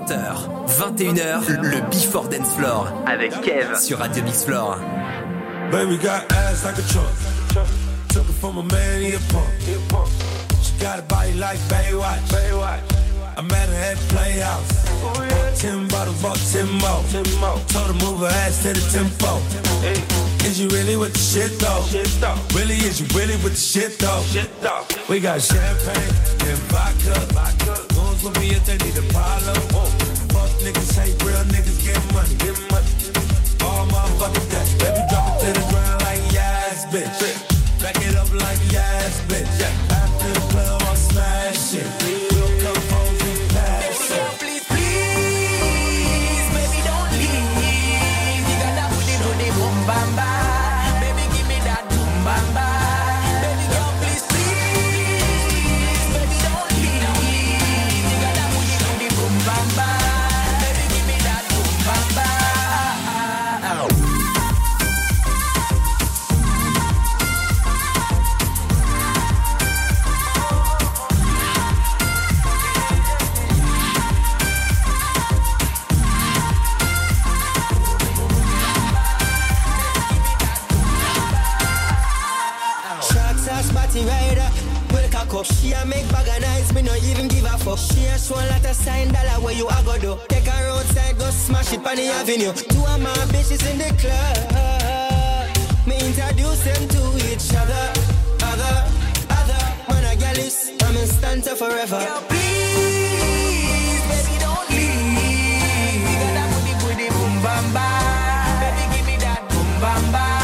20h, 21h, le Before Dance Floor avec Kev sur Radio Mix Floor. Baby got ass like a truck. Took it from a man, he a punk. She got a body like Baywatch. I met her at the Playhouse. 10 bottles, bought 10 more. Told her move her ass to the tempo. Is you really with the shit though? Really, is you really with the shit though? We got champagne and vodka. Goons with me if they need a problem. Fuck niggas hate real niggas get money. All motherfucking that. Baby drop it to the ground like yes, bitch. Back it up like yes, bitch. After the club I'll smash it. We'll come home and pass it. Please, please, baby don't leave. You gotta put it on the boom bam bam. Baby give me that boom bam bam. Baby girl please, please, baby don't leave. You gotta put it on the boom bam bam. Baby give me that boom bam bam. Rider will cock up. She a make bag of nights, me no even give a fuck. She a show a lot of sign dollar where you a go do. Take her outside, go smash it on the avenue. Two of my bitches in the club. Me introduce them to each other. Other man a gal is, I'm in stanza forever. Girl please, baby don't leave. You gotta put the boom bam bam. Baby give me that boom bam bam.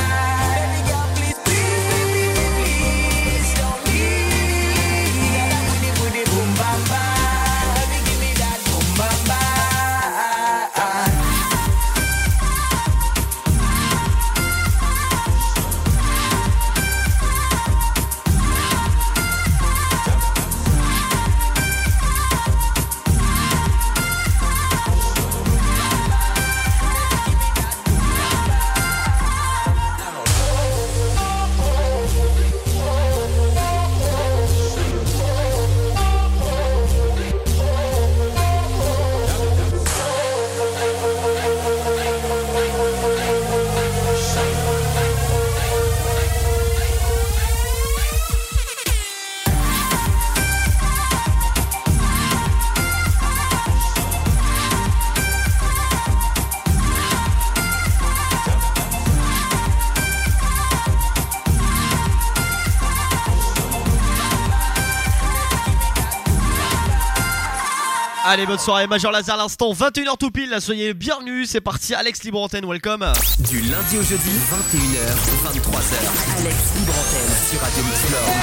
Allez, bonne soirée, Major Lazer à l'instant, 21h tout pile, là, soyez bienvenus, c'est parti, Alex Libre Antenne, welcome. Du lundi au jeudi, 21h, 23h, Alex Libre Antenne sur Radio Mix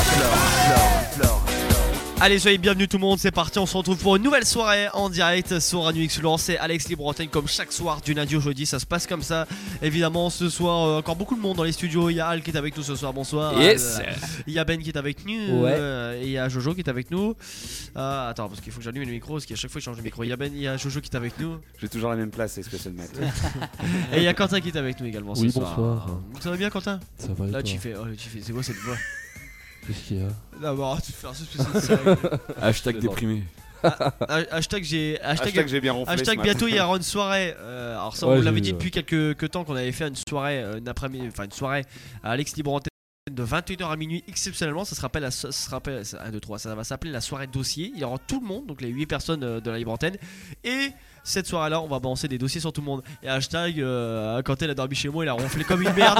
Floor. Allez, soyez bienvenus tout le monde, c'est parti, on se retrouve pour une nouvelle soirée en direct sur Radio Mix Floor. C'est Alex Libre Antenne comme chaque soir du lundi au jeudi, ça se passe comme ça. Évidemment, ce soir, encore beaucoup de monde dans les studios. Il y a Al qui est avec nous ce soir, bonsoir. Yes. Il y a Ben qui est avec nous, Ouais. Et il y a Jojo qui est avec nous. Attends, parce qu'il faut que j'allume le micro, parce qu'à chaque fois je change le micro. Il y a Jojo qui est avec nous. J'ai toujours la même place, c'est Special Mat. Et il y a Quentin qui est avec nous également Oui, ce soir. bonsoir. Ça va bien Quentin? Ça va et Là toi tu fais, c'est quoi cette voix? Qu'est-ce qu'il y a? D'abord, tu fais un spécial sérieux. Hashtag déprimé. Hashtag j'ai bien ronflé. Hashtag ce bientôt il y matin. aura une soirée. Alors ça Ouais, on l'avait j'ai dit vu, depuis quelques temps qu'on avait fait une soirée, une soirée à Alex Libre Antenne de 21h à minuit exceptionnellement. Ça va s'appeler la soirée dossier. Il y aura tout le monde, donc les 8 personnes de la Libre Antenne. Et cette soirée-là, on va balancer des dossiers sur tout le monde. Et hashtag, quand elle a dormi chez moi, il a ronflé comme une merde.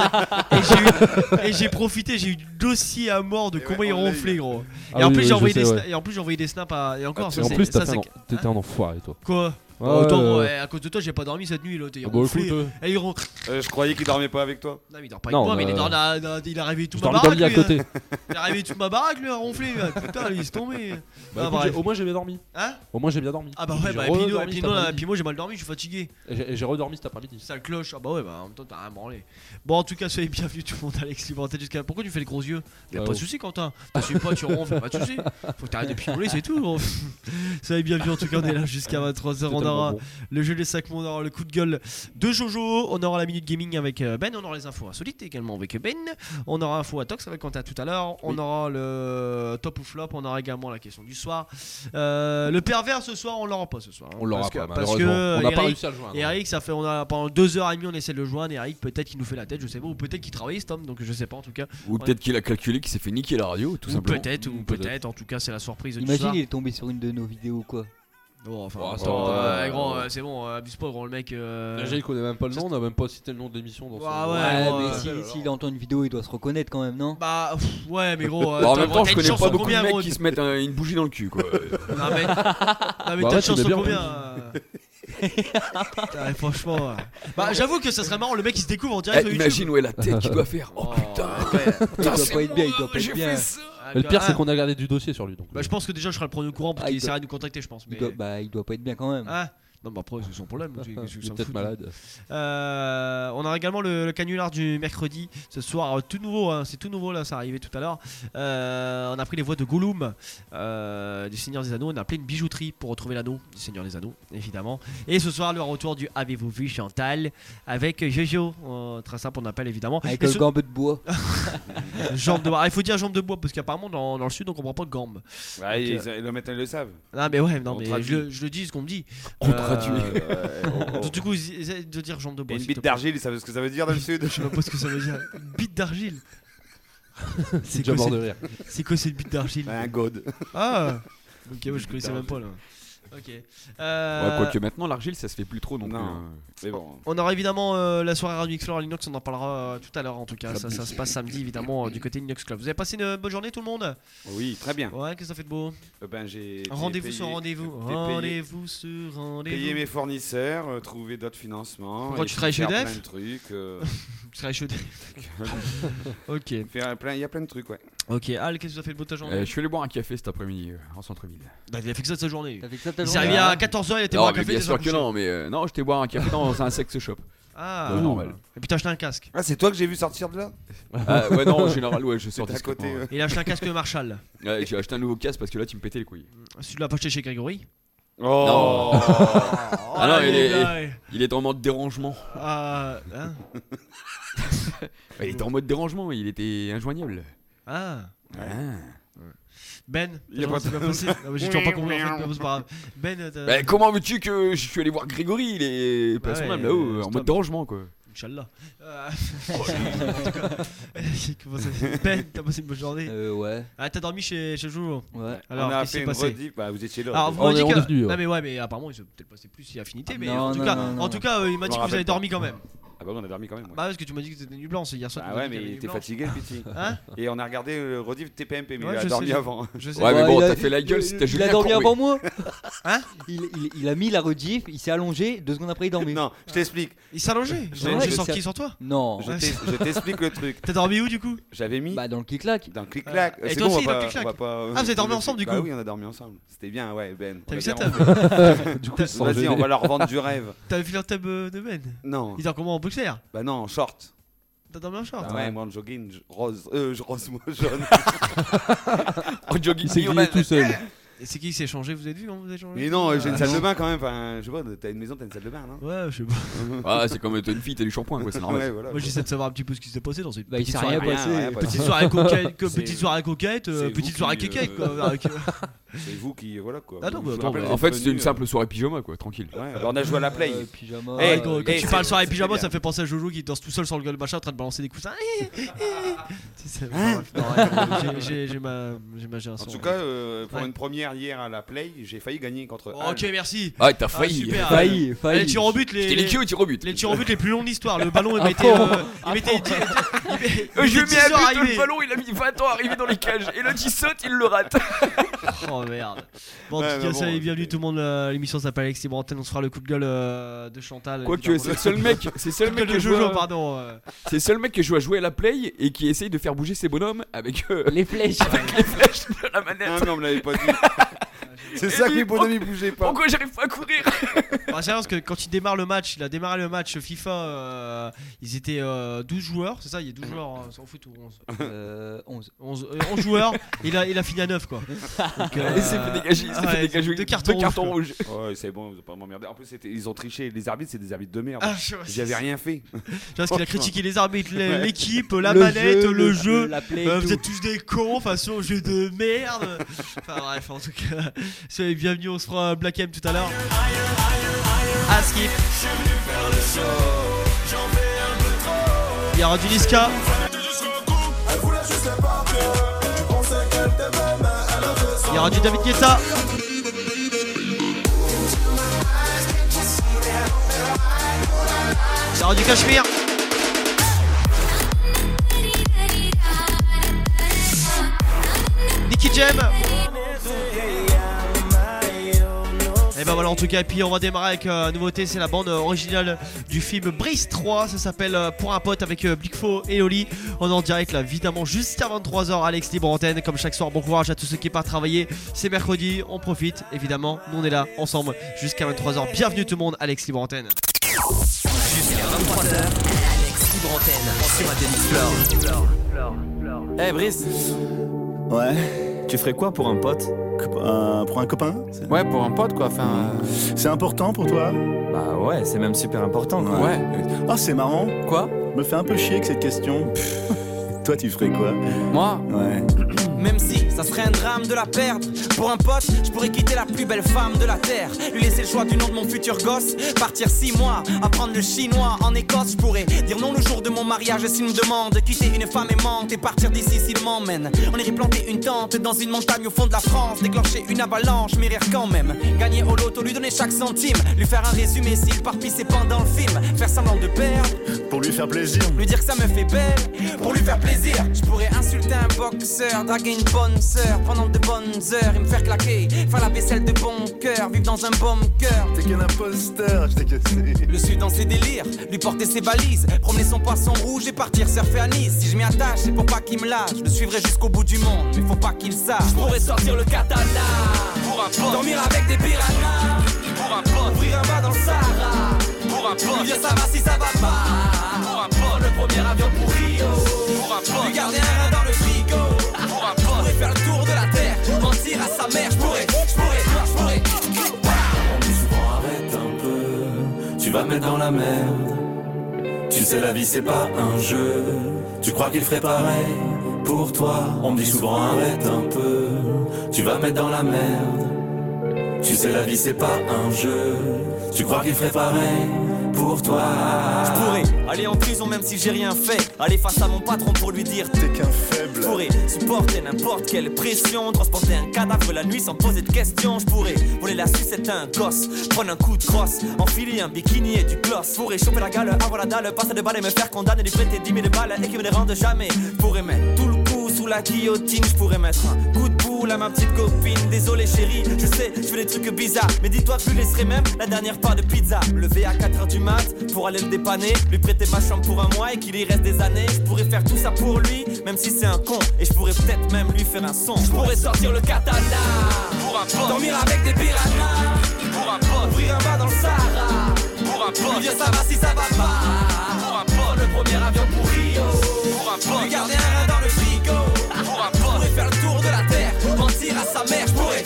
et j'ai profité, j'ai eu du dossiet à mort de comment il ronflait, gros. Et en plus, j'ai envoyé des snaps à. Et encore, Et en plus, t'étais un enfoiré, toi. Quoi? Ouais, à cause de toi, j'ai pas dormi cette nuit. Là, t'es bah, ronflé. écoute, Et il ronfle. Je croyais qu'il dormait pas avec toi. Non, mais il dort pas Non, avec moi, bah, mais il a réveillé toute Je ma dormais baraque. dans le lit à lui, côté. Il a réveillé toute ma baraque, lui, à ronfler. Putain, il est tombé. Bah, Ah, écoute, bref. au moins j'ai bien dormi. Hein? Au moins j'ai bien dormi. Ah bah ouais, J'ai bah, redormi cet après-midi. puis moi j'ai mal dormi, je suis fatigué. Et j'ai redormi cet après-midi. Sale cloche. Ah bah ouais, bah en même temps t'as rien branlé. Bon, en tout cas, soyez bienvenus tout le monde, Alex Libre Antenne jusqu'à. Pourquoi tu fais les gros yeux? Y'a pas de soucis, Quentin. Tu suis pas, tu ronfles, pas de soucis. Faut que t'arrêtes de picoler, c'est tout. Soyez bienvenus, en tout cas, on est là jusqu'à 23h. On aura bon. le jeu des sacs, on aura le coup de gueule de Jojo, on aura la minute gaming avec Ben, on aura les infos insolites également avec Ben, on aura info à Tox avec Quentin tout à l'heure, on aura le top ou flop, on aura également la question du soir. Le pervers ce soir, on l'aura pas ce soir. Hein, On l'aura parce que- pas, parce malheureusement. que On n'a pas Eric- réussi à le joindre. Eric, ça fait pendant 2h30 on essaie de le joindre. Eric, peut-être qu'il nous fait la tête, je sais pas, ou peut-être qu'il travaille cet homme, donc je sais pas en tout cas. Ou peut-être qu'il a calculé qu'il s'est fait niquer la radio, tout Ou simplement. peut-être, en tout cas c'est la surprise du Imagine, soir. il est tombé sur une de nos vidéos, quoi. Bon, enfin, Oh, attends, attends, gros, c'est bon, abuse pas, gros, le mec. Déjà, il connaît même pas le nom, on a même pas cité le nom de l'émission dans son. Ah ouais, Ouais, gros, mais s'il entend une vidéo, il doit se reconnaître quand même, non? Bah, ouais, mais gros. Bon, en même temps, t'as je une connais chance pas sur beaucoup de combien, mecs gros qui se mettent une bougie dans le cul, quoi. Non, mais t'as ouais, une chance tu l'as sur bien combien Putain, franchement. Bah, j'avoue que ça serait marrant, le mec il se découvre en direct sur YouTube. Imagine, ouais, la tête qu'il doit faire. Oh putain, Il doit pas être bien, il doit pas j'ai être bien. fait ça. Mais le pire, c'est qu'on a gardé du dossier sur lui. Donc, Bah, je pense que déjà je serai le premier au courant parce Ah, qu'il il essaiera de nous contacter, je pense. Mais... Il doit pas être bien quand même. Ah non, bah après, c'est son problème. il ça est me peut-être fout. malade. On aura également le canular du mercredi ce soir, tout nouveau, hein, c'est tout nouveau là, ça arrivait tout à l'heure. On a pris les voix de Gollum du Seigneur des Anneaux, on a appelé une bijouterie pour retrouver l'anneau du Seigneur des Anneaux, évidemment. Et ce soir, le retour du Avez-vous vu Chantal avec Jojo, très simple, on appelle évidemment. Avec Et le ce- gambet de bois. jambe de bois. Ah, il faut dire jambe de bois parce qu'apparemment dans le sud on comprend pas de gambe. Ouais, le matin ils le savent. Ah, mais ouais, non, On mais traduit. je le dis ce qu'on me dit. On traduit. Donc, du coup, essaie de dire jambe de bois. Et une s'il te bite plaît. d'argile, ils savent ce que ça veut dire dans le sud. Je sais même pas ce que ça veut dire. Une bite d'argile. C'est déjà mort de rire. C'est quoi cette bite d'argile? Un god. Ah. Ok, ouais, je connaissais même pas là. Ok. Ouais, quoique maintenant, l'argile, ça se fait plus trop non plus. Non. hein. Mais bon. On aura évidemment la soirée Radio X-Lore à l'Inox, on en parlera tout à l'heure en tout cas. Ça se passe samedi évidemment du côté Inox Club. Vous avez passé une bonne journée tout le monde? Oui, très bien. Ouais, qu'est-ce que ça fait de beau? Ben j'ai Rendez-vous payé- sur rendez-vous. j'ai payé- Rendez-vous sur rendez-vous. Payer mes fournisseurs, trouver d'autres financements. Pourquoi et tu puis travailles chez faire EDF? plein de trucs. Tu seras chaud. Ok. Il y a plein de trucs, ouais. Ok, Al, qu'est-ce que ça fait de beau ta journée? Je suis allé boire un café cet après-midi en centre-ville. Bah, il a fait que ça de sa journée. T'as fait que ça ta Il s'est journée, arrivé hein? à 14h, il était Non, boire un mais café. bien il sûr était que couché. non, mais non, j'étais boire un café dans un sex shop. Ah, normal. Et puis t'as acheté un casque. Ah, c'est toi que j'ai vu sortir de là? Ouais, non, en général, ouais, je sors T'es à côté. discrètement. Il a acheté un casque Marshall. Ouais, j'ai acheté un nouveau casque parce que là, tu me pétais les couilles. Si tu l'as pas acheté chez Grégory. Oh. Ah non, ouais. il est en mode dérangement. Hein Il était en mode dérangement, il était injoignable. Ah. Ah. Ben, Il y a pas c'est de- pas possible. Non, mais j'ai toujours pas compris en fait, mais c'est pas grave. Ben, Bah, comment veux-tu que je suis allé voir Grégory? Il est pas Bah son ouais, même là-haut, en stop. mode dérangement quoi. Inch'Allah. En tout cas, comment ça fait Ben, t'as passé une bonne journée. Ouais. Ah, t'as dormi chez Jojo. Ouais. Alors, On a qu'est-ce qui fait s'est une passé? rediff. Bah, vous étiez là. Alors, vous On m'avez dit est que. revenu, ouais. Non, mais ouais, mais apparemment, il s'est peut-être passé plus si affinité. Mais Non, en tout non, cas, non, non. en tout cas, il m'a dit Je que me vous avez rappelle dormi quand même. Ah bah, on a dormi quand même. Ouais. Bah, parce que tu m'as dit que c'était nuit blanche hier soir. tu Ah m'as ouais, dit qu'il y mais avait il nuit était blanche. fatigué le petit. Hein? Et on a regardé le rediff TPMP, mais Ouais, il a je dormi sais, avant. Je sais. Ouais, mais Ouais, bon, il a- t'as fait la gueule, c'était Il Julien a dormi Courbet. avant moi. Hein? Il a mis la rediff, il s'est allongé, 2 secondes après il dormait. Non, je t'explique. Il s'est allongé. Ouais, J'ai mais sorti ça- sur toi. Non. Je t'explique le truc. T'as dormi où du coup? J'avais mis Bah dans le clic-clac. dans le clic-clac. Et C'est toi bon, aussi, on va dans le pas- clic-clac. on va pas- Ah, vous avez dormi ensemble, du Bah coup? oui, on a dormi ensemble. C'était bien, ouais, Ben. T'as On vu a ça, bien Tab? rendu. Du coup, ils se sont Vas-y, on gênés. va leur vendre du rêve. T'avais vu leur tab de Ben? Non. Il dort comment en boxer? Bah non, en short. T'as dormi en short? Ah ouais, moi en jogging, rose, moi jaune. En jogging, Il s'est Newman. grillé tout seul. Et c'est qui s'est changé? Vous avez vu comment vous avez changé? Mais non, j'ai une Ah, salle non. de bain quand même. Enfin, je sais pas, t'as une maison, t'as une salle de bain, non? Ouais, je sais pas. Ah, c'est comme t'as une fille, t'as du shampoing quoi, c'est normal. Ouais, voilà. Moi j'essaie de savoir un petit peu ce qui s'est passé dans cette Bah il petite s'est soirée. rien passé. rien, Petite soirée coquette, C'est- petite soirée coquette, c'est petite vous soirée qui, kékette quoi. avec, C'est vous qui, voilà quoi. Ah non, bah, Je me attends, rappelle bah, En d'être fait, c'était une venu, simple soirée pyjama quoi, tranquille. Ouais, alors on a joué à la play. Pyjama. Eh, Ouais, quand tu c'est- parles soirée c'est pyjama, bien. ça fait penser à Jojo qui danse tout seul sur le gueule machin en train de balancer des coussins. C'est- Hein non, ouais, j'ai ma génération. En tout cas, pour Ouais. une première hier à la play, j'ai failli gagner contre. Oh, ok, merci. Ah, t'as Ah, failli. super. Failli. Les tirs au but, T'es liquide ou tu rebutes? les tirs au but les plus longs de l'histoire. Le ballon il Ah, mettait. bon. Il mettait. Je lui ai mis un but, arrivé. le ballon il a mis 20 ans à arriver dans les cages. Et l'autre il saute, il le rate. Oh merde. Bon, en Ouais, tout mais cas, bon, salut, bienvenue tout le monde. L'émission s'appelle Alex Libre Antenne. On se fera le coup de gueule de Chantal. Quoique, évidemment. c'est le seul mec, c'est le seul Coup de mec gueule de que je Jojo, vois. pardon. C'est le seul mec que je vois jouer à la play et qui essaye de faire bouger ses bonhommes avec Les flèches. les flèches de la manette. Ah, mais on me l'avait pas dit. C'est ça que mes bonhommes ils bougeaient pas. Pourquoi j'arrive pas à courir? C'est vrai parce que quand il démarre le match, il a démarré le match FIFA, ils étaient 12 joueurs, c'est ça, il y a 12 joueurs, ça en fout tout, 11. 11 joueurs, et il a fini à 9 quoi. Donc, Il s'est fait dégager, deux cartons rouges. Ouais, c'est bon, ils ont pas m'emmerder. En plus, ils ont triché. Les arbitres, c'est des arbitres de merde. Ah, J'avais rien fait. Parce qu'il a critiqué les arbitres, l'équipe, la Le manette, jeu, le jeu. la play, Vous tout. êtes tous des cons, façon jeu de merde. Enfin bref, en tout cas, soyez bienvenus, on se fera un Black M tout à l'heure. À skip. Il y aura du Niska. Il y aura du David Guetta. Il y aura du Cachemire. Nicky Jam. Et ben voilà, en tout cas, et puis on va démarrer avec nouveauté, c'est la bande originale du film Brice 3, ça s'appelle Pour un pote avec Blikfo et Oli. On est en direct là, évidemment, jusqu'à 23h, Alex Libre Antenne, comme chaque soir. Bon courage à tous ceux qui partent travailler, c'est mercredi, on profite, évidemment, nous on est là ensemble jusqu'à 23h. Bienvenue tout le monde, Alex Libre Antenne. Jusqu'à 23h, Alex Libre Antenne sur Radio Mix. Eh Brice, Ouais, tu ferais quoi pour un pote? pour un copain Ouais, pour un pote quoi, enfin... C'est important pour toi? Bah ouais, c'est même super important quoi. Ouais. Ah, c'est marrant. Quoi? Me fait un peu chier avec cette question. Toi, tu ferais quoi? Moi? Ouais. Même si ça serait un drame de la perdre, pour un pote, je pourrais quitter la plus belle femme de la terre, lui laisser le choix du nom de mon futur gosse, partir 6 mois, apprendre le chinois en Écosse. Je pourrais dire non le jour de mon mariage s'il me demande, quitter une femme aimante et partir d'ici s'il m'emmène. On irait planter une tente dans une montagne au fond de la France, déclencher une avalanche, mais rire quand même. Gagner au loto, lui donner chaque centime, lui faire un résumé s'il parpille ses pans dans le film, faire semblant de perdre, Pour lui faire plaisir. lui dire que ça me fait belle, pour lui faire plaisir. Je pourrais insulter un boxeur, draguer une bonne sœur pendant de bonnes heures et me faire claquer, faire la vaisselle de bon cœur, vivre dans un bon cœur. T'es qu'un imposteur, je t'ai cassé. Le suivre dans ses délires, lui porter ses balises, promener son poisson rouge et partir surfer à Nice. Si je m'y attache, c'est pour pas qu'il me lâche. Je le suivrai jusqu'au bout du monde, mais faut pas qu'il sache. Je pourrais sortir le katana pour un pote, dormir avec des piranhas pour un pote, ouvrir un bas dans le Sahara pour un pote, lui dire ça va si ça va pas pour un pote, le premier avion pour Rio pour un pote, lui garder un rein dans le frigo pour un pote, je pourrais faire le tour de la terre, mentir à sa mère. Je pourrais. On dit souvent arrête un peu, tu vas me mettre dans la merde. Tu sais la vie c'est pas un jeu, tu crois qu'il ferait pareil pour toi. On me dit souvent arrête un peu, tu vas me mettre dans la merde. Tu sais la vie c'est pas un jeu, tu crois qu'il ferait pareil pour toi. Je pourrais aller en prison même si j'ai rien fait, aller face à mon patron pour lui dire T'es qu'un faible. je pourrais supporter n'importe quelle pression, transporter un cadavre la nuit sans poser de questions. Je pourrais voler la sucette à un gosse, prendre un coup de crosse, enfiler un bikini et du gloss. Je pourrais choper la gale, avoir la dalle, passer de balles et me faire condamner, lui prêter 10 000 balles et qu'il me les rende jamais. Je pourrais mettre tout le coup sous la guillotine, je pourrais mettre un coup de boule à ma petite copine. Désolé chérie, je sais, je fais des trucs bizarres, mais dis-toi que je lui laisserai même la dernière part de pizza. Lever à 4h du mat pour aller le dépanner, lui prêter ma chambre pour un mois et qu'il y reste des années. Je pourrais faire tout ça pour lui, même si c'est un con, et je pourrais peut-être même lui faire un son. Je pourrais sortir le katana pour un pote, dormir avec des piranhas pour un pote, ouvrir un bas dans le Sahara pour un pote, lui dire ça va si ça va pas pour un pote, le premier avion pour Rio pour un pote, lui garder un rein dans le frigo pour un pote, je pourrais faire le tour de la terre, mentir à sa mère. Je pourrais.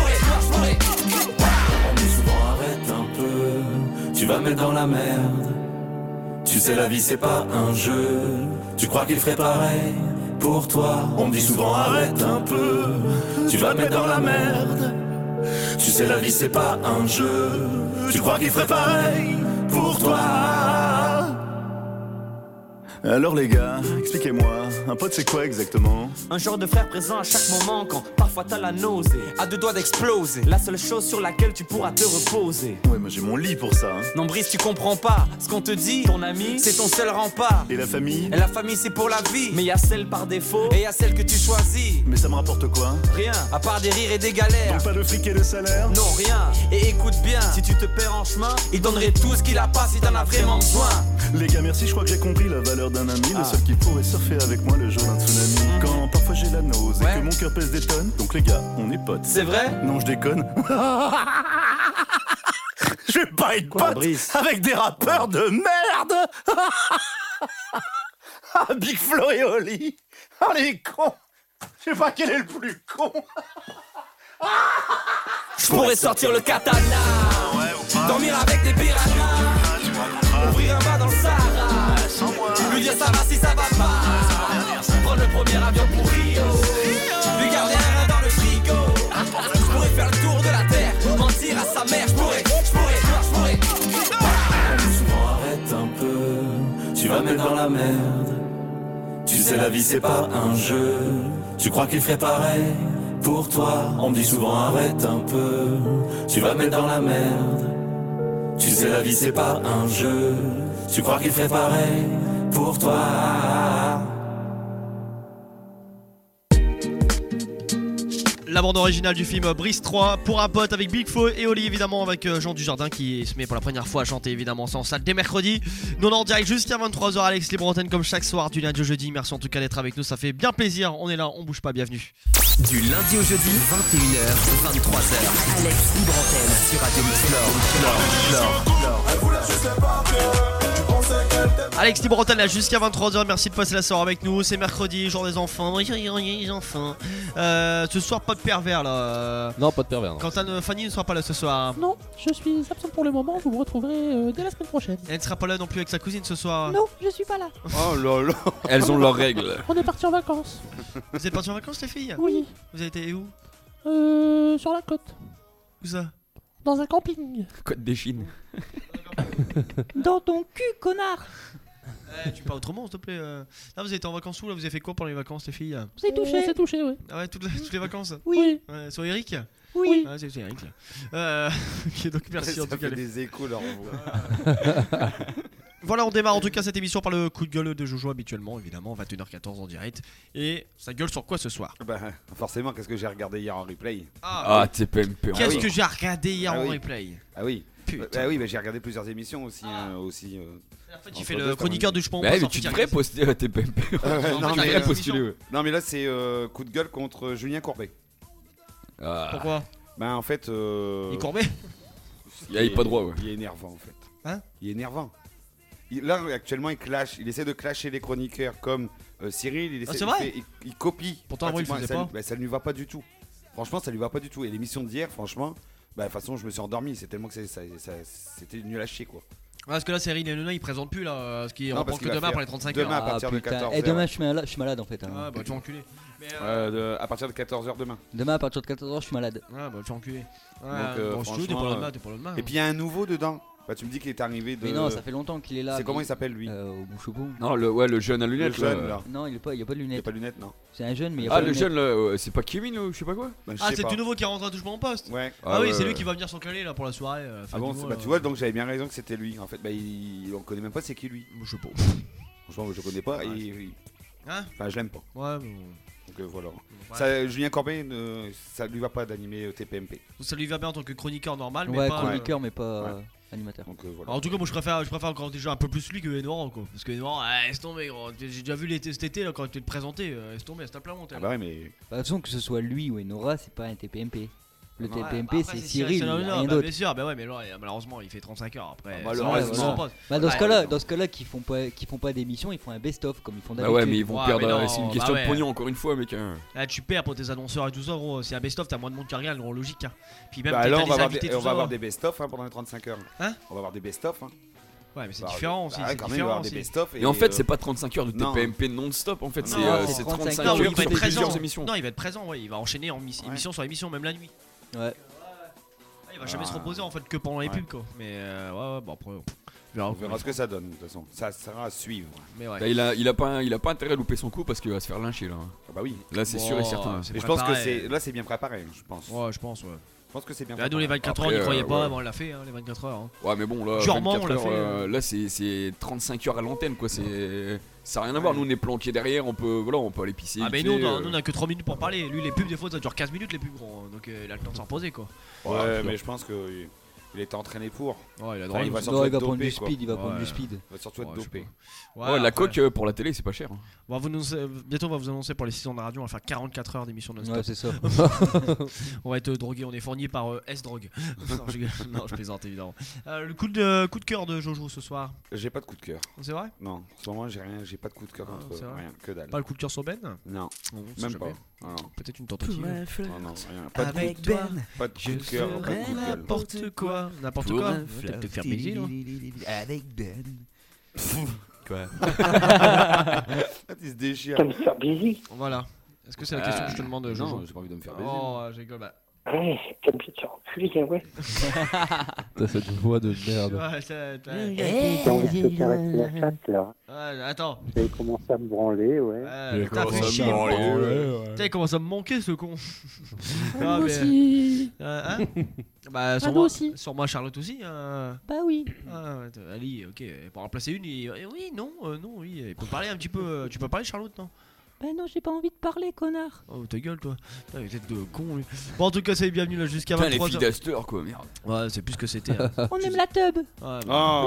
On me dit souvent arrête un peu, tu vas me mettre dans la merde. Tu sais la vie c'est pas un jeu, tu crois qu'il ferait pareil pour toi. On me dit souvent arrête un peu, tu vas me mettre dans la merde. Tu sais la vie c'est pas un jeu, tu crois qu'il ferait pareil pour toi. Alors les gars, expliquez-moi, un pote c'est quoi exactement? Un genre de frère présent à chaque moment quand parfois t'as la nausée, à deux doigts d'exploser, la seule chose sur laquelle tu pourras te reposer. Ouais, moi j'ai mon lit pour ça. Non Brice, tu comprends pas ce qu'on te dit, ton ami c'est ton seul rempart. Et la famille? Et la famille c'est pour la vie, mais y a celle par défaut et y a celle que tu choisis. Mais ça me rapporte quoi? Rien, à part des rires et des galères. Donc pas de fric et de salaire? Non rien, et écoute bien, si tu te perds en chemin, il donnerait tout ce qu'il a pas si t'en as vraiment besoin. Les gars merci, je crois que j'ai compris la valeur de d'un ami, le seul qui pourrait surfer avec moi le jour d'un tsunami. Quand parfois j'ai la nausée et que mon cœur pèse des tonnes, donc les gars, on est potes. C'est vrai? Non, je déconne. Je vais pas être pote avec des rappeurs de merde. Ah, Big Flo et Oli. Oh les cons. Je sais pas quel est le plus con. Je pourrais sortir le katana, dormir avec des piranhas, ouvrir un bar dans le Sahara, lui dire ça va si ça va pas, prendre le premier avion pour Rio, lui garder un rein dans le frigo. Je pourrais faire le tour de la terre, mentir à sa mère, je pourrais. On dit souvent arrête un peu, tu vas mettre dans la merde. Tu sais la vie c'est pas un jeu, tu crois qu'il ferait pareil pour toi. On me dit souvent arrête un peu, tu vas mettre dans la merde. Tu sais la vie c'est pas un jeu, tu crois qu'il ferait pareil pour toi. La bande originale du film Brice 3 pour un pote avec Big Flo et Oli, évidemment, avec Jean Dujardin qui se met pour la première fois à chanter, évidemment, sans salle dès mercredi. Nous on est en direct jusqu'à 23h, Alex Libre Antenne comme chaque soir du lundi au jeudi. Merci en tout cas d'être avec nous, ça fait bien plaisir. On est là, on bouge pas, bienvenue. Du lundi au jeudi, 21h, 23h. Alex Libre Antenne sur Radio Alex Libre Antenne là jusqu'à 23h, merci de passer la soirée avec nous. C'est mercredi, jour des enfants. Les enfants. Ce soir, pas de pervers là. Non, pas de pervers. Non. Quentin, Fanny ne sera pas là ce soir. Non, je suis absent pour le moment, vous me retrouverez dès la semaine prochaine. Elle ne sera pas là non plus avec sa cousine ce soir. Non, je suis pas là. Oh là là. Elles ont leurs règles. On est parti en vacances. Vous êtes partis en vacances les filles? Oui. Vous avez été où? Sur la côte. Où ça? Dans un camping. Côte des Chines. Dans ton cul, connard. Tu parles autrement s'il te plaît. Là vous avez été en vacances où là? Vous avez fait quoi pendant les vacances les filles? Vous êtes touché? C'est touché, oui. Ah ouais, toutes les vacances? Oui. Sur Eric? Oui. Ah, c'est Eric là. Ok, donc merci en tout cas. Ça fait des échos leur Voilà, on démarre en tout cas cette émission par le coup de gueule de Jojo habituellement, évidemment, 21h14 en direct. Et ça gueule sur quoi ce soir? Bah forcément, qu'est-ce que j'ai regardé hier en replay? Ah, TPMP. Qu'est-ce que j'ai regardé hier en replay? Ah oui. Putain. Bah oui, j'ai regardé plusieurs émissions aussi. En fait, tu fais le chroniqueur du Chupon. Bah mais tu devrais poster à TPMP. Non mais là c'est coup de gueule contre Julien Courbet. Pourquoi? Bah en fait Il est courbé? Il a pas droit, ouais. Il est énervant en fait. Hein? Il est énervant. Là actuellement il clash, il essaie de clasher les chroniqueurs comme Cyril, il copie. Pourtant avant il faisait pas. Bah, ça ne lui va pas du tout. Franchement ça lui va pas du tout. Et l'émission d'hier franchement, bah de toute façon je me suis endormi, c'est tellement que c'était nul à chier quoi. Parce que là Cyril Hanouna il présente plus là, ce qui reprend que demain pour les 35 demain heures. à partir de 14h. Et demain je suis malade en fait. Ah bah tu vas enculer. À partir de 14h demain. Demain à partir de 14h je suis malade. Ah bah tu vas enculer. Donc t'es pas le demain. Et puis il y a un nouveau dedans. Bah tu me dis qu'il est arrivé de... Mais non, ça fait longtemps qu'il est là. C'est comment il s'appelle lui? Au Bouchobou. Non, le jeune à lunettes là. Non, il y a pas de lunettes. Il y a pas de lunettes, non. C'est un jeune mais il y a pas de lunettes. Ah le jeune là, c'est pas Kevin ou je sais pas quoi? Ah c'est tout nouveau qui rentre à touche mon poste. Ouais. Ah oui, c'est lui qui va venir s'encaler là pour la soirée. Ah bon, bah tu vois donc j'avais bien raison que c'était lui. En fait, bah on connaît même pas c'est qui lui. Je sais pas. Franchement, je connais pas et enfin, je l'aime pas. Ouais. Donc voilà. Ça, Julien Courbet, ça lui va pas d'animer TPMP. Ça lui va bien en tant que chroniqueur normal, mais pas chroniqueur mais pas animateur. Donc voilà. Alors, en tout cas, moi je préfère encore déjà un peu plus lui que Enora quoi. Parce que Enora, laisse tomber gros. J'ai déjà vu cet été là quand tu te présentais, laisse tomber, c'est à plat monté. Ah bah ouais mais. De toute façon que ce soit lui ou Enora, c'est pas un TPMP. Le TPMP c'est Cyril, rien d'autre. Bien sûr, bah ouais, mais là malheureusement il fait 35 heures après. Malheureusement. Dans ce cas-là, qui font pas d'émission, ils font un best-of comme ils font d'habitude. Bah ouais, mais ils vont perdre. C'est une question de pognon encore une fois, mec. Là tu perds pour tes annonceurs et tout ça, gros. C'est un best-of, t'as moins de monde qui regarde, gros, logique. Puis même là on va avoir des best-of pendant les 35 heures. Hein? On va avoir des best-of. Ouais, mais c'est différent aussi. Quand même, il va avoir des best-of. Et en fait, c'est pas 35 heures de TPMP non-stop. En fait, c'est 35 heures il va être plusieurs émissions. Non, il va être présent, ouais. Il va enchaîner émission sur émission, même la nuit. Ouais. Il va jamais se reposer en fait que pendant les pubs quoi. Mais ouais, bon après on verra ce que ça donne de toute façon. Ça sera à suivre. Mais ouais. Là, il a pas intérêt à louper son coup parce qu'il va se faire lyncher là. Ah bah oui. Là c'est sûr et certain. Et je pense que c'est bien préparé, je pense. Ouais, je pense ouais. Je pense que c'est bien. Là, nous les 24 heures, on n'y croyait pas, on l'a fait les 24 heures. Ouais, mais bon là, Durement, 24 on l'a fait. Là c'est 35 heures à l'antenne quoi. Ça n'a rien à voir. Nous on est planqués derrière, on peut aller pisser. Ah mais nous on a que 3 minutes pour parler. Lui les pubs des fois ça dure 15 minutes les pubs gros. Donc il a le temps de s'en reposer quoi. Ouais, mais je pense que Il était entraîné pour. Ouais, il a Enfin, il va Non, surtout il être va prendre dopé, du quoi. speed, il va prendre Ouais. du speed. Il va surtout être Ouais, je sais dopé. pas. Ouais, la après, coque pour la télé, c'est pas cher. hein. bon, bientôt, on va vous annoncer pour les 6 ans de radio, on va faire 44 heures d'émission non-stop. Ouais, c'est ça. On va être drogué, on est fourni par S-Drogue. Non, je plaisante évidemment. Le coup de cœur de Jojo ce soir. J'ai pas de coup de cœur. C'est vrai? Non, en ce moment j'ai pas de coup de cœur contre c'est vrai rien, que dalle. Pas le coup de cœur sur Ben? Non, On sait même jamais. pas. Non. Peut-être une tentative. Non, non, rien. Pas de coup Avec de cœur. Ben, Pas de coup de cœur. Pas de coup de gueule. n'importe quoi. N'importe Pour quoi. un Peut-être te faire plaisir. Avec Ben. Quoi? Il se déchire. Comme ça, busy. Voilà. Est-ce que c'est la question que je te demande, Jojo? Non, j'ai pas envie de me faire baiser. Oh, j'ai rigole. Bah. Ouais, comme ça, tu enculé, ouais. T'as cette voix de merde. Ouais, J'ai envie de te caresser la chatte, là. Ouais, attends. J'avais commencé à me branler, ouais. T'as fait chier. Putain, il commence à me manquer ce con. Moi aussi. Hein? Bah, sur moi, Charlotte aussi. Bah oui. Ah, ouais, Ali, ok. Pour en remplacer une, oui, non, oui. Il peut parler un petit peu. Tu peux parler, Charlotte, non? Bah non, j'ai pas envie de parler, connard. Oh, ta gueule, toi. Putain, il est tête de con, lui. Bon, en tout cas, c'est bienvenue là jusqu'à 23h. Putain, les filles d'Aster, quoi, merde. Ouais, c'est plus ce que c'était. Hein. On aime la tub. Ouais,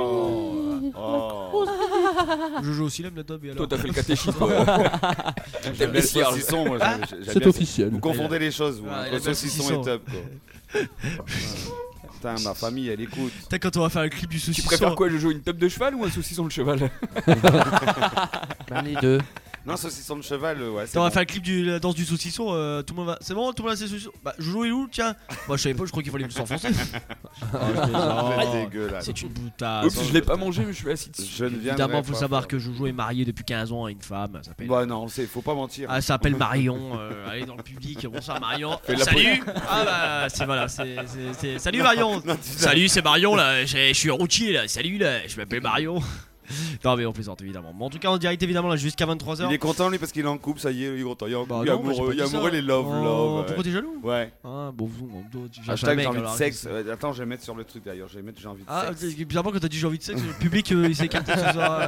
Oh. Jojo aussi, il aime la tub. Et alors Toi, t'as fait le catéchisme. toi. J'aime bien le saucisson, moi. C'est officiel. Vous confondez les choses, vous. Ouais, Entre il aime bien le saucisson saucisson. et tub, quoi. Putain, ma famille, elle écoute. Putain, quand on va faire le clip du Tu saucisson. préfères quoi, Jojo, une tub de cheval ou un saucisson de cheval? Les deux. Non, saucisson de cheval, ouais. On va faire le clip de la danse du saucisson. Tout le monde va. C'est bon, tout le monde a ses saucissons. Bah, Jojo est où? Tiens. Moi, je savais pas, je crois qu'il fallait s'enfoncer. Dégueulasse. C'est une boutasse. Oups, je l'ai pas mangé, mais je suis assis dessus. Je ne viendrai Évidemment, faut pas savoir faire. que Jojo est marié depuis 15 ans à une femme. Elle s'appelle. Bah non, faut pas mentir. Ah, ça s'appelle Marion. Elle est dans le public. Bonsoir Marion. Fais de la Salut. Ah bah c'est voilà. C'est salut Marion. Salut, c'est Marion là. Je suis routier là. Salut là. Je m'appelle Marion. Non mais on plaisante évidemment. Mais en tout cas en direct évidemment là jusqu'à 23h. Il est content lui parce qu'il est en couple, ça y est, il est content. Il est en couple, Bah il est non, moi, j'ai amoureux, pas il est dit ça. amoureux, les love. Pourquoi Ouais. t'es jaloux? Ouais. Ah bon, tu viens Hashtag jamais, j'ai envie de alors, sexe. Attends, je vais mettre sur le truc d'ailleurs. Je vais mettre j'ai envie de Ah, sexe. bizarrement quand t'as dit j'ai envie de sexe, le public il s'est écarté ce soir.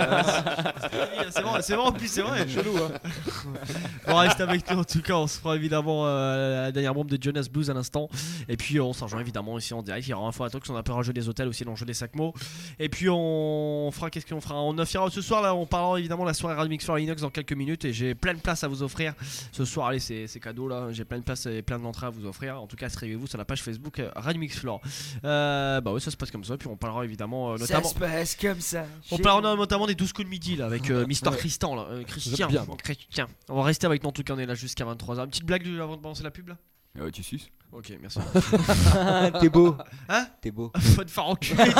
C'est vrai, en plus c'est vrai, chelou. Hein. On reste avec nous en tout cas, on se fera évidemment la dernière bombe de Jonas Blues à l'instant. Et puis on s'en rejoint évidemment ici en direct. Il y aura Info Atox, on a un jeu des hôtels aussi dans le jeu des 5 mots. Et puis on fera, qu'est-ce qu'on fera? On offrira ce soir là, on parlera évidemment de la soirée Radio Mix Floor Inox dans quelques minutes. Et j'ai plein de places à vous offrir ce soir. Allez, c'est cadeau là, j'ai plein de places et plein d'entrées à vous offrir. En tout cas, inscrivez-vous sur la page Facebook Radio Mix Floor. Bah ouais, ça se passe comme ça. Puis on parlera évidemment notamment. Ça se passe comme ça. On parlera notamment des 12 coups de midi là avec Mister Christian là. Christian. bien, moi. Christian. On va rester avec nous en tout cas, on est là jusqu'à 23h. Une petite blague avant de balancer la pub là. Ouais, tu suces. Ok, merci. T'es beau. Hein? T'es beau. Faut te faire enculer.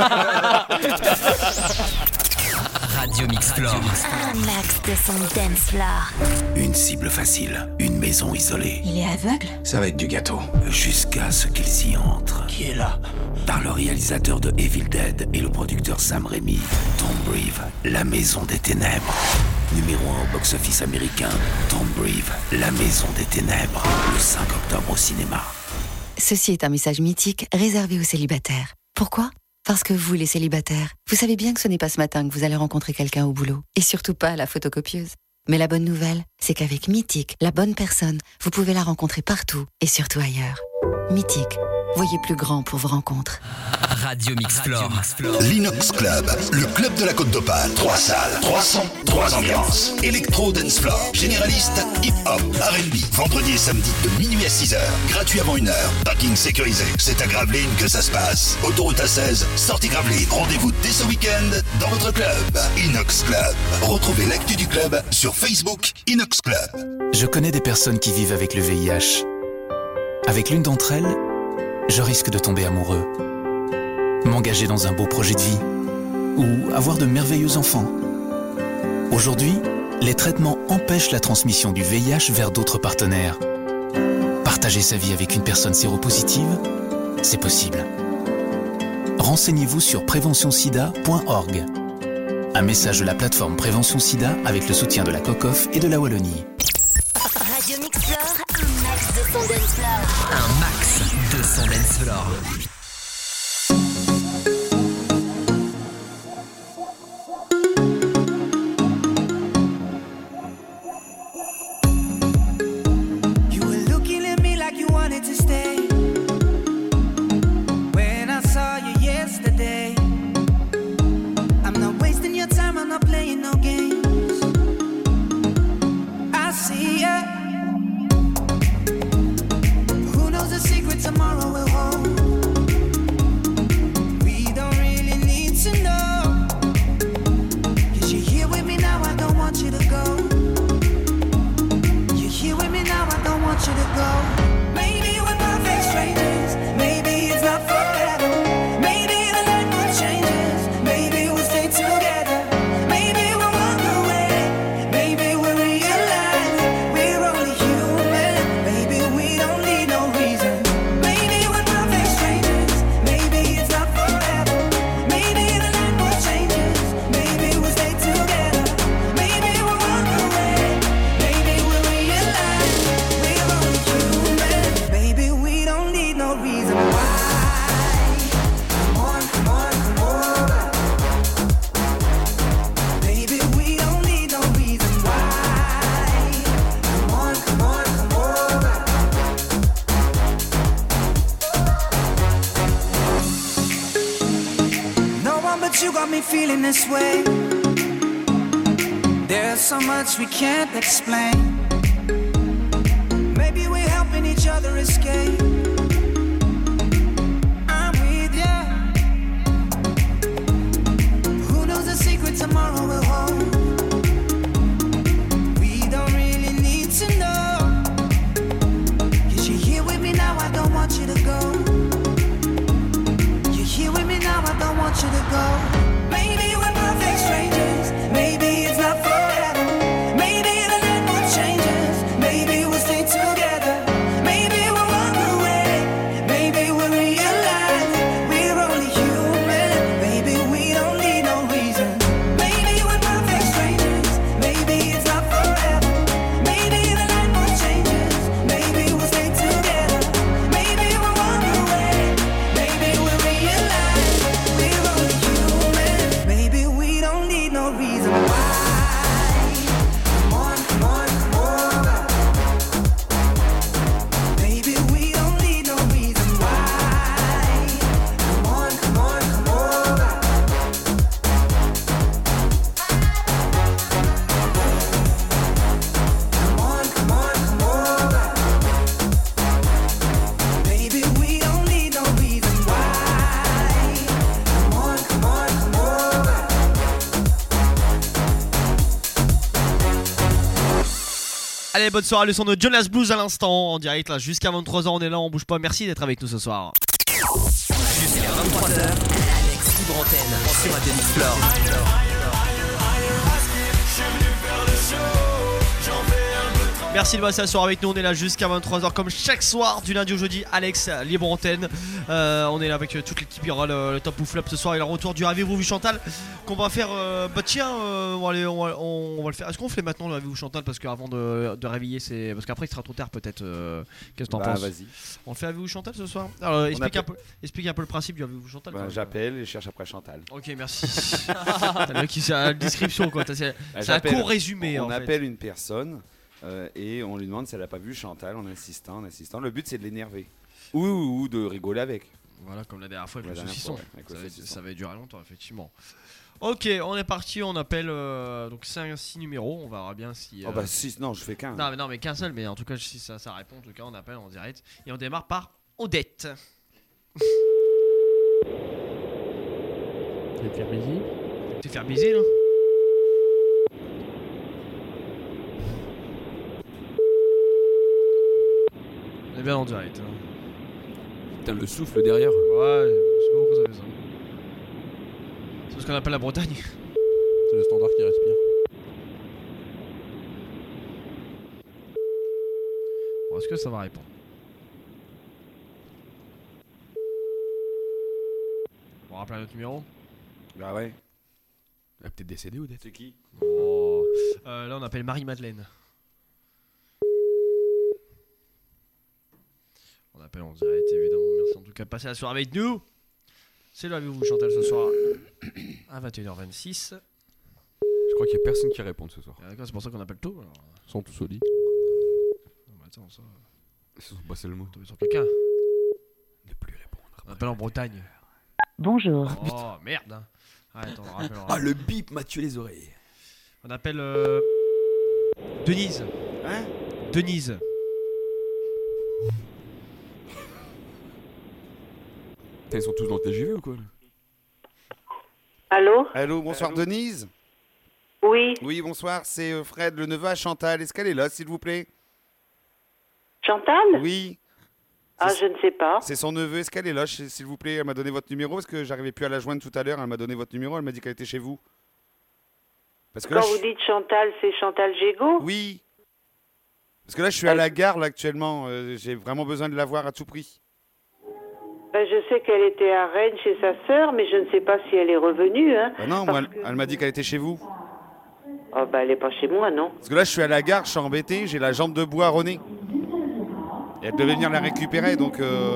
Radio Mix Floor. Un max de son dance floor. Une cible facile, une maison isolée. Il est aveugle? Ça va être du gâteau. Jusqu'à ce qu'il s'y entre. Qui est là? Par le réalisateur de Evil Dead et le producteur Sam Raimi, Don't Breathe, La Maison des Ténèbres. Numéro 1 au box-office américain, Don't Breathe, La Maison des Ténèbres. Le 5 octobre au cinéma. Ceci est un message mythique réservé aux célibataires. Pourquoi ? Parce que vous, les célibataires, vous savez bien que ce n'est pas ce matin que vous allez rencontrer quelqu'un au boulot. Et surtout pas à la photocopieuse. Mais la bonne nouvelle, c'est qu'avec Mythique, la bonne personne, vous pouvez la rencontrer partout et surtout ailleurs. Mythique, voyez plus grand pour vos rencontres. Radio Mix Floor. L'Inox Club, le club de la Côte d'Opale. 3 salles, 3 sons, 3 ambiances. Electro Dance Floor, généraliste, hip-hop, R&B. Vendredi et samedi de minuit à 6h. Gratuit avant 1h. Parking sécurisé. C'est à Gravelines que ça se passe. Autoroute A16, sortie Gravelines. Rendez-vous dès ce week-end dans votre club. Inox Club. Retrouvez l'actu du club sur Facebook Inox Club. Je connais des personnes qui vivent avec le VIH. Avec l'une d'entre elles, je risque de tomber amoureux, m'engager dans un beau projet de vie ou avoir de merveilleux enfants. Aujourd'hui, les traitements empêchent la transmission du VIH vers d'autres partenaires. Partager sa vie avec une personne séropositive, c'est possible. Renseignez-vous sur préventionsida.org. Un message de la plateforme Prévention Sida avec le soutien de la COCOF et de la Wallonie. Radio Mix Floor, un max de son dance floor. Un max de son dance floor. You were looking at me like you wanted to stay. When I You got me feeling this way. There's so much we can't explain. Maybe we're helping each other escape. I'm with ya. Who knows the secret tomorrow will hold? We don't really need to know. 'Cause you're here with me now, I don't want you to go. You're here with me now, I don't want you to go. Maybe we're perfect strangers. Maybe it's not forever. Maybe the night will changes. Maybe we'll stay together. Maybe we'll walk away. Maybe we'll realize we're only human. Maybe we don't need no reason. Maybe we're perfect strangers. Maybe it's not forever. Maybe the night will changes. Maybe we'll stay together. Maybe we'll walk away. Maybe we'll realize we're only human. Maybe we don't need no reason why. Come on, come on, come over. Maybe we don't need no reason why. Come on, come on, come over. Come on, come on, come over. Maybe we don't need no reason why. Come on, come on, come over. Allez, bonne soirée, le son de Jonas Blues à l'instant, en direct là, jusqu'à 23h, on est là, on bouge pas, merci d'être avec nous ce soir. Jusqu'à 23h, Alex Libre Antenne sur Radio Mixplore. Merci de passer la soirée avec nous, on est là jusqu'à 23h comme chaque soir du lundi au jeudi. Alex Libre Antenne, on est là avec toute l'équipe, il y aura le top ou flop ce soir et le retour du Avez-vous vu Chantal qu'on va faire. Bah tiens, on va le faire. Est-ce qu'on le fait maintenant le Avez-vous Chantal, parce qu'avant de réveiller, c'est parce qu'après il sera trop tard peut-être. Qu'est-ce que t'en penses? Vas-y. On le fait Avez-vous Chantal ce soir? Alors explique un peu le principe du Avez-vous Chantal. J'appelle et je cherche après Chantal. Ok, merci. T'as le mec qui c'est la description quoi, c'est un court résumé. On appelle une personne. Et on lui demande si elle a pas vu Chantal en insistant. Le but c'est de l'énerver ou de rigoler avec. Voilà, comme la dernière fois avec le saucisson. Ça va durer longtemps effectivement. Ok, on est parti, on appelle donc 6 numéros, on verra bien si... Oh bah 6, non je fais qu'un. Non mais qu'un seul, mais en tout cas si ça répond, en tout cas on appelle en direct. Et on démarre par Odette. Tu veux te faire baiser? Tu te faire baiser là? On est bien en direct. Hein. Putain, le souffle derrière. Ouais, je sais pas pourquoi ça fait ça. C'est ce qu'on appelle la Bretagne. C'est le standard qui respire. Bon, est-ce que ça va répondre? On rappelle un autre numéro? Bah ouais. Elle a peut-être décédé ou C'est qui? Oh. Là on appelle Marie-Madeleine. On appelle en direct évidemment, merci en tout cas de passer la soirée avec nous. C'est le Avez-vous Chantal ce soir à 21h26. Je crois qu'il n'y a personne qui répond ce soir. D'accord, c'est pour ça qu'on appelle tôt alors. Ils sont tous au lit. Non mais attends ça... c'est le mot. Tomber sur quelqu'un. Ne plus répondre. On appelle en Bretagne. Bonjour. Oh merde hein. Ah, attends, on rappelle. Ah le bip m'a tué les oreilles. On appelle Denise. Hein? Denise. Ils sont tous dans le TGV ou quoi? Allô? Allô, bonsoir Denise. Oui. Oui, bonsoir, c'est Fred, le neveu à Chantal. Est-ce qu'elle est là, s'il vous plaît? Chantal? Oui. Ah, je ne sais pas. C'est son neveu, est-ce qu'elle est là, s'il vous plaît? Elle m'a donné votre numéro parce que j'arrivais plus à la joindre tout à l'heure. Elle m'a donné votre numéro, elle m'a dit qu'elle était chez vous. Parce que Quand là, vous dites Chantal, c'est Chantal Gégaud? Oui. Parce que là, je suis à la gare là, actuellement. J'ai vraiment besoin de la voir à tout prix. Ben, je sais qu'elle était à Rennes chez sa sœur, mais je ne sais pas si elle est revenue. Hein, Bah non, moi, elle m'a dit qu'elle était chez vous. Oh, ben, elle n'est pas chez moi, non. Parce que là, je suis à la gare, je suis embêté, j'ai la jambe de bois à René. Et elle devait venir la récupérer, donc...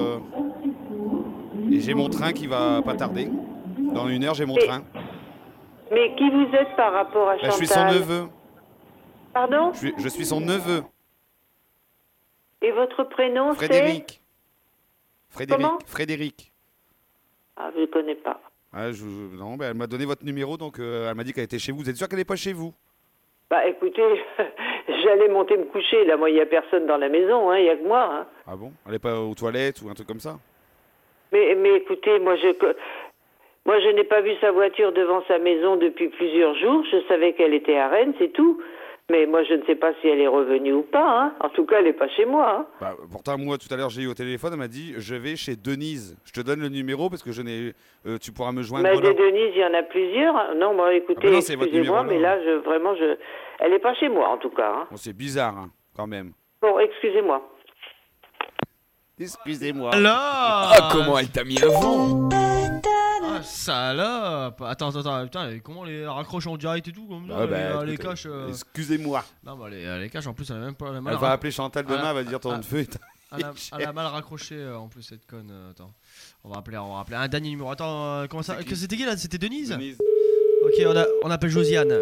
Et j'ai mon train qui va pas tarder. Dans 1 heure, j'ai mon train. Mais qui vous êtes par rapport à Chantal? Je suis son neveu. Pardon? Je suis son neveu. Et votre prénom, Frédéric. Comment? Frédéric. Ah, je ne connais pas. Ah, non, elle m'a donné votre numéro, donc elle m'a dit qu'elle était chez vous. Vous êtes sûr qu'elle n'est pas chez vous? Bah écoutez, j'allais monter me coucher. Là, moi, il n'y a personne dans la maison, il n'y a que moi. Hein. Ah bon? Elle n'est pas aux toilettes ou un truc comme ça? Mais écoutez, moi, je n'ai pas vu sa voiture devant sa maison depuis plusieurs jours. Je savais qu'elle était à Rennes, c'est tout. Mais moi, je ne sais pas si elle est revenue ou pas. Hein. En tout cas, elle n'est pas chez moi. Hein. Bah, pourtant, moi, tout à l'heure, j'ai eu au téléphone, elle m'a dit je vais chez Denise. Je te donne le numéro parce que tu pourras me joindre. Mais des Denise, il y en a plusieurs. Non, moi, écoutez, non, excusez-moi, mais là, elle n'est pas chez moi, en tout cas. Hein. Bon, c'est bizarre, hein, quand même. Bon, excusez-moi. Excusez-moi. Ah, comment elle t'a mis avant? Ah, salope. Attends, putain, comment les raccroche en direct et tout comme ça, les caches. Excusez-moi. Non, bah les caches en plus, elle a même pas la Elle va appeler Chantal demain, elle va dire ton feu. Elle a mal raccroché en plus cette conne. Attends, on va appeler un dernier numéro. Attends, comment ça? C'était qui là? C'était Denise. Ok, on appelle Josiane.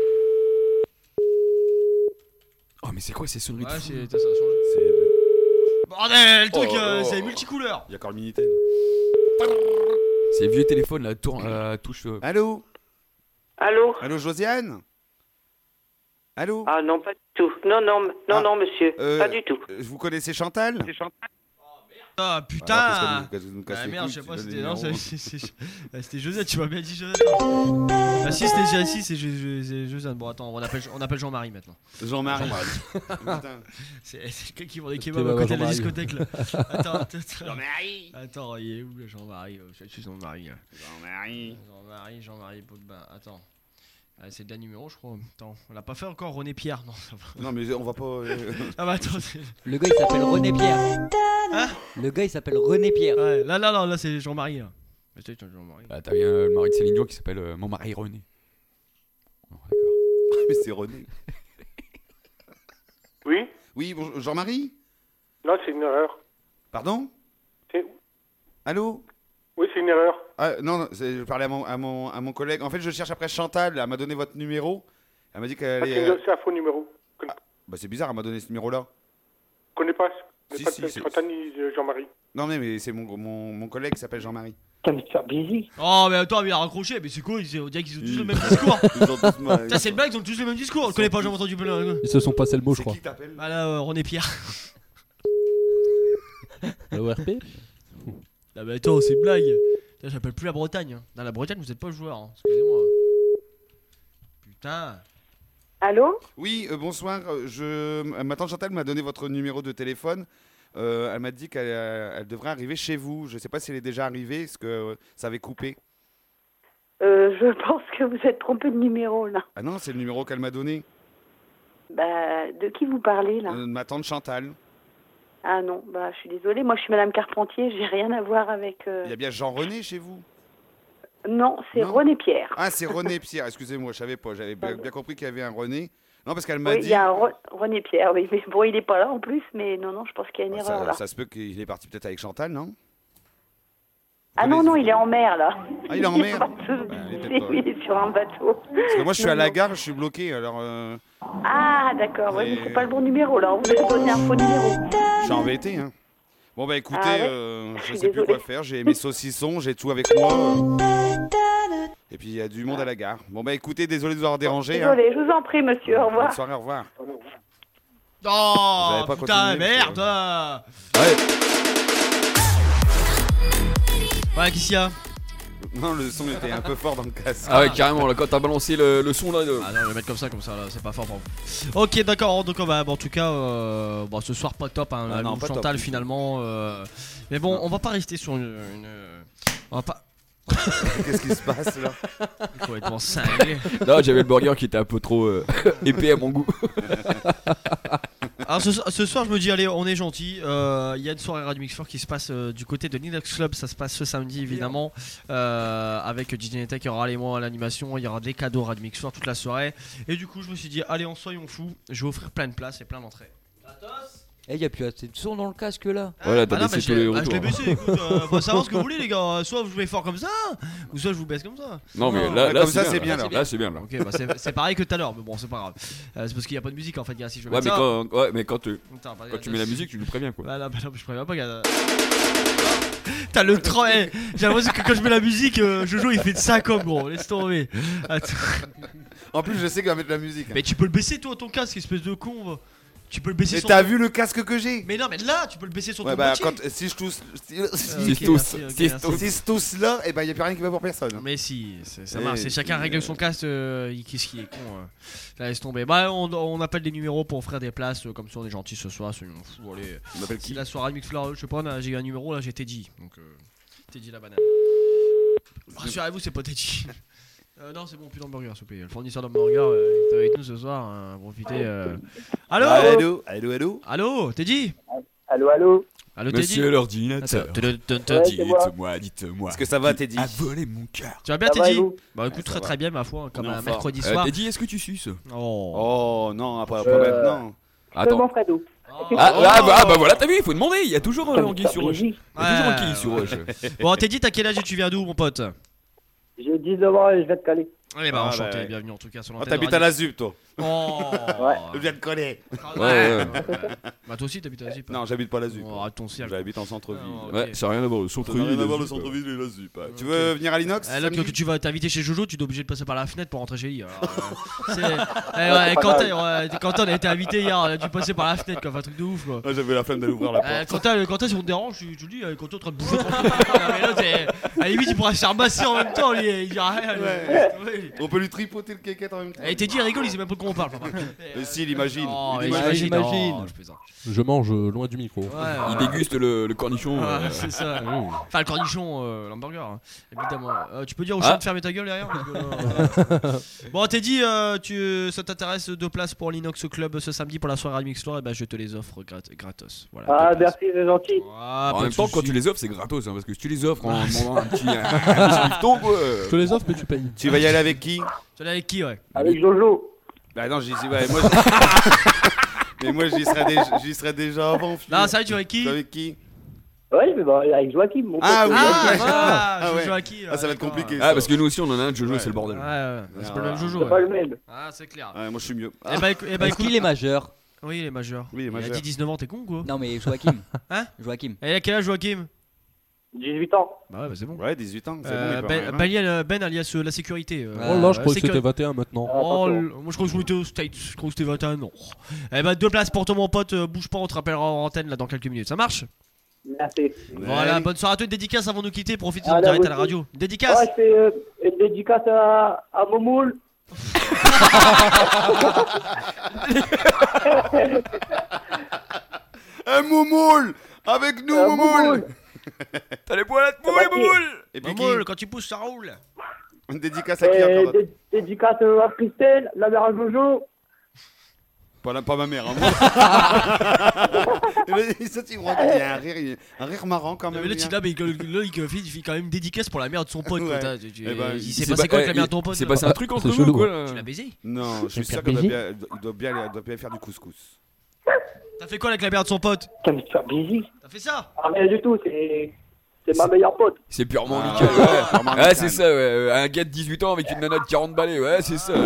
Oh mais c'est quoi ces sonneries? Ouais, ça a changé. Bordel, le truc, c'est multicouleur. Il y a encore le Minitel. C'est vieux téléphone là, touche. Allô? Allô? Allô, Josiane? Allô? Ah non, pas du tout. Non, monsieur, pas du tout. Vous connaissez Chantal? Ah putain! Ah merde, je sais pas, c'était. Non, c'était Josiane, tu m'as bien dit Josiane. Ah si, c'est Josiane. Bon, attends, on appelle Jean-Marie maintenant. Jean-Marie. C'est quelqu'un qui vend des kebabs à côté de la discothèque là. Attends. Jean-Marie! Attends, il est où le Jean-Marie? Je suis Jean-Marie. Jean-Marie, pot de bain. Attends. Ah, c'est le dernier numéro, je crois. Attends, on l'a pas fait encore, René Pierre. Non, ça va. Non, mais on va pas. Ah bah attends. Le gars il s'appelle René Pierre. Hein? Le gars il s'appelle René Pierre. Ouais, là c'est Jean-Marie. Là. Jean-Marie. Bah, t'as bien le mari de Céline Dion qui s'appelle mon mari René. Oh, mais c'est René. Oui? Oui, bonjour, Jean-Marie? Non, c'est une erreur. Pardon? Allô? Oui, c'est une erreur. Ah, non, je parlais à mon collègue. En fait, je cherche après Chantal. Elle m'a donné votre numéro. Elle m'a dit qu'elle est. C'est un faux numéro. Bah, c'est bizarre, elle m'a donné ce numéro-là. Je connais pas. Si, pas si, de Chantal ni Jean-Marie. Non, mais c'est mon collègue qui s'appelle Jean-Marie. Putain, mais tu fais busy. Oh, mais attends, mais il a raccroché. Mais c'est quoi? On dirait qu'ils ont tous le même discours. Putain, c'est une blague, ils ont tous le même discours. On connaît pas, j'ai jamais entendu parler. Ils se sont passés le mot, je crois. Qui t'appelle? Ah là, René Pierre. Le ORP? Ah, mais attends, c'est une blague. J'appelle plus la Bretagne. Dans la Bretagne, vous êtes pas joueur. Hein. Excusez-moi. Putain. Allô? Oui, bonsoir. Ma tante Chantal m'a donné votre numéro de téléphone. Elle m'a dit qu'elle devrait arriver chez vous. Je sais pas si elle est déjà arrivée, parce que ça avait coupé. Je pense que vous êtes trompé de numéro là. Ah non, c'est le numéro qu'elle m'a donné. Bah, de qui vous parlez là? Ma tante Chantal. Ah non, bah je suis désolée, moi je suis Madame Carpentier, j'ai rien à voir avec... Il y a bien Jean-René chez vous? Non, c'est René Pierre. Ah, c'est René Pierre, excusez-moi, je savais pas, j'avais bien compris qu'il y avait un René. Non, parce qu'elle m'a dit... il y a un René Pierre, oui, mais bon, il est pas là en plus, mais non, je pense qu'il y a une erreur là. Ça se peut qu'il est parti peut-être avec Chantal, non? Ah non, il est en mer là. Ah, il est en mer? Il est sur un bateau. Parce que moi je suis à la gare, je suis bloqué, alors... Ah d'accord, ouais, mais c'est pas le bon numéro là, on vous a donné un faux numéro. Je suis embêté, hein. Bon bah écoutez, je sais plus quoi faire, j'ai mes saucissons, j'ai tout avec moi. Et puis il y a du monde à la gare. Bon bah écoutez, désolé de vous avoir dérangé. Désolé, je vous en prie monsieur, au revoir. Bonne soirée, au revoir. Oh putain, merde. Ouais, qu'est-ce qu'il y a? Non, le son était un peu fort dans le casque. Ah ouais, carrément, là, quand t'as balancé le son là. Ah non, je vais le mettre comme ça, là, c'est pas fort pour vous. Ok, d'accord, donc en tout cas, ce soir pas top, hein, non, pas Chantal top. finalement. Mais bon, on va pas rester sur une. On va pas. Qu'est-ce qui se passe là? Complètement cinglé. Non, j'avais le burger qui était un peu trop épais à mon goût. Alors ce soir je me dis allez on est gentil, il y a une soirée Radio Mix 4 qui se passe du côté de Linux Club, ça se passe ce samedi évidemment, avec DJ Neta qui aura les mots à l'animation, il y aura des cadeaux Radio Mix 4 toute la soirée, et du coup je me suis dit allez en soyons fous, je vais offrir plein de places et plein d'entrées. Eh, y a plus assez de son dans le casque là. Voilà, t'as non, baissé mais tous les je retours. l'ai baissé, écoute, faut savoir ce que vous voulez les gars, soit je vous mets fort comme ça, ou soit je vous baisse comme ça. Non, mais là, comme ça, c'est bien, là. Là, c'est bien, là. Ok, bah c'est pareil que tout à l'heure, mais bon, c'est pas grave. C'est parce qu'il y a pas de musique en fait, gars, si je veux Ouais, mettre mais ça. quand tu mets la musique, tu nous préviens, quoi. Bah non, je préviens pas, gars. T'as le train, j'ai l'impression que quand je mets la musique, Jojo il fait de ça comme gros, laisse tomber. Attends. En plus, je sais qu'il va mettre la musique. Mais tu peux le baisser toi ton casque, espèce de con. Va. Tu peux le baisser Et sur t'as ton- vu le casque que j'ai? Mais non, mais là, tu peux le baisser sur Ouais, ton bah, boîtier. si je tousse. Si merci. je tousse là, et bah, y a plus rien qui va pour personne. Mais si, ça Eh, marche. C'est chacun règle son casque. Qu'est-ce qui est con ça laisse tomber. Bah, on appelle des numéros pour offrir des places. Comme ça, on est gentil ce soir. C'est fou. Allez. On appelle qui? Si la soirée Mix Floor, je sais pas, j'ai eu un numéro là, j'ai Teddy. Donc, Teddy la banane. Rassurez-vous, c'est pas Teddy. Non, c'est bon, plus d'hamburger, s'il vous plaît. Le fournisseur d'hamburger est avec nous ce soir. Profitez. Allô? Allô, Teddy? Allô, allô? Allô, Teddy? Monsieur l'ordinateur. Dites-moi. Est-ce que ça va, Teddy? A volé mon cœur. Tu vas bien, Ça va, Teddy? et vous? Bah, écoute, très bien, ma foi, comme On est un en mercredi forme. soir. Teddy, est-ce que tu suces? Oh. Oh non, pas maintenant. Seulement Fredo. Bah voilà, t'as vu, il faut demander. Il y a toujours anguille sur roche. Il y a toujours anguille sur roche. Bon, Teddy, t'as quel âge et tu viens d'où, mon pote? J'ai 19 ans et je vais te caler. Eh bah, Ah, enchanté, bah, bienvenue en tout cas sur Oh, l'antenne. t'habites de à la Radio- ZUP, toi. Oh. Je viens de connaître. Ouais. Bah, toi aussi, t'habites à la ZUP. Non, j'habite pas à la ZUP. Oh, arrête ton cirque. J'habite en centre-ville. Ah, ok. Ouais, ça n'a rien à voir. Le Ça n'a centre-ville. rien à voir, le les ZUP. centre-ville et la ZUP. Tu veux venir à l'inox? Là, samedi que tu vas t'inviter chez Jojo, tu es obligé de passer par la fenêtre pour rentrer chez lui. Ouais, Quentin a été invité hier, on a dû passer par la fenêtre, quoi. Enfin, un truc de ouf, quoi. Ah, j'avais la flemme d'aller ouvrir la porte. Quentin, si on te dérange, tu le dis, Quentin est en train de bouffer tranquille. Mais là, à la limite, il pourra se faire masser en même temps, lui, il dira rien. Ouais. On peut lui tripoter le kékette en même temps. Et Teddy, il rigole, il sait même pas de quoi on parle, papa. Mais si, il imagine. Oh, Il il imagine. imagine. Oh, je plaisante. Je mange loin du micro. Il déguste le cornichon. C'est ça. Enfin, le cornichon, l'hamburger, hein, évidemment. Tu peux dire au Ah. chat de fermer ta gueule derrière parce que là, Bon, Teddy, ça t'intéresse 2 places pour l'Inox Club ce samedi pour la soirée Mix Floor? Et ben, je te les offre gratos. Voilà, Ah, 2 places. merci, c'est gentil. Ah, En pas même de temps, soucis. quand tu les offres, c'est gratos. Parce que si tu les offres en demandant un petit lifton, quoi. Je te les offre, mais tu payes. Tu vas y aller avec qui? Tu es avec qui, ouais? Avec Jojo. Bah non, j'y suis. Ouais, moi, mais moi, j'y serais déjà avant. Phil. Non, ça tu vas avec qui? Tu vas avec qui? Ouais, mais bah, avec Joachim, mon pote. Ah oui, Ah, ouais. Jojo à qui? Ah, ça va être compliqué. Ah, parce que nous aussi, on en a un. Jojo, Ouais. c'est le bordel. Ouais, c'est pas le même Jojo. C'est pas le même. Ah, c'est clair. Ouais, moi, je suis mieux. Eh bah, Est-ce écoute. qu'il est majeur? Oui, il est majeur. Oui, il est majeur. a dit 19 ans, t'es con, quoi? Non, mais Joachim. Hein? Joachim. Et il a quel âge, Joachim? 18 ans. Bah ouais, bah c'est bon. Ouais, 18 ans, c'est bon. il peut Ben alias la sécurité. Oh là, je crois que c'était 21 maintenant. Oh, moi je crois que je m'étais au States, je crois que c'était 21 non. Eh bah 2 places pour toi mon pote, bouge pas, on te rappellera en antenne là dans quelques minutes, ça marche? Merci. Voilà, bonne soirée à toi, une dédicace avant de nous quitter, profite Ah, en direct là, à la vous- radio. Une dédicace? Ouais, c'est une dédicace à Momoul. Un moumoule! Avec nous, moumoule! T'as les poils à te mouler, moumoule! Et puis Mamoul, quand tu pousses, ça roule. Une dédicace à qui encore? Dédicace à Christelle, la mère à Jojo. Pas ma mère, hein. Ça, tu vois, il y a un rire marrant quand même. Mais là, il fait quand même une dédicace pour la mère de son pote. Ouais. Quoi. Eh ben, Il s'est passé quoi avec la mère de ton pote? C'est passé un truc entre C'est nous, chelou, quoi. hein. là. Tu l'as baisé? Non, je suis sûr faire qu'il baiser doit bien faire du couscous. T'as fait quoi avec la mère de son pote? T'as mis faire busy. T'as fait ça? Ah, rien du tout, c'est ma meilleure pote. C'est purement Ah, nickel, ouais. purement Ouais, nickel. c'est ça, ouais. Un gars de 18 ans avec une nana de 40 balais, ouais, c'est ça.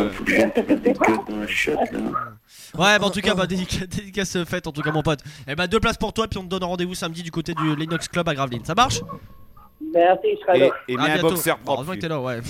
Ouais, bah en tout cas, bah, dédicace faite en tout cas, mon pote. Et bah 2 places pour toi, puis on te donne rendez-vous samedi du côté du Linux Club à Gravelines. Ça marche? Merci, je serai là. Et À mets un bientôt. boxeur Bon, heureusement propre. que t'es là, ouais.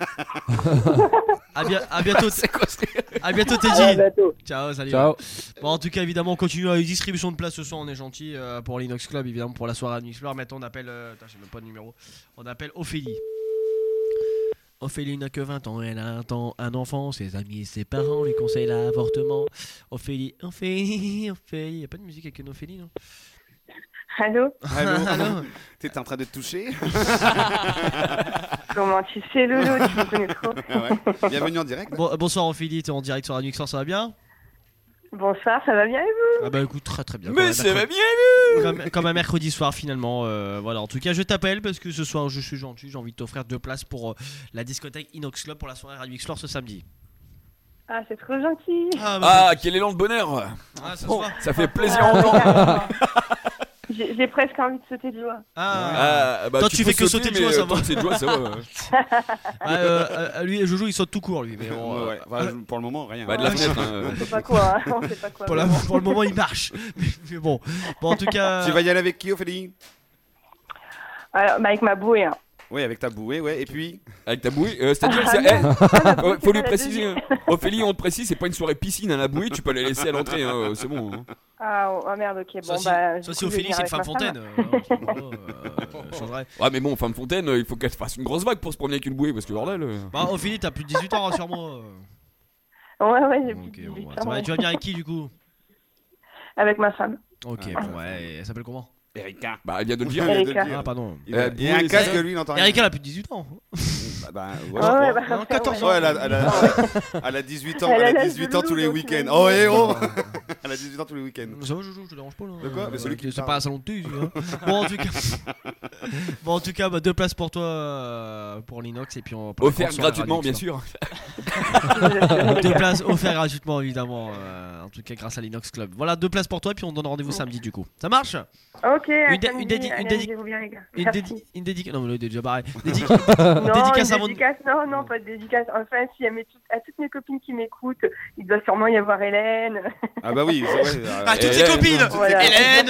À bientôt. À bientôt, À Teddy. bientôt. Ciao, salut. Ciao. Bon, en tout cas, évidemment, on continue la distribution de places ce soir. On est gentil pour l'Inox Club, évidemment, pour la soirée à Mix Floor. Maintenant, on appelle. Attends, j'ai même pas de numéro. On appelle Ophélie. Ophélie n'a que 20 ans, elle a un enfant, ses amis et ses parents lui conseillent l'avortement. Ophélie. Y'a pas de musique avec une Ophélie, non? Allô? Allô? T'es en train de te toucher? Comment tu fais, Lolo? Tu me connais trop. Ah ouais. Bienvenue en direct. Bonsoir Ophélie, t'es en direct sur la Mix Floor, ça va bien? Bonsoir, ça va bien et vous? Ah bah écoute, très bien. Mais ça va bien, Comme un mercredi soir finalement. Voilà, en tout cas, je t'appelle parce que ce soir je suis gentil. J'ai envie de t'offrir 2 places pour la discothèque Inox Club pour la soirée Radio Mix Floor ce samedi. Ah, c'est trop gentil. Quel élan de bonheur. Ah, ça, ça fait plaisir à entendre. J'ai presque envie de sauter de joie. Toi, tu fais que sauter de joie, ça va. C'est de joie, ça va. Lui et Jojo, il saute tout court, lui. Mais pour le moment, rien. De la fenêtre. On sait pas quoi. On sait pas quoi. Pour le moment, il marche. Mais bon, en tout cas. Tu vas y aller avec qui, Ophélie? Alors, avec ma bouée. Oui, avec ta bouée, ouais. Et puis avec ta bouée, c'est-à-dire, faut lui préciser. Ophélie, on te précise, c'est pas une soirée piscine à la bouée, tu peux la laisser à l'entrée, c'est bon. Merde, ok. Bon, ça, si Ophélie, c'est une femme fontaine. Ouais, mais bon, femme fontaine, il faut qu'elle fasse une grosse vague pour se promener avec une bouée, parce que bordel. Ophélie, t'as plus de 18 ans, rassure-moi. Ouais, j'ai plus de 18 ans. Tu vas venir avec qui, du coup? Avec ma femme. Ok, ouais, elle s'appelle comment? Erika. Bah, elle vient de le dire. Erika. Ah, pardon. Il y a un casque, lui, il n'entend rien. Erika, elle a plus de 18 ans. Ouais, 14 ans. Ouais, elle a 18 ans. Elle a 18 ans tous les week-ends. Oh, elle a 18 ans tous les week-ends. Ça va, Jojo, je te dérange pas là. De quoi? Mais celui qui c'est pas un salon de thé. Bon, en tout cas, 2 places pour toi pour l'inox et puis on offert gratuitement, bien sûr. 2 places offertes gratuitement, évidemment. En tout cas, grâce à l'Inox Club. Voilà, 2 places pour toi, puis on donne rendez-vous samedi du coup. Ça marche? Ok. Une dédicace. Non, mais là, il est déjà barré. Dédicace avant. Non, pas de dédicace. Enfin, si à toutes mes copines qui m'écoutent, il doit sûrement y avoir Hélène. Ah bah oui, c'est vrai. À toutes ses copines. Hélène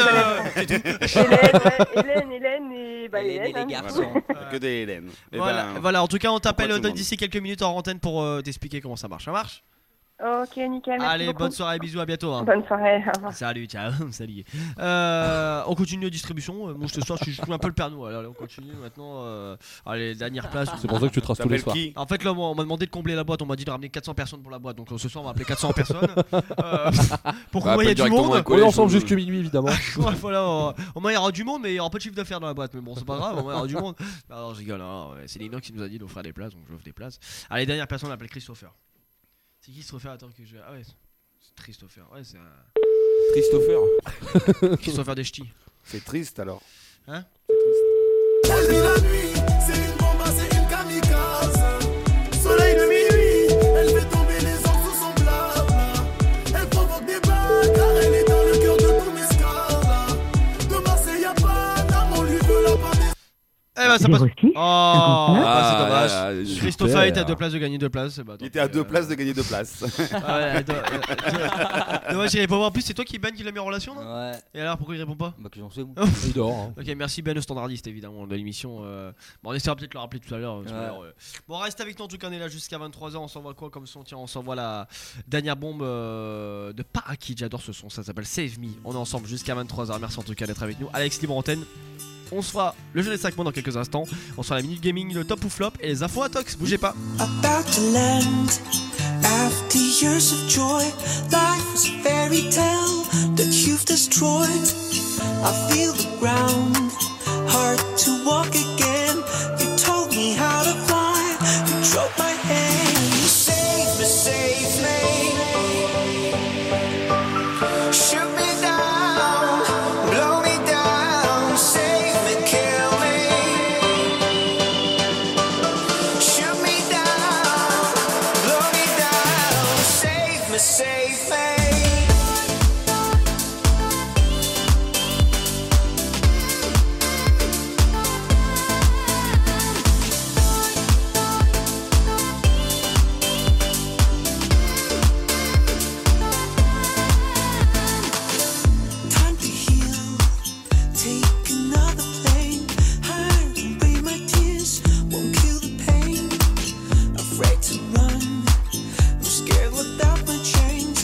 et Hélène et les garçons. Que des Hélène. Voilà, en tout cas, on t'appelle d'ici quelques minutes en antenne pour t'expliquer comment ça marche. Ça marche? Ok, nickel. Merci Allez, beaucoup. bonne soirée, bisous, à bientôt. Bonne soirée, au revoir. Salut, ciao, salut. On continue la distribution. Moi, ce soir, je suis un peu le Père Noël. Allez, on continue maintenant. Allez, dernière place. C'est pour ça que tu traces tous les soirs. En fait, là, on m'a demandé de combler la boite. On m'a dit de ramener 400 personnes pour la boîte. Donc, ce soir, on va appeler 400 personnes. Pourquoi il y a du monde? On est ensemble jusqu'à minuit, évidemment. Voilà, au moins, il y aura du monde, mais il n'y aura pas de chiffre d'affaires dans la boîte. Mais bon, c'est pas grave, au moins, il y aura du monde. Alors, je rigole. C'est l'Inox qui nous a dit d'offrir des places. Donc, j'offre des places. Allez, dernière personne, on appelle Christopher. C'est qui Christopher? Attends que je... Ah ouais, c'est Christopher. Ouais, c'est un... Christopher Deschty. C'est triste alors. Hein? Elle vit la nuit, c'est une bombe, c'est une kamikaze. Soleil de minuit, elle fait tomber les anges sous son blabla. Elle provoque des balles car elle est dans le cœur de tous mes scars. De Marseille y'a pas d'âme, on lui veut la part des... Eh ben ça passe. Oh, c'est dommage. Christopher était à 2 places de gagner 2 places. Il était à 2 places de gagner 2 places. Dommage, il répond pas. En plus, c'est toi qui Ben qui l'a mis en relation, non? Ouais. Et alors, pourquoi il répond pas? Bah, que j'en sais, moi. Il dort. Hein. Ok, merci Ben, le standardiste évidemment de l'émission. Bon, on essaiera peut-être de le rappeler tout à l'heure. Bon, reste avec nous en tout cas, on est là jusqu'à 23h. On s'envoie quoi comme son? Tiens, on s'envoie la dernière bombe de Parakid. J'adore ce son, ça s'appelle Save Me. On est ensemble jusqu'à 23h. Merci en tout cas d'être avec nous. Alex Libre Antenne. On se fera le jeu des 5 mots dans quelques instants. On se fera la minute gaming, le top ou flop et les infos à Tox. Bougez pas. About to land after years of joy. Life is a fairy tale that you've destroyed. I feel the ground, hard to walk again. You told me how to fly, you drove my hand. You saved me, saved me. Shoot me down, blow me down. Save me, kill me. Shoot me down, blow me down. Save me, save me. Time to heal, take another plane. Hide away my tears, won't kill the pain. Afraid to run, I'm scared without my chains.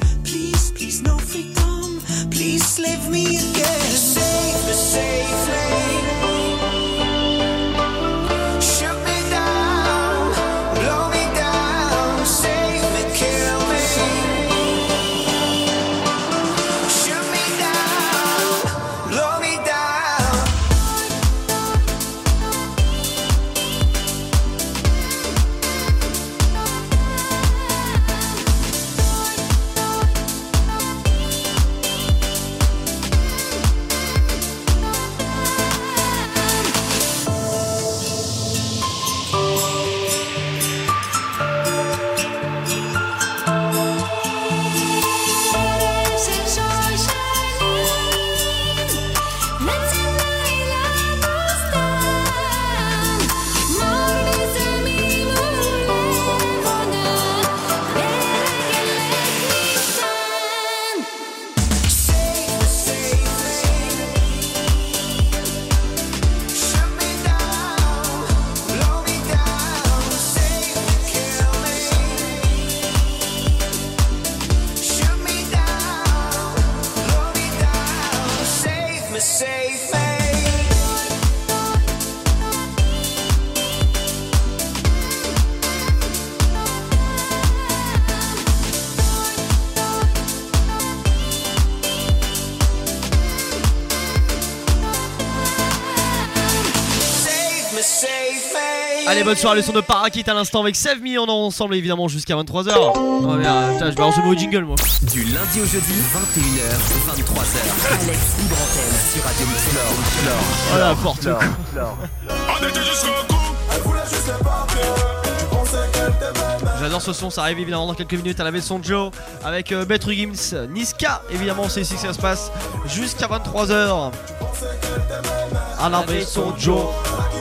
Allez, bonne soirée, le son de Parakit à l'instant avec Save Me. On est ensemble évidemment jusqu'à 23h. Oh merde, putain, je balance le mot jingle moi. Du lundi au jeudi, 21h, 23h. Alex Libre Antenne sur Radio Mix Floor. Voilà, n'importe quoi. On était jusqu'au cou, elle voulait juste les papiers. On sait qu'elle t'aimait. J'adore ce son, ça arrive évidemment dans quelques minutes à la maison de Joe avec Betru Gims, Niska. Évidemment, c'est ici que ça se passe jusqu'à 23h. À la maison de Joe.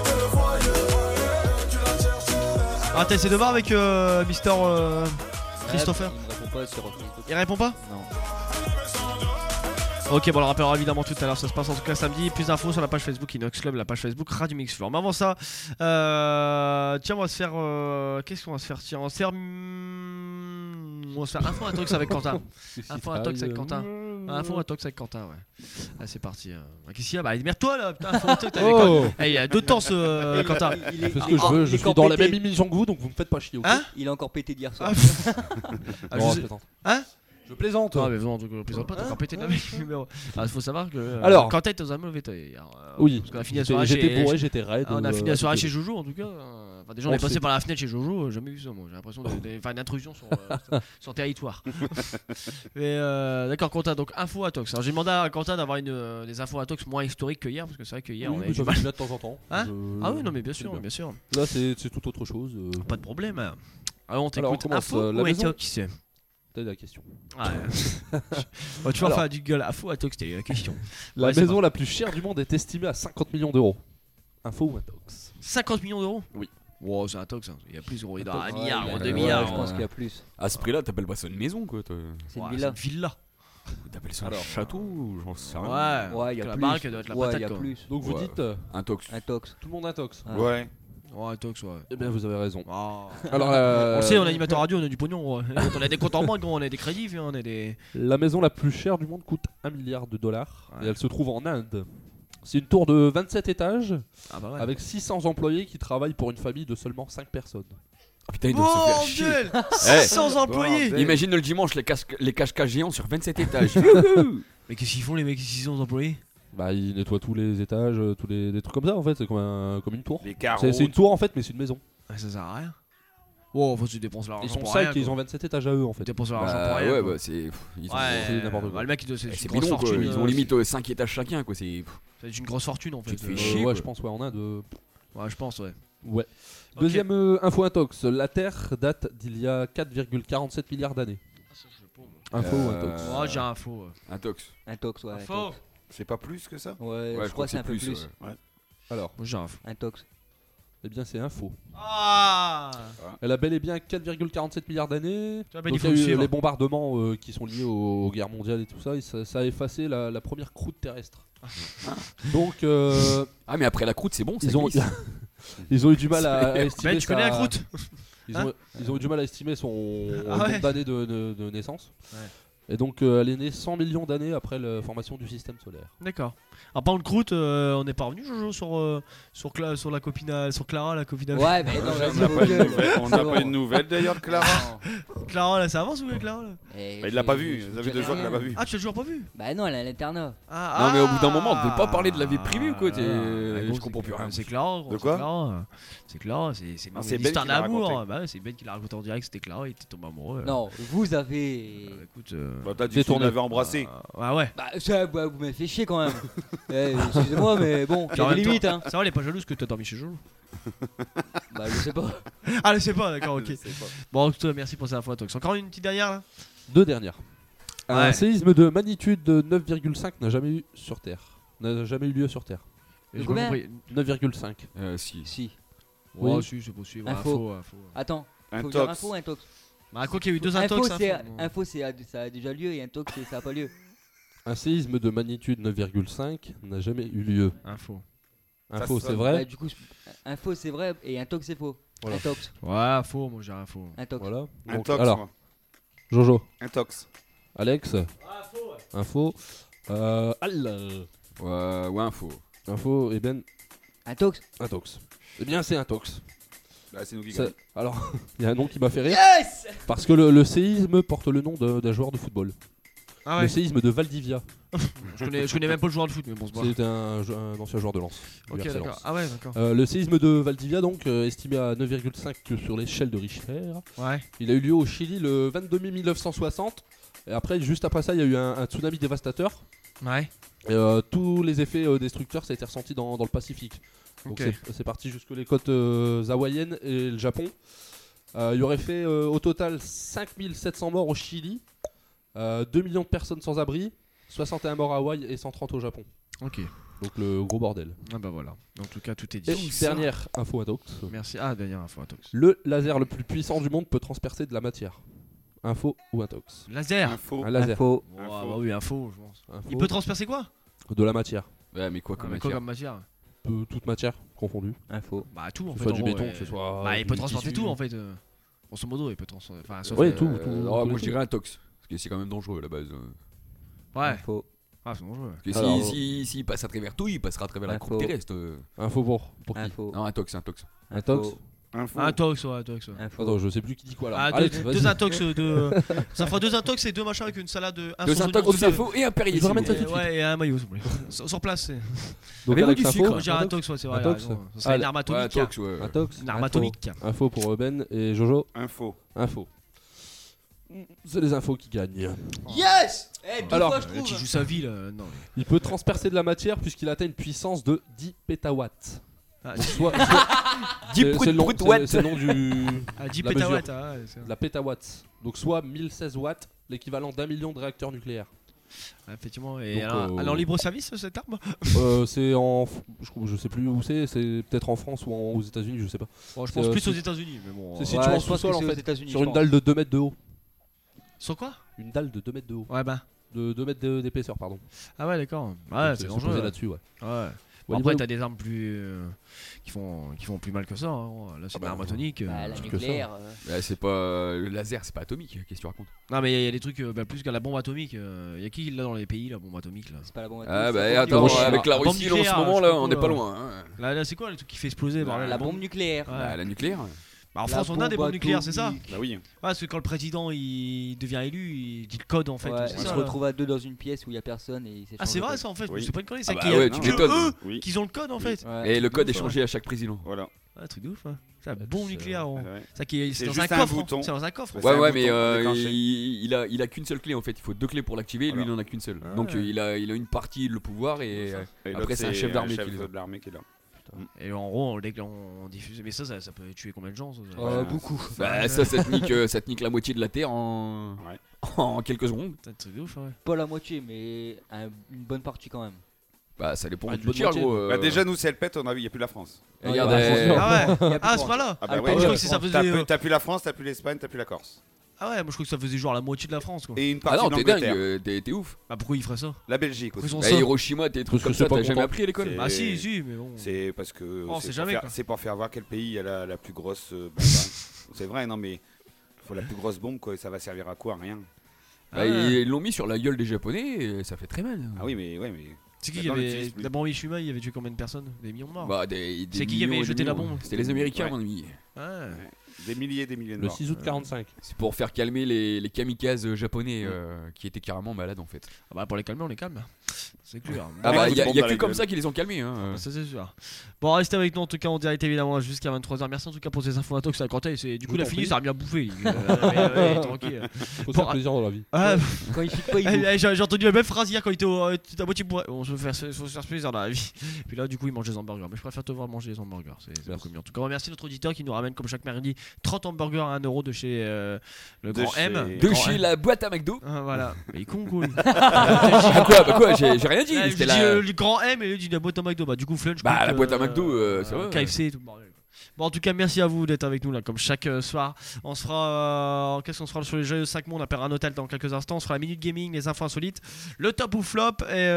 Ah, t'as essayé de voir avec Mister Christopher? Il me répond pas sur Facebook. Il répond pas? Non. Ok, bon, on le rappellera évidemment tout à l'heure, ça se passe en tout cas samedi. Plus d'infos sur la page Facebook Inox Club, la page Facebook Radio Mix Floor. Mais avant ça, tiens, on va se faire. Qu'est-ce qu'on va se faire? Tiens, on va se faire. On va se faire Info à Tox avec Quentin. Info à Tox avec Quentin. Info à Tox avec Quentin, ouais. Allez, c'est parti. Qu'est-ce qu'il y a? Bah, merde-toi là, putain, Info à Tox avec Quentin. Il y a 2 temps ce Quentin. Je fais ce que je veux, je suis dans la même émission que vous, donc vous me faites pas chier. Hein? Il a encore pété d'hier soir. Non, je plaisante. Hein? Je plaisante. Ah, mais non, je plaisante pas, t'as encore pété de la mec. Il faut savoir que. Alors, Quentin était dans un mauvais temps hier. Oui, parce qu'on a fini la soirée j'étais bourré, j'étais raide. On a fini la soirée chez Jojo en tout cas. Enfin, déjà, on est passé par la fenêtre chez Jojo, j'ai jamais vu ça moi. J'ai l'impression de faire une intrusion sur territoire. Mais d'accord, Quentin, donc info à Tox. Alors j'ai demandé à Quentin d'avoir des infos à Tox moins historiques que hier, parce que c'est vrai que hier on avait du mal de temps en temps. Hein? Ah oui, non, mais bien sûr, bien sûr. Là, c'est tout autre chose. Pas de problème. Alors on t'écoute. Info la ou maison. Tox? C'était la question. Ouais. Tu vas faire du gueule. Info à Tox, c'était la question. La maison la plus chère du monde est estimée à 50 millions d'euros. Info ou un Tox? 50 millions d'euros? Oui. Wow, c'est un Tox, hein. Il y a plus, il doit Ouais, 1 milliard, il y a 2 ouais, milliards. je pense qu'il y a plus. À ce prix-là, t'appelles pas ça une maison quoi. C'est une Ouais, villa. c'est une villa. T'appelles ça un château ou j'en sais rien. Ouais, il y a la plus. baraque, elle doit être la Ouais, patate il y a quoi. plus. Donc vous Ouais. dites Un Tox. Un Tox. tout le monde un Tox. Ouais. Ouais, un Tox, ouais. Eh bien, vous avez raison. Ah. Alors, On le sait, on est animateur radio, on a du pognon. On a des comptes en banque, on a des crédits, on a des. La maison la plus chère du monde coûte 1 milliard de dollars Ouais. et elle se trouve en Inde. C'est une tour de 27 étages Ah bah ouais. avec 600 employés qui travaillent pour une famille de seulement 5 personnes. Oh, putain, ils doivent se faire chier. Bordel Eh, 600 employés. Imagine le dimanche les cache-caches géants sur 27 étages. Mais qu'est-ce qu'ils font les mecs 600 employés? Bah, ils nettoient tous les étages, des trucs comme ça en fait, c'est comme une tour. Les carreaux. C'est une tour en fait, mais c'est une maison. Ça sert à rien. Wow, faut que tu dépenses l'argent Ils sont pour 5 rien, et ils quoi. ont 27 étages à eux en Tu fait. dépenses l'argent pour rien. Ouais, quoi. bah c'est. Ils ont- Ouais, c'est n'importe quoi. bah, le mec, c'est une c'est grosse bidon quoi. fortune. Ils ont limite 5 étages chacun quoi. C'est. C'est une grosse fortune en fait. te fais chier, Ouais, quoi. je pense, ouais, en Inde. Ouais, je pense, ouais. Ouais. Ok. Deuxième info intox. La Terre date d'il y a 4,47 milliards d'années. Info ou intox? Oh, j'ai info. Un Tox. Un Tox, ouais. Info. Un Tox. C'est pas plus que ça? Ouais, je crois que c'est un peu plus. Ouais. Alors, Moi, j'ai info. Un Tox. eh bien, c'est info. Ah. Elle a bel et bien 4,47 milliards d'années. Tu vois, ben, Donc, il faut il y a eu suivre. les bombardements qui sont liés aux guerres mondiales et tout ça, et ça a effacé la première croûte terrestre. Donc, Ah, mais après la croûte, c'est bon. Ça ils ont, glisse. ils ont eu du mal à estimer. Ben, tu connais la croûte? Ils ont eu du mal à estimer son Ah nombre ouais. d'années de naissance. Ouais. Et donc, elle est née 100 millions d'années après la formation du système solaire. D'accord. Alors, par contre, croûte, on n'est pas revenu, Jojo, sur la copine, sur Clara, la copine à Ouais, mais non, On vas-y, n'a vos pas de gueules. nouvelles- on n'a pas eu de nouvelles d'ailleurs de Clara. Clara, là, ça avance ou quoi, Clara là? Bah, il l'a pas vu, ça fait 2 jours qu'il l'a pas vu. Ah, tu l'as toujours pas vu? Bah non, elle est à l'internat. Non, mais au bout d'un moment, on peut pas parler de la vie privée ou quoi. Je comprends plus rien. C'est Clara. De quoi? C'est Clara, c'est Ah, une c'est Ben histoire qui l'a d'amour. raconté. Bah ouais, c'est Ben qui l'a raconté en direct, c'était Clara, il était tombé amoureux. Non, vous avez. Écoute, Bah, t'as dit que tu Détourné. l'avais embrassé. ouais, ouais. Bah, ça, bah, vous m'avez fait chier quand même. Excusez-moi, mais bon, il y a des limites, hein. Ça va, elle est pas jalouse que t'as dormi chez Jojo? Bah, je sais pas. Ah, je sais pas, d'accord, ok. Bon, en tout cas, merci pour cette info, Tox. Encore une petite dernière là? Deux dernières. Un Ouais. séisme de magnitude de 9,5 n'a jamais eu sur Terre. N'a jamais eu lieu sur Terre. Et j'ai combien? pas compris. 9,5. Si. Si. Ouais, Oui. si, c'est possible. Info. Info. Attends, Un faut dire tox. info ou un Tox? Bah, quoi qu'il y a eu deux Info, intox. info, ça a déjà lieu et un Tox, ça a pas lieu. Un séisme de magnitude 9,5 n'a jamais eu lieu. Info. Info, Ça c'est sonne. vrai. Bah, du coup, info c'est vrai et un Tox c'est faux. Voilà. Un Tox. Ouais, info, moi j'ai info. Un Tox. Voilà. Un Donc, tox, alors, moi. Jojo, Un tox. Alex, info. Ouais, info. Info, et Ben, Un Tox. un tox. Eh bien, c'est un tox. Bah, c'est nous qui Ça- gagnons. Alors, il y a un nom qui m'a fait rire. Yes! Parce que le séisme porte le nom d'un joueur de football. Ah ouais. Le séisme de Valdivia. je connais même pas le joueur de foot, mais bon, c'est pas grave. C'était un ancien joueur de Lens. Ok, du RC d'accord. Lens. Ah ouais, d'accord. Le séisme de Valdivia, donc estimé à 9,5 sur l'échelle de Richter. Ouais. Il a eu lieu au Chili le 22 mai 1960. Et après, juste après ça, il y a eu un tsunami dévastateur. Ouais. Et, tous les effets destructeurs, ça a été ressenti dans le Pacifique. Donc Ok. c'est parti jusque les côtes hawaïennes et le Japon. Il y aurait fait au total 5700 morts au Chili, 2 millions de personnes sans abri, 61 morts à Hawaï et 130 au Japon. Ok. Donc le gros bordel. Ah bah voilà. En tout cas, tout est dit. Et dernière info Intox. Merci. Ah, dernière info Intox. Le laser le plus puissant du monde peut transpercer de la matière. Info ou Intox? Laser. Info. Un laser. Info. Oh, bah oui, info, je pense. Info. Il peut transpercer quoi? De la matière. Ouais, mais quoi comme Mais quoi matière comme matière? Toute matière confondue. Info. Bah tout en Que fait. ce soit en du gros, béton, que ce soit Bah il peut du transporter tissu. tout en fait. Grosso modo, il peut transporter. Enfin, sauf Ouais, que- tout. moi je dirais un tox. Parce que c'est quand même dangereux à la base. Ouais. Info. Ah, c'est dangereux. Parce que Alors, s'il passe à travers tout, il passera à travers la Info. croûte terrestre. Info pour qui? Info. Non, un tox, un tox. Intox. Info. Un tox, ouais, un tox. Ouais. Info. Attends, je sais plus qui dit quoi là. Ah, Allez, deux vas-y. intox de. Ça fera deux intox et deux machins avec une salade. Deux intox, deux infos et un Perrier. Je vous ramène ça tout de suite. Ouais, et un maillot, s'il vous plaît. Sur place, c'est. Donc Avez-vous Alex du info. sucre? J'ai un tox, ouais, c'est vrai. Intox. raison. Ça serait une arme Ouais, atomique. un tox, ouais. Intox. Une arme atomique. Info pour Ben et Jojo. Info. Info. C'est les infos qui gagnent. Yes! Eh, deux Alors, fois, je trouve. Qui joue sa vie là. Non. Il peut transpercer de la matière puisqu'il atteint une puissance de 10 pétawatts. Ah, Donc 10 soit 10 c'est le nom- prut-prut-watts. c'est le nom du Ah, 10 la pétawatts. mesure. Ah, ouais, c'est- de la pétawatts. Donc soit 1016 watts, l'équivalent d'1 million de réacteurs nucléaires. Ouais, effectivement. Et Donc, alors, elle est en libre service cette arme? C'est je sais plus où c'est peut-être en France ou aux États-Unis, je sais pas. Bon, je C'est, pense plus c'est- aux États-Unis, mais bon. C'est situé Ouais, en je pense sous-sol que en c'est aux fait, États-Unis, sur je une pense. dalle de 2 mètres de haut. Sur quoi? Une dalle de 2 mètres de haut. Ouais, bah. De 2 mètres d'épaisseur, pardon. Ah ouais, d'accord. Donc, Ouais, c'est posé dangereux. là-dessus, ouais. Ouais. Bon, Ouais, après, voilà. t'as des armes plus. Qui font plus mal que ça. Hein. Là, c'est une arme atomique. Bah, la que ça. nucléaire. Bah, c'est pas. Le laser, c'est pas atomique. Qu'est-ce que tu racontes? Non, mais il y a des trucs plus qu'à la bombe atomique. Il y a qui là dans les pays, la bombe atomique là? C'est pas la bombe Ah, atomique, bah c'est attends, la bombe avec la bombe Russie là, en ce nucléaire, moment je là, sais on pas n'est pas quoi. loin. hein. Là, c'est quoi le truc qui fait exploser bordel, La bombe nucléaire. Ouais. Bah, la nucléaire. Bah, en La France, on a des bombe bombes nucléaires, c'est ça? atomique. Bah oui. Ouais, parce que quand le président il devient élu, il dit le code en fait. Ouais, c'est il ça, se là. retrouve à deux dans une pièce où il y a personne et il s'échange Ah, c'est le vrai code. ça en fait. Oui. C'est pas une connerie. Ah C'est bah qu'il y a ouais, tu que m'étonnes. eux Oui. qui ont le code en fait. Ouais. Et le code est ouf, changé à chaque président. Voilà. Ah, truc de ouf. Hein. C'est la bombe nucléaire. Ouais. C'est qui C'est dans juste un un coffre. bouton. C'est dans un coffre. C'est Ouais, un ouais, bouton mais déclenché. il a qu'une seule clé en fait. Il faut 2 clés pour l'activer. Lui, Voilà. il en a qu'une seule. Ah Donc ouais. il a une partie de le pouvoir et Et après l'autre, c'est un chef d'armée qui les a. de l'armée qui est là. Et en gros, dès qu'on diffuse, mais ça peut tuer combien de gens ça Beaucoup. Bah ça te nique la moitié de la Terre en Ouais. en quelques secondes. C'est un truc de ouf, ouais. Pas la moitié, mais une bonne partie quand même. Bah ça dépend Ah, du une bonne tir moitié. gros. Bah déjà nous si elle pète on a vu il y a plus la France. Regarde, Ah, Ah ouais. Y a plus Ah, de c'est pas là. Ah Ah, bah je ouais. crois que ça faisait. T'as plus la France, t'as plus l'Espagne, t'as plus la Corse. Ah ouais, moi je crois que ça faisait genre la moitié de la France quoi. Et une Ah partie non, de t'es l'Angleterre. dingue, t'es ouf. Bah pourquoi ils feraient ça? La Belgique Ils aussi. ont Bah, ça. Hiroshima, t'es des trucs Parce comme que ça, c'est pas t'as jamais content. appris à l'école. C'est- Bah si, mais bon. C'est parce que Oh, c'est jamais, quoi. c'est pour faire voir quel pays a la plus grosse bombe. C'est vrai non mais faut la plus grosse bombe quoi, et ça va servir à quoi? Rien. Bah, ils l'ont mis sur la gueule des Japonais et ça fait très mal. Ah oui mais ouais mais C'est qui Maintenant, on avait l'utilise plus. la bombe Hiroshima, il avait tué combien de personnes? Des millions de morts. Bah, des C'est qui avait millions et jeté des la millions. bombe? C'était les Américains, Ouais. mon ami. Ouais. des milliers de Le morts. 6 août 45. C'est pour faire calmer les kamikazes japonais qui étaient carrément malades en fait. Ah bah pour les calmer, on les calme. C'est clair. Ah Ouais, bah, coup il de y a bombe que dans la comme gueule. ça qu'ils les ont calmés. Hein. Ça c'est sûr. Bon, restez avec nous en tout cas en direct évidemment jusqu'à 23h. Merci en tout cas pour ces infos à Tox à Quentin. Du coup, Je il a t'en fini, prie. ça a bien bouffé. Ouais, tranquille. Faut se Bon, faire plaisir dans la vie. Ah, Quand il chic pas, il bouffe. j'ai entendu la même phrase hier quand il était à moitié bourré. On se fait faire plaisir dans la vie. Puis là, du coup, il mange des hamburgers. Mais je préfère te voir manger des hamburgers. C'est beaucoup mieux. En tout cas, remercie notre auditeur qui nous ramène comme chaque mardi 30 hamburgers à 1€ de chez le Grand M. De chez la boîte à McDo. Ah, voilà. Mais il con, cool. Ah quoi, j'ai rien dit. Là, C'était je dis, la... le Grand M et lui dit la boîte à McDo. Bah, du coup, Flunch. Bah, coûte, la boîte à McDo, c'est vrai. KFC et tout le bordel. Bon, en tout cas, merci à vous d'être avec nous là, comme chaque soir. On se fera. Qu'est-ce qu'on se fera sur les jeux 5 mondes? On appellera un hôtel dans quelques instants. On se fera la minute gaming, les infos insolites, le top ou flop.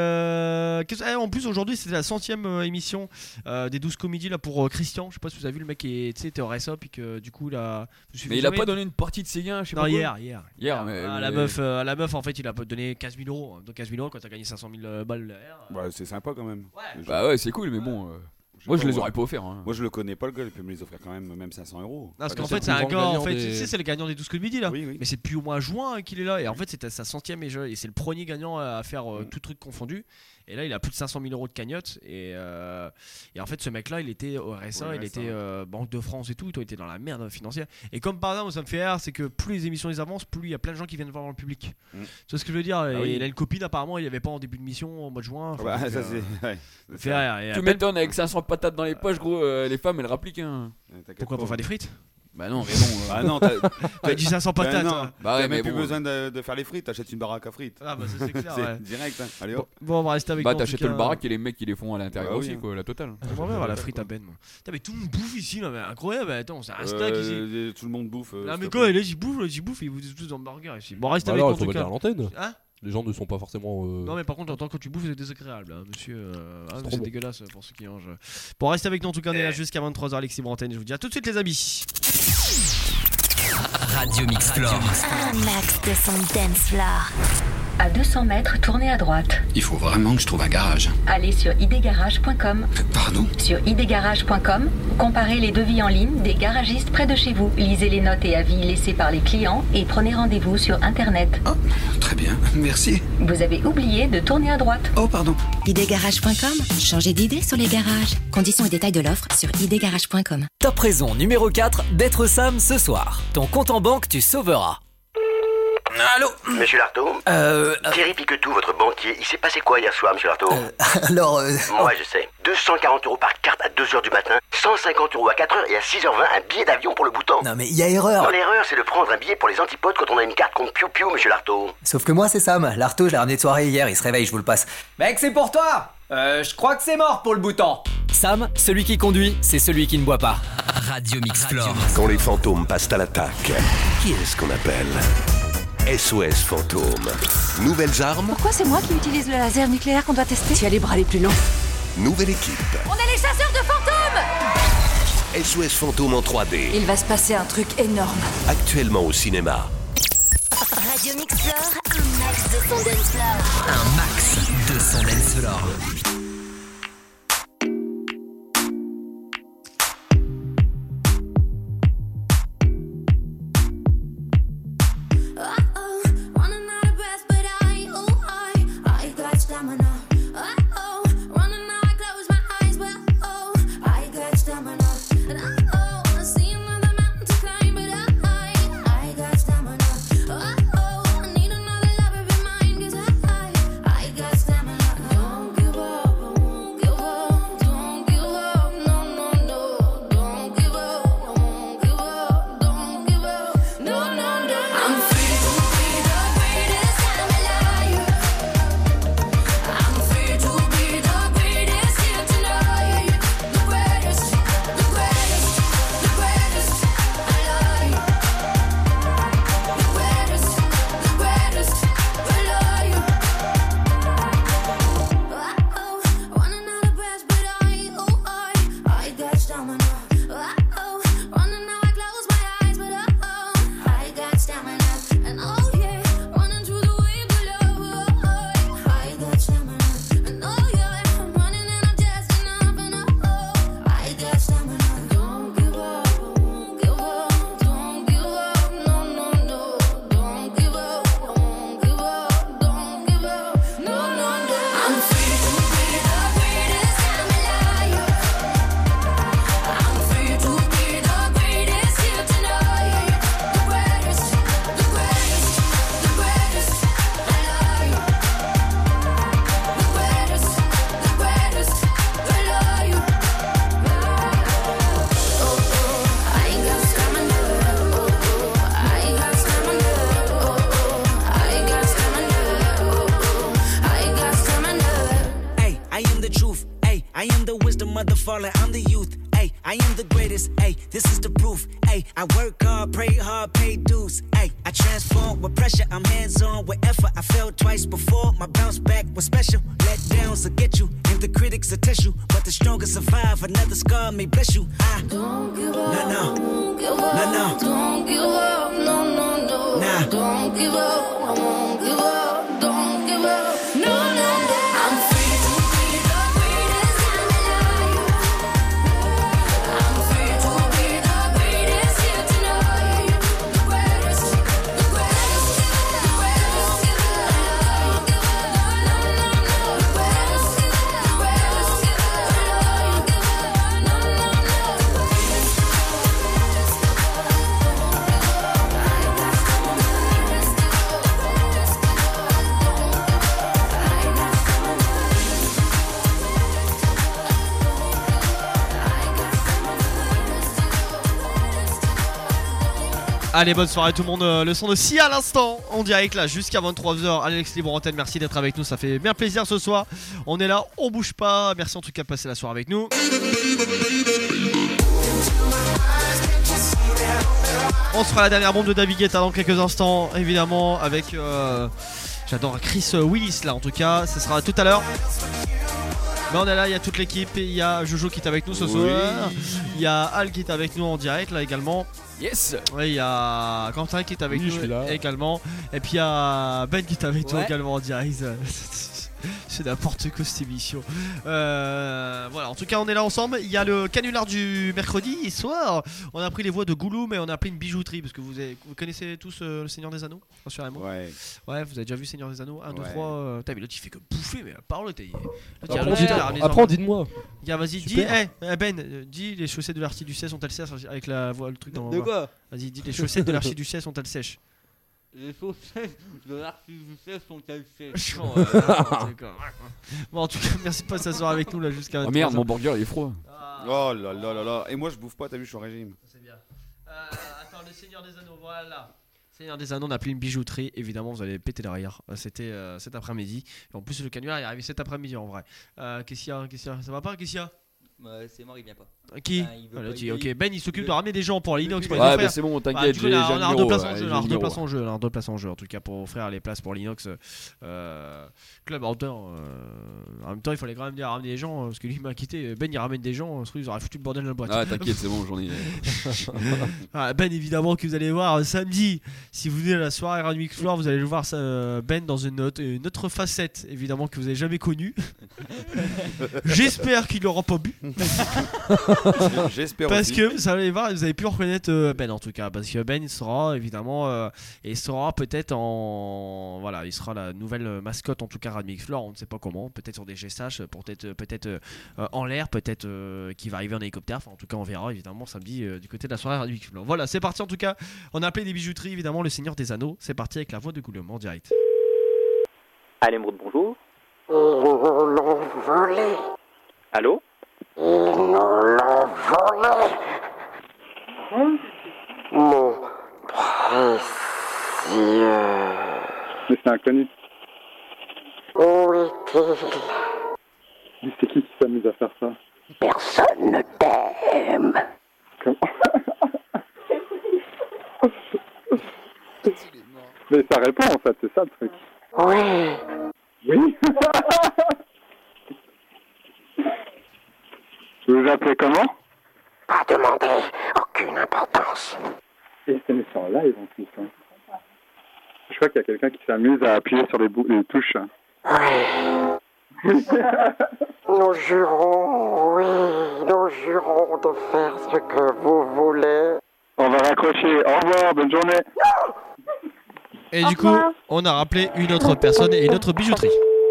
Et en plus, aujourd'hui, c'était la 100ème émission des 12 comédies là pour Christian. Je sais pas si vous avez vu le mec qui était au RSA, puis que du coup, là. Mais il a pas donné une partie de ses gains, je sais Non, pas. hier. Mais, À la meuf, en fait, il a donné 15 000 euros. Donc 15 000 euros quand t'as gagné 500 000 balles derrière. Bah c'est sympa quand même. Bah ouais, c'est cool, mais bon. Moi, je les aurais pas offerts. Moi, je le connais pas, le gars, il peut me les offrir quand même 500 €. Non, parce qu'en fait, c'est un gars, en fait, tu sais, c'est le gagnant des 12 coups de midi là. Mais c'est depuis au mois juin qu'il est là. Et en fait, c'était sa 100e et c'est le premier gagnant à faire tout truc confondu. Et là, il a plus de 500 000 € de cagnotte. Et en fait, ce mec-là, il était au RSA, il était Banque de France et tout. Il était dans la merde financière. Et comme par exemple, ça me fait rire, c'est que plus les émissions ils avancent, plus il y a plein de gens qui viennent voir dans le public. Tu vois ce que je veux dire? Et il a une copine, apparemment, il n'y avait pas en début de mission, au mois de juin. Ça, fait rire. Tu m'étonnes, avec 500 patates dans les poches, gros, les femmes elles rappliquent. Hein. Pourquoi? Pour faire des frites? Bah non, mais bon. Ah non, t'as dit 500 patates. Bah ouais, mais plus besoin de faire les frites, t'achètes une baraque à frites. Ah bah ça c'est clair. C'est direct. Hein. Allez hop. Bon, on va rester avec nous. Bah t'achètes le baraque et les mecs qui les font à l'intérieur aussi, quoi, la totale. On va voir la frite à Ben. Putain, mais tout le monde bouffe ici, là, mais incroyable. Attends, c'est un steak ici. Tout le monde bouffe. Non, mais quoi, là, j'y bouffe, ils vous disent tous dans le burger ici. Bon, reste avec nous en tout cas. l'antenne. Hein? Les gens ne sont pas forcément. Non, mais par contre, j'entends quand tu bouffes, c'est désagréable, hein, monsieur. C'est dégueulasse pour ceux qui mangent. Bon, reste avec nous en tout cas, on est là jusqu'à 23h, Alexis Brantène. Je vous dis à tout de suite, les amis. Radio Mixplore. Un max de son dance floor. À 200 mètres, tournez à droite. Il faut vraiment que je trouve un garage. Allez sur idgarage.com. Pardon? Sur idgarage.com, comparez les devis en ligne des garagistes près de chez vous. Lisez les notes et avis laissés par les clients et prenez rendez-vous sur Internet. Oh, très bien, merci. Vous avez oublié de tourner à droite. Oh, pardon. idgarage.com. Changez d'idée sur les garages. Conditions et détails de l'offre sur idgarage.com. Top raison numéro 4 d'être Sam ce soir. Ton compte en banque, tu sauveras. Allô? Monsieur Lartaud? Thierry Piquetou, votre banquier, il s'est passé quoi hier soir, monsieur Lartaud? Alors, Moi, je sais. 240 € par carte à 2h du matin, 150 € à 4h et à 6h20, un billet d'avion pour le Bhoutan. Non mais il y a erreur. Non, l'erreur, c'est de prendre un billet pour les antipodes quand on a une carte compte piou-piou, monsieur Lartaud. Sauf que moi, c'est Sam. L'artaud, je l'ai ramené de soirée hier, il se réveille, je vous le passe. Mec, c'est pour toi. Je crois que c'est mort pour le Bhoutan. Sam, celui qui conduit, c'est celui qui ne boit pas. Radio Mixplore. Quand les fantômes passent à l'attaque, qui est-ce qu'on appelle? SOS Fantôme. Nouvelles armes. Pourquoi c'est moi qui utilise le laser nucléaire qu'on doit tester? Tu as les bras les plus longs. Nouvelle équipe. On est les chasseurs de fantômes! SOS Fantôme en 3D. Il va se passer un truc énorme. Actuellement au cinéma. Radio Mixplore, un max de son dance floor. Un max de son dance floor. I'm the youth, ayy, I am the greatest, ayy, this is the proof, ayy, I work hard, pray hard, pay dues, ayy, I transform with pressure, I'm hands-on with effort, I failed twice before, my bounce back was special, let downs will get you, and the critics will test you, but the strongest survive, another scar may bless you, I don't give up, no, don't give up, no, don't give up, no, nah, don't give up, I won't give up, don't give up, no, I'm free to be the greatest, I'm alive. Allez, bonne soirée tout le monde. Le son de Sia à l'instant en direct là jusqu'à 23h. Alex Libre Antenne, merci d'être avec nous. Ça fait bien plaisir ce soir. On est là, on bouge pas. Merci en tout cas de passer la soirée avec nous. On se fera la dernière bombe de David Guetta dans quelques instants, évidemment, avec j'adore Chris Willis là en tout cas. Ce sera tout à l'heure. Mais on est là, il y a toute l'équipe. Il y a Jojo qui est avec nous ce soir. Il y a Al qui est avec nous en direct là également. Yes. Ouais, il y a Quentin qui est avec nous également. Et puis il y a Ben qui est avec nous également en direct. C'est n'importe quoi cette émission. Voilà, en tout cas on est là ensemble. Il y a le canular du mercredi soir. On a pris les voix de Gouloum et on a pris une bijouterie. Parce que vous connaissez tous le Seigneur des Anneaux, rassurez-moi. Ouais, vous avez déjà vu Seigneur des Anneaux 1, 2, 3. Putain, mais l'autre il fait que bouffer, mais la parole Apprends, dis-moi. Vas-y, dis, Ben, dis les chaussettes de l'archiduchesse sont-elles sèches avec la voix, le truc dans. De quoi? Vas-y, dis les chaussettes de l'archiduchesse sont-elles sèches? Les chaussettes de l'archiduchesse sont-elles sèches? Bon, en tout cas, merci de passer la soirée avec nous là jusqu'à. Oh merde, mon burger il est froid. Oh là là là là. Et moi je bouffe pas, t'as vu, je suis en régime. C'est bien. Attends, le Seigneur des Anneaux, voilà. Seigneur des Anneaux, on a appelé une bijouterie. Évidemment, vous allez péter derrière. C'était cet après-midi. Et en plus, le canular est arrivé cet après-midi en vrai. Qu'est-ce qu'il y a? Ça va pas? Qu'est-ce qu'il y a? C'est mort, il vient pas. Qui? Ok, Ben il s'occupe de ramener des gens pour l'inox. Ouais, mais c'est bon, t'inquiète, j'ai on a un numéro, deux places en jeu, en tout cas pour offrir les places pour l'inox. Club Outdoor. En même temps, il fallait quand même dire ramener des gens parce que lui il m'a quitté. Ben il ramène des gens, ils auraient foutu le bordel dans la boîte. Ah, t'inquiète, c'est bon, j'en ai. Ben évidemment que vous allez voir samedi. Si vous venez à la soirée Radio Mix Floor, vous allez le voir Ben dans une autre facette, évidemment que vous avez jamais connue. J'espère qu'il n'aura pas bu. J'espère parce aussi. que vous allez voir, vous avez pu reconnaître Ben en tout cas, parce que Ben il sera évidemment et sera peut-être en voilà, il sera la nouvelle mascotte en tout cas Radmix Floor, on ne sait pas comment, peut-être sur des GSH, peut-être en l'air, peut-être qui va arriver en hélicoptère, enfin en tout cas on verra évidemment samedi du côté de la soirée Radmix Floor. Voilà, c'est parti en tout cas. On a appelé des bijouteries évidemment le Seigneur des Anneaux, c'est parti avec la voix de Gouloum en direct. Allez, bonjour. Allô? Ils nous l'ont volé. Mon précieux. Mais c'est inconnu. Où est-il? Mais c'est qui s'amuse à faire ça? Personne ne t'aime. Comment? Mais ça répond en fait, c'est ça le truc. Oui. Oui. Vous vous appelez comment? Pas demander, aucune importance. Et c'est en live en plus. Hein. Je crois qu'il y a quelqu'un qui s'amuse à appuyer sur les touches. Oui. Nous jurons, nous jurons de faire ce que vous voulez. On va raccrocher. Au revoir, bonne journée. Et du coup, on a rappelé une autre personne et une autre bijouterie.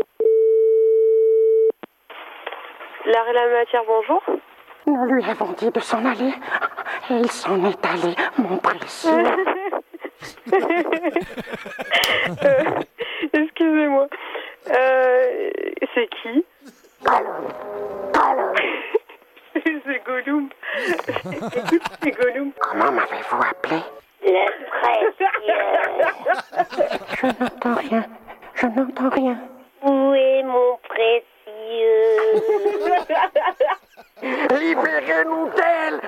L'art et la matière, bonjour. Nous lui avons dit de s'en aller. Et il s'en est allé, mon précieux. Excusez-moi. C'est qui? Gollum. C'est Gollum. Écoute, c'est Gollum. Comment m'avez-vous appelé? Le précieux. Je n'entends rien. Je n'entends rien. Où est mon précieux? Libérez-nous d'elle.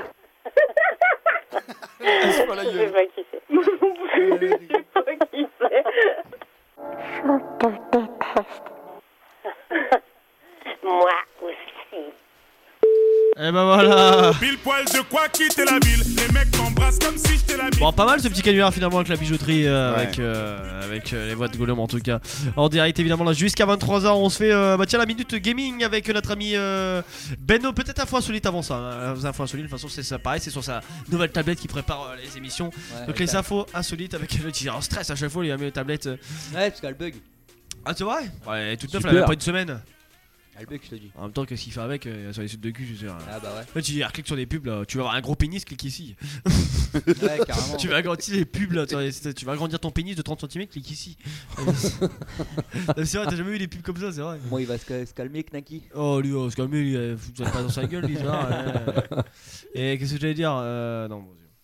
Je sais pas qui c'est. Je sais pas qui c'est. Je te déteste. Moi aussi. Et ben voilà. Pile poil de quoi quitter la ville. Les mecs m'embrassent comme si j'étais la ville. Bon, pas mal ce petit canular finalement avec la bijouterie, avec les voix de Gollum en tout cas. En direct évidemment là jusqu'à 23h, on se fait la minute gaming avec notre ami Benno. Peut-être Info Insolite avant ça. Info Insolite, de toute façon c'est pareil, c'est sur sa nouvelle tablette qui prépare les émissions. Donc les infos insolites avec le petit stress à chaque fois, il a mis les tablettes. Ouais, parce qu'elle bug. Ah, c'est vrai? Ouais, elle est toute neuve, elle avait pas une semaine. Elle bug, je te dis. En même temps, qu'est-ce qu'il fait avec sur les sites de cul, je sais. Ah bah ouais. Là, tu cliques sur des pubs, là. Tu vas avoir un gros pénis, clique ici. Ouais, carrément. Tu vas agrandir les pubs, là. Tu vas agrandir ton pénis de 30 cm, clique ici. C'est vrai, t'as jamais vu des pubs comme ça, c'est vrai. Moi, il va se calmer, Knaki. Oh, lui, se calmer, il fout pas dans sa gueule, lui, ça. Et qu'est-ce que j'allais dire? Non, bon Dieu.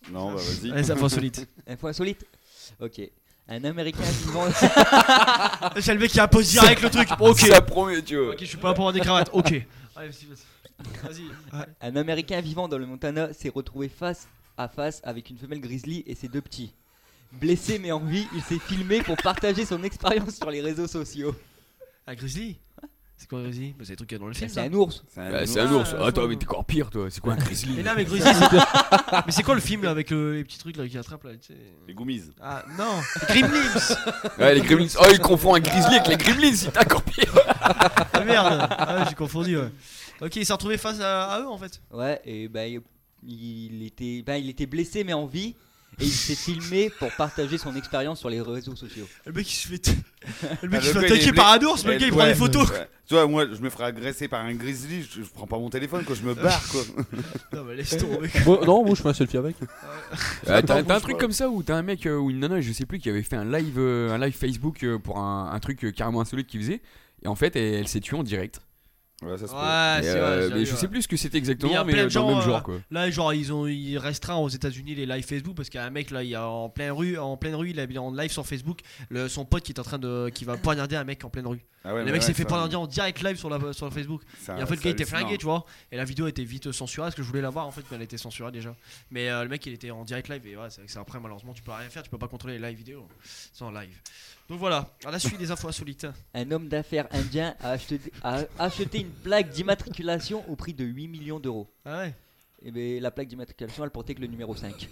Non, bah vas-y. Allez, info insolite. Info insolite. Ok. Un Américain vivant. C'est le mec qui impose direct le truc. Ok. Ça promet, tu vois. Ok, je suis pas là pour avoir des cravates. Ok. Allez, vas-y. Ouais. Un Américain vivant dans le Montana s'est retrouvé face à face avec une femelle grizzly et ses 2 petits. Blessé mais en vie, il s'est filmé pour partager son expérience sur les réseaux sociaux. Un grizzly? C'est quoi un grizzly? Bah, c'est des trucs qu'il y a dans le film. C'est un ours. C'est un ours. Attends, mais t'es encore pire, toi. C'est quoi un grizzly? Mais non, mais grizzly. Mais c'est quoi le film là, avec les petits trucs là qui attrapent là, tu sais? Les Goomies. Ah non, les Gremlins. Ouais, les Gremlins. Oh, il confond un grizzly avec les Gremlins, c'est encore pire. Ah merde. Ah ouais, j'ai confondu. Ouais. Ok, il s'est retrouvé face à eux en fait. Ouais, et bah il était blessé mais en vie. Et il s'est filmé pour partager son expérience sur les réseaux sociaux. Le mec il se fait attaquer par un ours, le gars il prend des photos. Ouais. Tu vois, moi je me ferais agresser par un grizzly, je prends pas mon téléphone quand je me barre quoi. Non mais laisse tomber. Non, moi je fais un selfie avec. T'as un truc comme ça où t'as un mec ou une nana, je sais plus, qui avait fait un live Facebook pour un truc carrément insolite qu'il faisait. Et en fait, elle s'est tuée en direct. Ouais, ça se peut. Ouais, c'est vrai. Mais je sais plus ce que c'était exactement, mais dans le même genre quoi. Là, genre, ils restreint aux États-Unis les live Facebook parce qu'il y a un mec là, il y a en pleine rue, il est en live sur Facebook, son pote qui est en train qui va poignarder un mec en pleine rue. Ah ouais, le mec s'est fait poignarder en direct live sur Facebook. Et en fait, le gars était hallucinant. flingué, tu vois. Et la vidéo était vite censurée parce que je voulais la voir en fait, mais elle était censurée déjà. Mais le mec il était en direct live et ouais, c'est après malheureusement tu peux rien faire, tu peux pas contrôler les live vidéo sans live. Donc voilà, à la suite des infos insolites. Un homme d'affaires indien a acheté une plaque d'immatriculation au prix de 8 millions d'euros. Ah ouais. Et ben la plaque d'immatriculation elle portait que le numéro 5.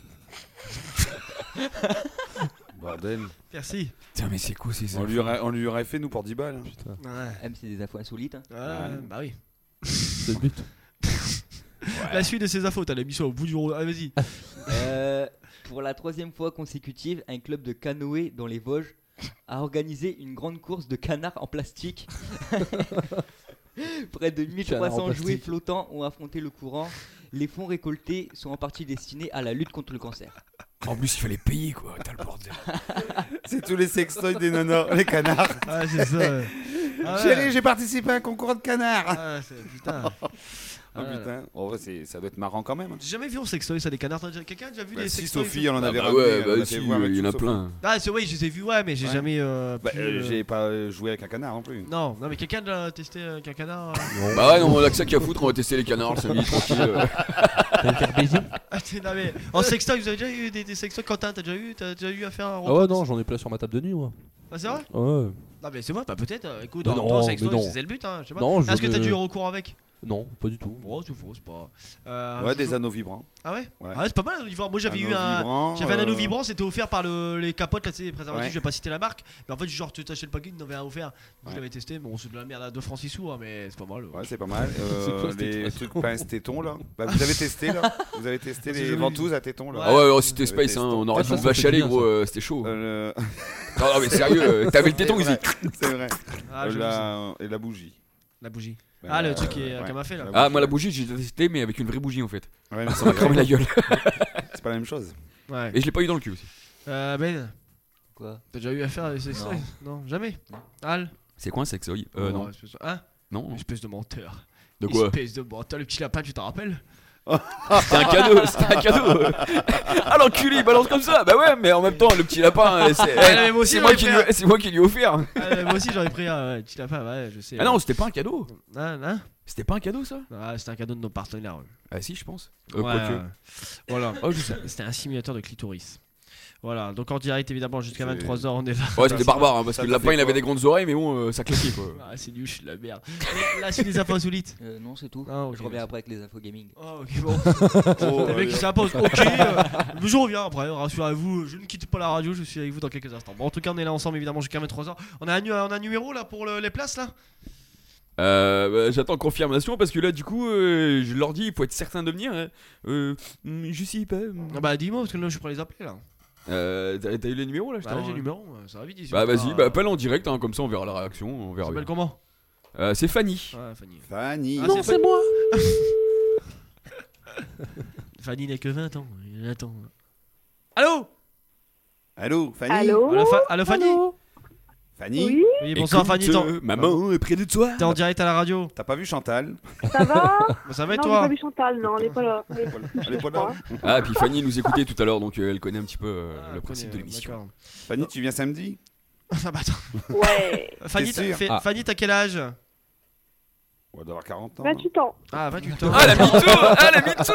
Bordel. Merci. Tiens, mais c'est quoi ces on lui aurait fait nous pour 10 balles. Putain. Ouais. C'est des infos insolites. Hein. Bah oui. C'est le but. La suite de ces infos, t'as l'émission au bout du rouleau. Ah, vas-y. Pour la 3e fois consécutive, un club de canoë dans les Vosges a organisé une grande course de canards en plastique. Près de 1300 jouets flottants ont affronté le courant. Les fonds récoltés sont en partie destinés à la lutte contre le cancer. En plus, il fallait payer quoi, t'as le bordel. C'est tous les sextoys des nanas, les canards. Ah, c'est ça. Ah, chérie, j'ai participé à un concours de canards. Ah, putain. Oh putain, ça doit être marrant quand même. J'ai jamais vu un sextoy, ça des canards. Quelqu'un a déjà vu des sextoys? Si Sophie, on en avait ramené. Ouais, si, il y en a plein. Ah, c'est ouais, je les ai vus, ouais, mais j'ai jamais. J'ai pas joué avec un canard non plus. Non, mais quelqu'un a testé avec un canard. Bah ouais, non, on a que ça qu'à foutre, on va tester les canards le samedi tranquille. T'as le faire baiser? Non, mais en sextoy, vous avez déjà eu des sextoys? Quentin, t'as déjà eu à faire un Ah ouais, non, j'en ai plein sur ma table de nuit, moi. Ah, c'est vrai? Ouais. Non, mais c'est vrai, bah peut-être. Écoute, non, sextoy, c'est le but, hein. Je sais pas. Est-ce que t'as dû eu recours avec? Non, pas du tout. Oh, c'est faux, c'est pas. Ouais, des anneaux vibrants. Ah ouais? Ah ouais, c'est pas mal l'anneau vibrant. Moi j'avais un anneau vibrant, c'était offert par les capotes là, tu sais, les préservatifs, je vais pas citer la marque. Mais en fait, genre, tu t'achètes le paquet, ils en avaient un offert. Je l'avais testé, bon, c'est de la merde à 2 francs 6 sous, hein, mais c'est pas mal. Ouais, c'est pas mal. Les trucs pince-tétons là. Bah, vous avez testé là? Vous avez testé les ventouses à tétons là? Ah ouais, c'était Space, hein, on aurait dû une vache à lait, gros, c'était chaud. Non, mais sérieux, t'avais le téton ici. C'est vrai. Et la bougie. La bougie. Ah, le truc qu'elle m'a fait là. Ah, moi la bougie j'ai testé, mais avec une vraie bougie en fait. Ouais, ça m'a cramé la gueule. C'est pas la même chose. Ouais. Et je l'ai pas eu dans le cul aussi. Ben. Quoi? T'as déjà eu affaire à des sextoys? Non, jamais. Al? C'est quoi un sextoy? Non. Hein? Non. Espèce de menteur. De quoi? Espèce de menteur, le petit lapin, tu t'en rappelles? C'était un cadeau. Ah l'enculé, il balance comme ça. Bah ouais, mais en même temps, le petit lapin, c'est moi qui lui ai offert. Moi aussi j'en ai pris un petit lapin, ouais, je sais. Ah non, c'était pas un cadeau. Hein? C'était pas un cadeau ça? Ah, c'était un cadeau de nos partenaires. Ah si, je pense. Voilà. Oh, c'était un simulateur de clitoris. Voilà, donc en direct évidemment jusqu'à 23h on est là. Ouais, c'était barbare hein, parce que le lapin il avait des grandes oreilles, mais bon, ça claquait quoi. Ah, c'est nul, je suis de la merde. Là, c'est des infos insolites. Non, c'est tout. Ah, okay, je reviens après avec les infos gaming. Oh, ok, bon. Le mec qui s'impose. Ok, je reviens après, rassurez-vous, je ne quitte pas la radio, je suis avec vous dans quelques instants. Bon, en tout cas, on est là ensemble évidemment jusqu'à 23h. On a un numéro là pour les places là? J'attends confirmation parce que là du coup je leur dis il faut être certain de venir. Je sais pas. Ah bah dis-moi parce que là je suis prêt à les appeler là. T'as eu les numéros là? J'ai le numéro, ça va vite ici. Bah vas-y, appelle en direct hein, comme ça on verra la réaction, on verra. Ça s'appelle comment? C'est Fanny. Ouais, Fanny. Fanny. Non, c'est moi. Fanny n'a que 20 ans, attends. Allô? Allô, Fanny? Allô? Allô, Fanny? Fanny. Oui, bonsoir Écoute, Fanny. maman est près de toi. T'es en direct à la radio. T'as pas vu Chantal? ça va? Ça va et Non, j'ai toi? pas vu Chantal, non, elle est pas là. Elle est pas là. Ah, puis Fanny nous écoutait tout à l'heure, donc elle connaît un petit peu le principe de l'émission. Fanny, tu viens samedi? Ah bah attends. Ouais. Fanny, Fanny, t'as quel âge? On va avoir 40 ans. 28 ans. Ah, 28 ans. Ah, la mytho. Ah, la mytho.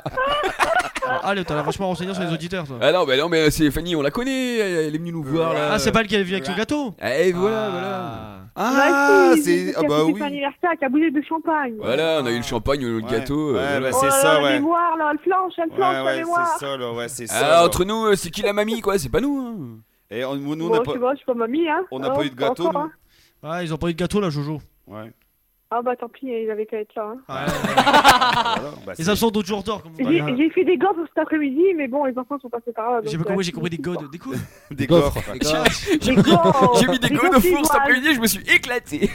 Allez, t'as vachement renseigné sur les auditeurs, toi. Ah non, mais c'est Fanny, on la connaît, elle est venue nous voir là. Ah, c'est pas elle qui est venue avec son gâteau? Eh, voilà. Ah, c'est. Ah bah oui. C'est anniversaire avec un boulet de champagne. Voilà, on a eu le champagne, on a eu le gâteau. Ouais, bah, Oh c'est là ça, là, la ouais. mémoire, là, elle flanche, la mémoire. C'est ça, là, ouais, c'est ça. Ah, là. entre nous, c'est qui la mamie, quoi? C'est pas nous, hein. Et nous, Bon, je sais pas, je suis pas mamie, hein. on n'a pas eu de gâteau, encore, nous. hein. Ouais, ils ont pas eu de gâteau là, Jojo. Ouais. Ah bah tant pis, ils avaient qu'à être là. Hein. Voilà, bah, Les absents d'autres jours d'or, comme vous voyez. J'ai fait des gaufres cet après-midi, mais bon, les enfants sont passés par là. J'ai pas compris, j'ai compris des godes. Des quoi? Des gaufres. J'ai mis des godes au four cet après-midi, je me suis éclaté.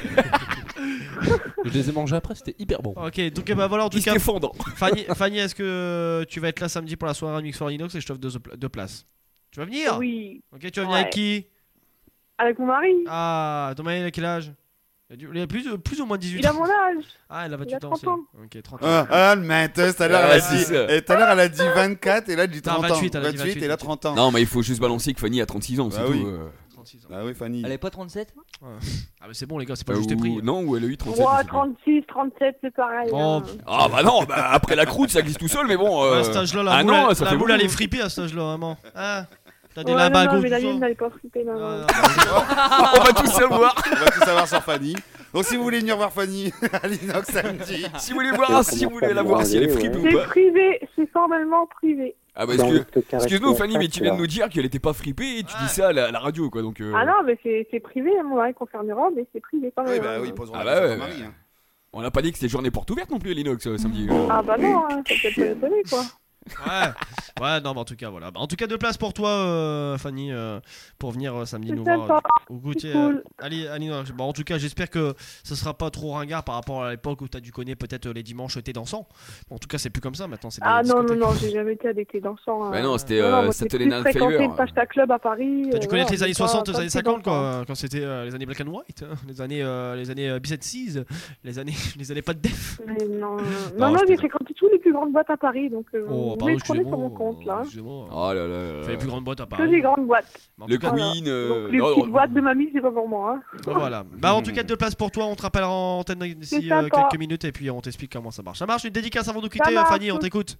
Je les ai mangés après, c'était hyper bon. Ok, donc bah voilà, en tout Ils cas. étaient fondants. Fanny, est-ce que tu vas être là samedi pour la soirée Mix for Inox et je t'offre deux places? Tu vas venir? Oui. Ok, tu vas venir avec qui? Avec mon mari. Ah, ton mari, il a quel âge? Il a plus ou moins 18 ans. Il a mon âge. Ah, il a 28 Il a ans 30 ans. Ok, 30 ans. Ah, le menteuse, tout à l'heure, elle a dit 24 et là, elle dit 30 ans. 28, elle a dit 28 et là, 30 ans. Non, mais il faut juste balancer que Fanny a 36 ans, c'est Bah oui. tout. 36 ans. Ah oui, Fanny. Elle est pas 37? Ah, mais c'est bon, les gars, c'est pas juste prix. Non, ou elle a eu 37. Ouais, 36, 37, c'est pareil. Bon. hein. Ah bah non, bah après la croûte, ça glisse tout seul, mais bon. À cet âge-là, la boule, elle est fripée à cet âge-là, vraiment. Ah, t'as des Ouais, limbagos. non, mais la mienne, elle est pas flippée, non. Ah, On va tout savoir. On va tout savoir sur Fanny. Donc si vous voulez venir voir Fanny à l'Inox samedi. Si vous voulez voir, si vous voulez la voir, si elle est fripée ou C'est pas. privé, c'est formellement privé. Ah bah excuse-nous Fanny, mais tu viens de nous dire qu'elle était pas fripée et tu dis ça à la radio quoi, donc. Ah non, mais c'est privé, mon mari concernera, mais c'est privé quand même. Oui, bah oui, poseront Ah la bah question ouais. à Marie. Hein. On n'a pas dit que c'était journée porte ouverte non plus à l'Inox samedi. Ah bah non, hein, ça peut être étonné quoi. Ouais, non, mais en tout cas, voilà. En tout cas, 2 places pour toi, Fanny, pour venir samedi C'est nous voir sympa, au goûter. c'est cool. Allez, bon, en tout cas, j'espère que ce sera pas trop ringard par rapport à l'époque où t'as dû connaître peut-être les dimanches thé dansant. Bon, en tout cas, c'est plus comme ça maintenant. C'est Ah des non, discothèques. non, j'ai jamais été avec les dansants. Bah non, c'était moi, Saturday j'ai Night plus fréquenté Fever. le Pasta Club à Paris. T'as dû connaître les années 60, les pas années de 50, dansants. quoi, quand c'était les années Black and White, hein, les années B7-6, les années pas de def. Mais non, Non, non, je j'ai fréquenté toutes les plus grandes boîtes à Paris, donc Oh, vous pardon, pouvez prendre sur mon excusez-moi, compte là. excusez-moi. Oh là là. Fait les plus grandes boîtes à Que Paris. des grandes boîtes. Le Voilà. Queen. Donc les petites boîtes de mamie, c'est pas pour moi. Hein. Voilà. Bah en tout cas 2 places pour toi, on te rappellera en antenne d'ici C'est sympa. quelques minutes et puis on t'explique comment ça marche. Ça marche, une dédicace avant de quitter marche. Fanny, on t'écoute.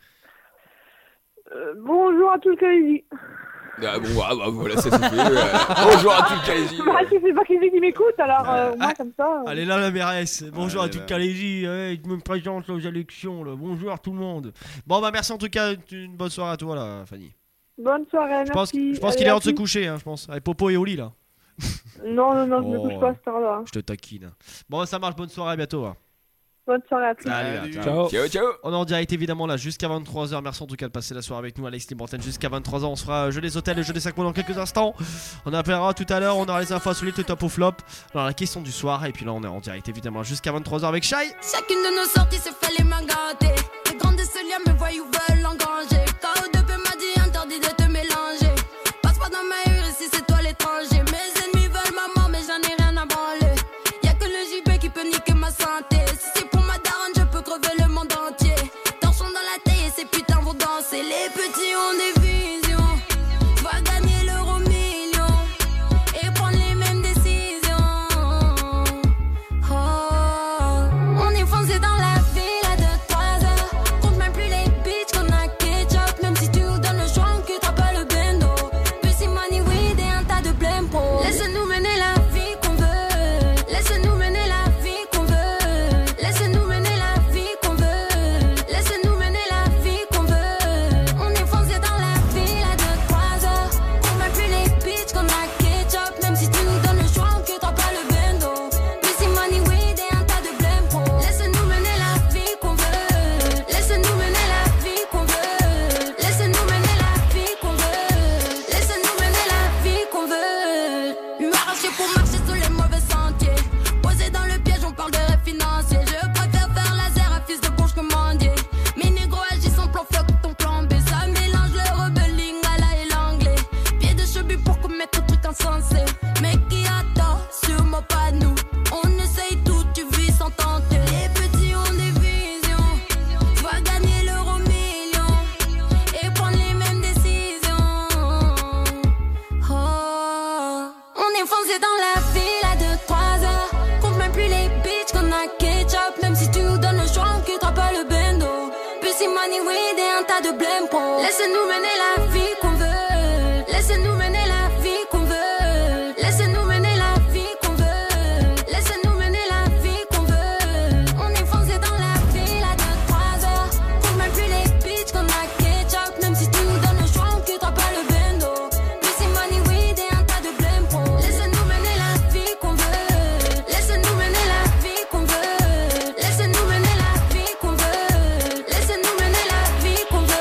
Bonjour à tout le Calaisie. Ah bon, voilà, ça c'est fait. Bonjour à tout le Calaisie. Bah, je sais pas qui m'écoute, alors au moins comme ça. Allez là la mairesse, bonjour à toute Calaisie, je me présente aux élections, là. Bonjour à tout le monde. Bon bah merci en tout cas, une bonne soirée à toi là Fanny. Bonne soirée, Je pense merci. qu'il est hors de se coucher, hein, je pense, avec Popo et Oli là. Non, je ne Oh. couche pas à cette heure-là. Je te taquine. Bon ça marche, bonne soirée, à bientôt. Hein. Bonne soirée à tous. Salut, Ciao. Ciao. On est en direct évidemment là jusqu'à 23h. Merci en tout cas de passer la soirée avec nous, Alex Libre-Antenne jusqu'à 23h. On se fera jeu des hôtels et jeu des 5 mots dans quelques instants. On appellera tout à l'heure, on aura les infos insolites, le top ou flop. On aura la question du soir et puis là on est en direct évidemment jusqu'à 23h avec Shai. Chacune de nos sorties se fait les mains gâtées. Les grands de ce lien me voient ou veulent engranger. KO2P m'a dit interdit de te mélanger. Passe pas dans ma rue ici c'est toi l'étranger. Mes ennemis veulent ma mort mais j'en ai rien à branler. Y'a que le JP qui peut niquer ma santé. Si c'est pour ma daronne je peux crever le monde entier. Torchons dans la taille et ces putains vont danser. Les petits ont des visions. Va gagner l'euro million et prendre les mêmes décisions. Oh, on est foncé dans la ville à 2-3 heures. Compte même plus les bitches qu'on a ketchup. Même si tu nous donnes le choix, on quittera pas le bendo. Pussy money, weed et un tas de blême pro. Laisse-nous mener la vie qu'on veut. Laisse-nous mener la vie qu'on veut. Laisse-nous mener la vie qu'on veut. Laisse-nous mener la vie qu'on veut. On est foncé dans la ville à 2-3 heures. Compte même plus les bitches qu'on a ketchup. Même si tu nous donnes le choix, on quittera pas le bendo. Pussy money, weed et un tas de blême pro. Laisse-nous mener la vie qu'on veut. Laisse-nous mener la vie qu'on veut. Laisse-nous mener la vie qu'on veut. Laisse-nous mener la vie qu'on veut. M'arracher pour marcher sur les mauvais sentiers. Posé dans le piège, on parle de rêve financier. Je préfère faire laser à fils de bourge que mendier. Mes négros agissent en plan fuck ton plan B. Ça mélange le rebelling à la et l'anglais. Pied de cheveux pour commettre un truc insensé. Mais qui a tort? foncé dans la ville à 2-3 heures. Compte même plus les bitches qu'on a ketchup. Même si tu nous donnes le choix, on quittera pas le bendo. Pussy money weed et un tas de blême pro. Laissez-nous mener la vie qu'on veut. Laissez-nous mener la vie qu'on veut. Laissez-nous mener la vie qu'on veut. Laissez-nous mener la vie qu'on veut. On est foncé dans la ville à 2-3 heures. Compte même plus les bitches qu'on a ketchup. Même si tu nous donnes le choix, on quittera pas le bendo. Pussy money weed et un tas de blême pro. Laissez-nous mener la vie qu'on veut. Laissez-nous mener la vie qu'on veut. Laissez-nous mener la vie qu'on veut. Laissez-nous mener la vie qu'on veut.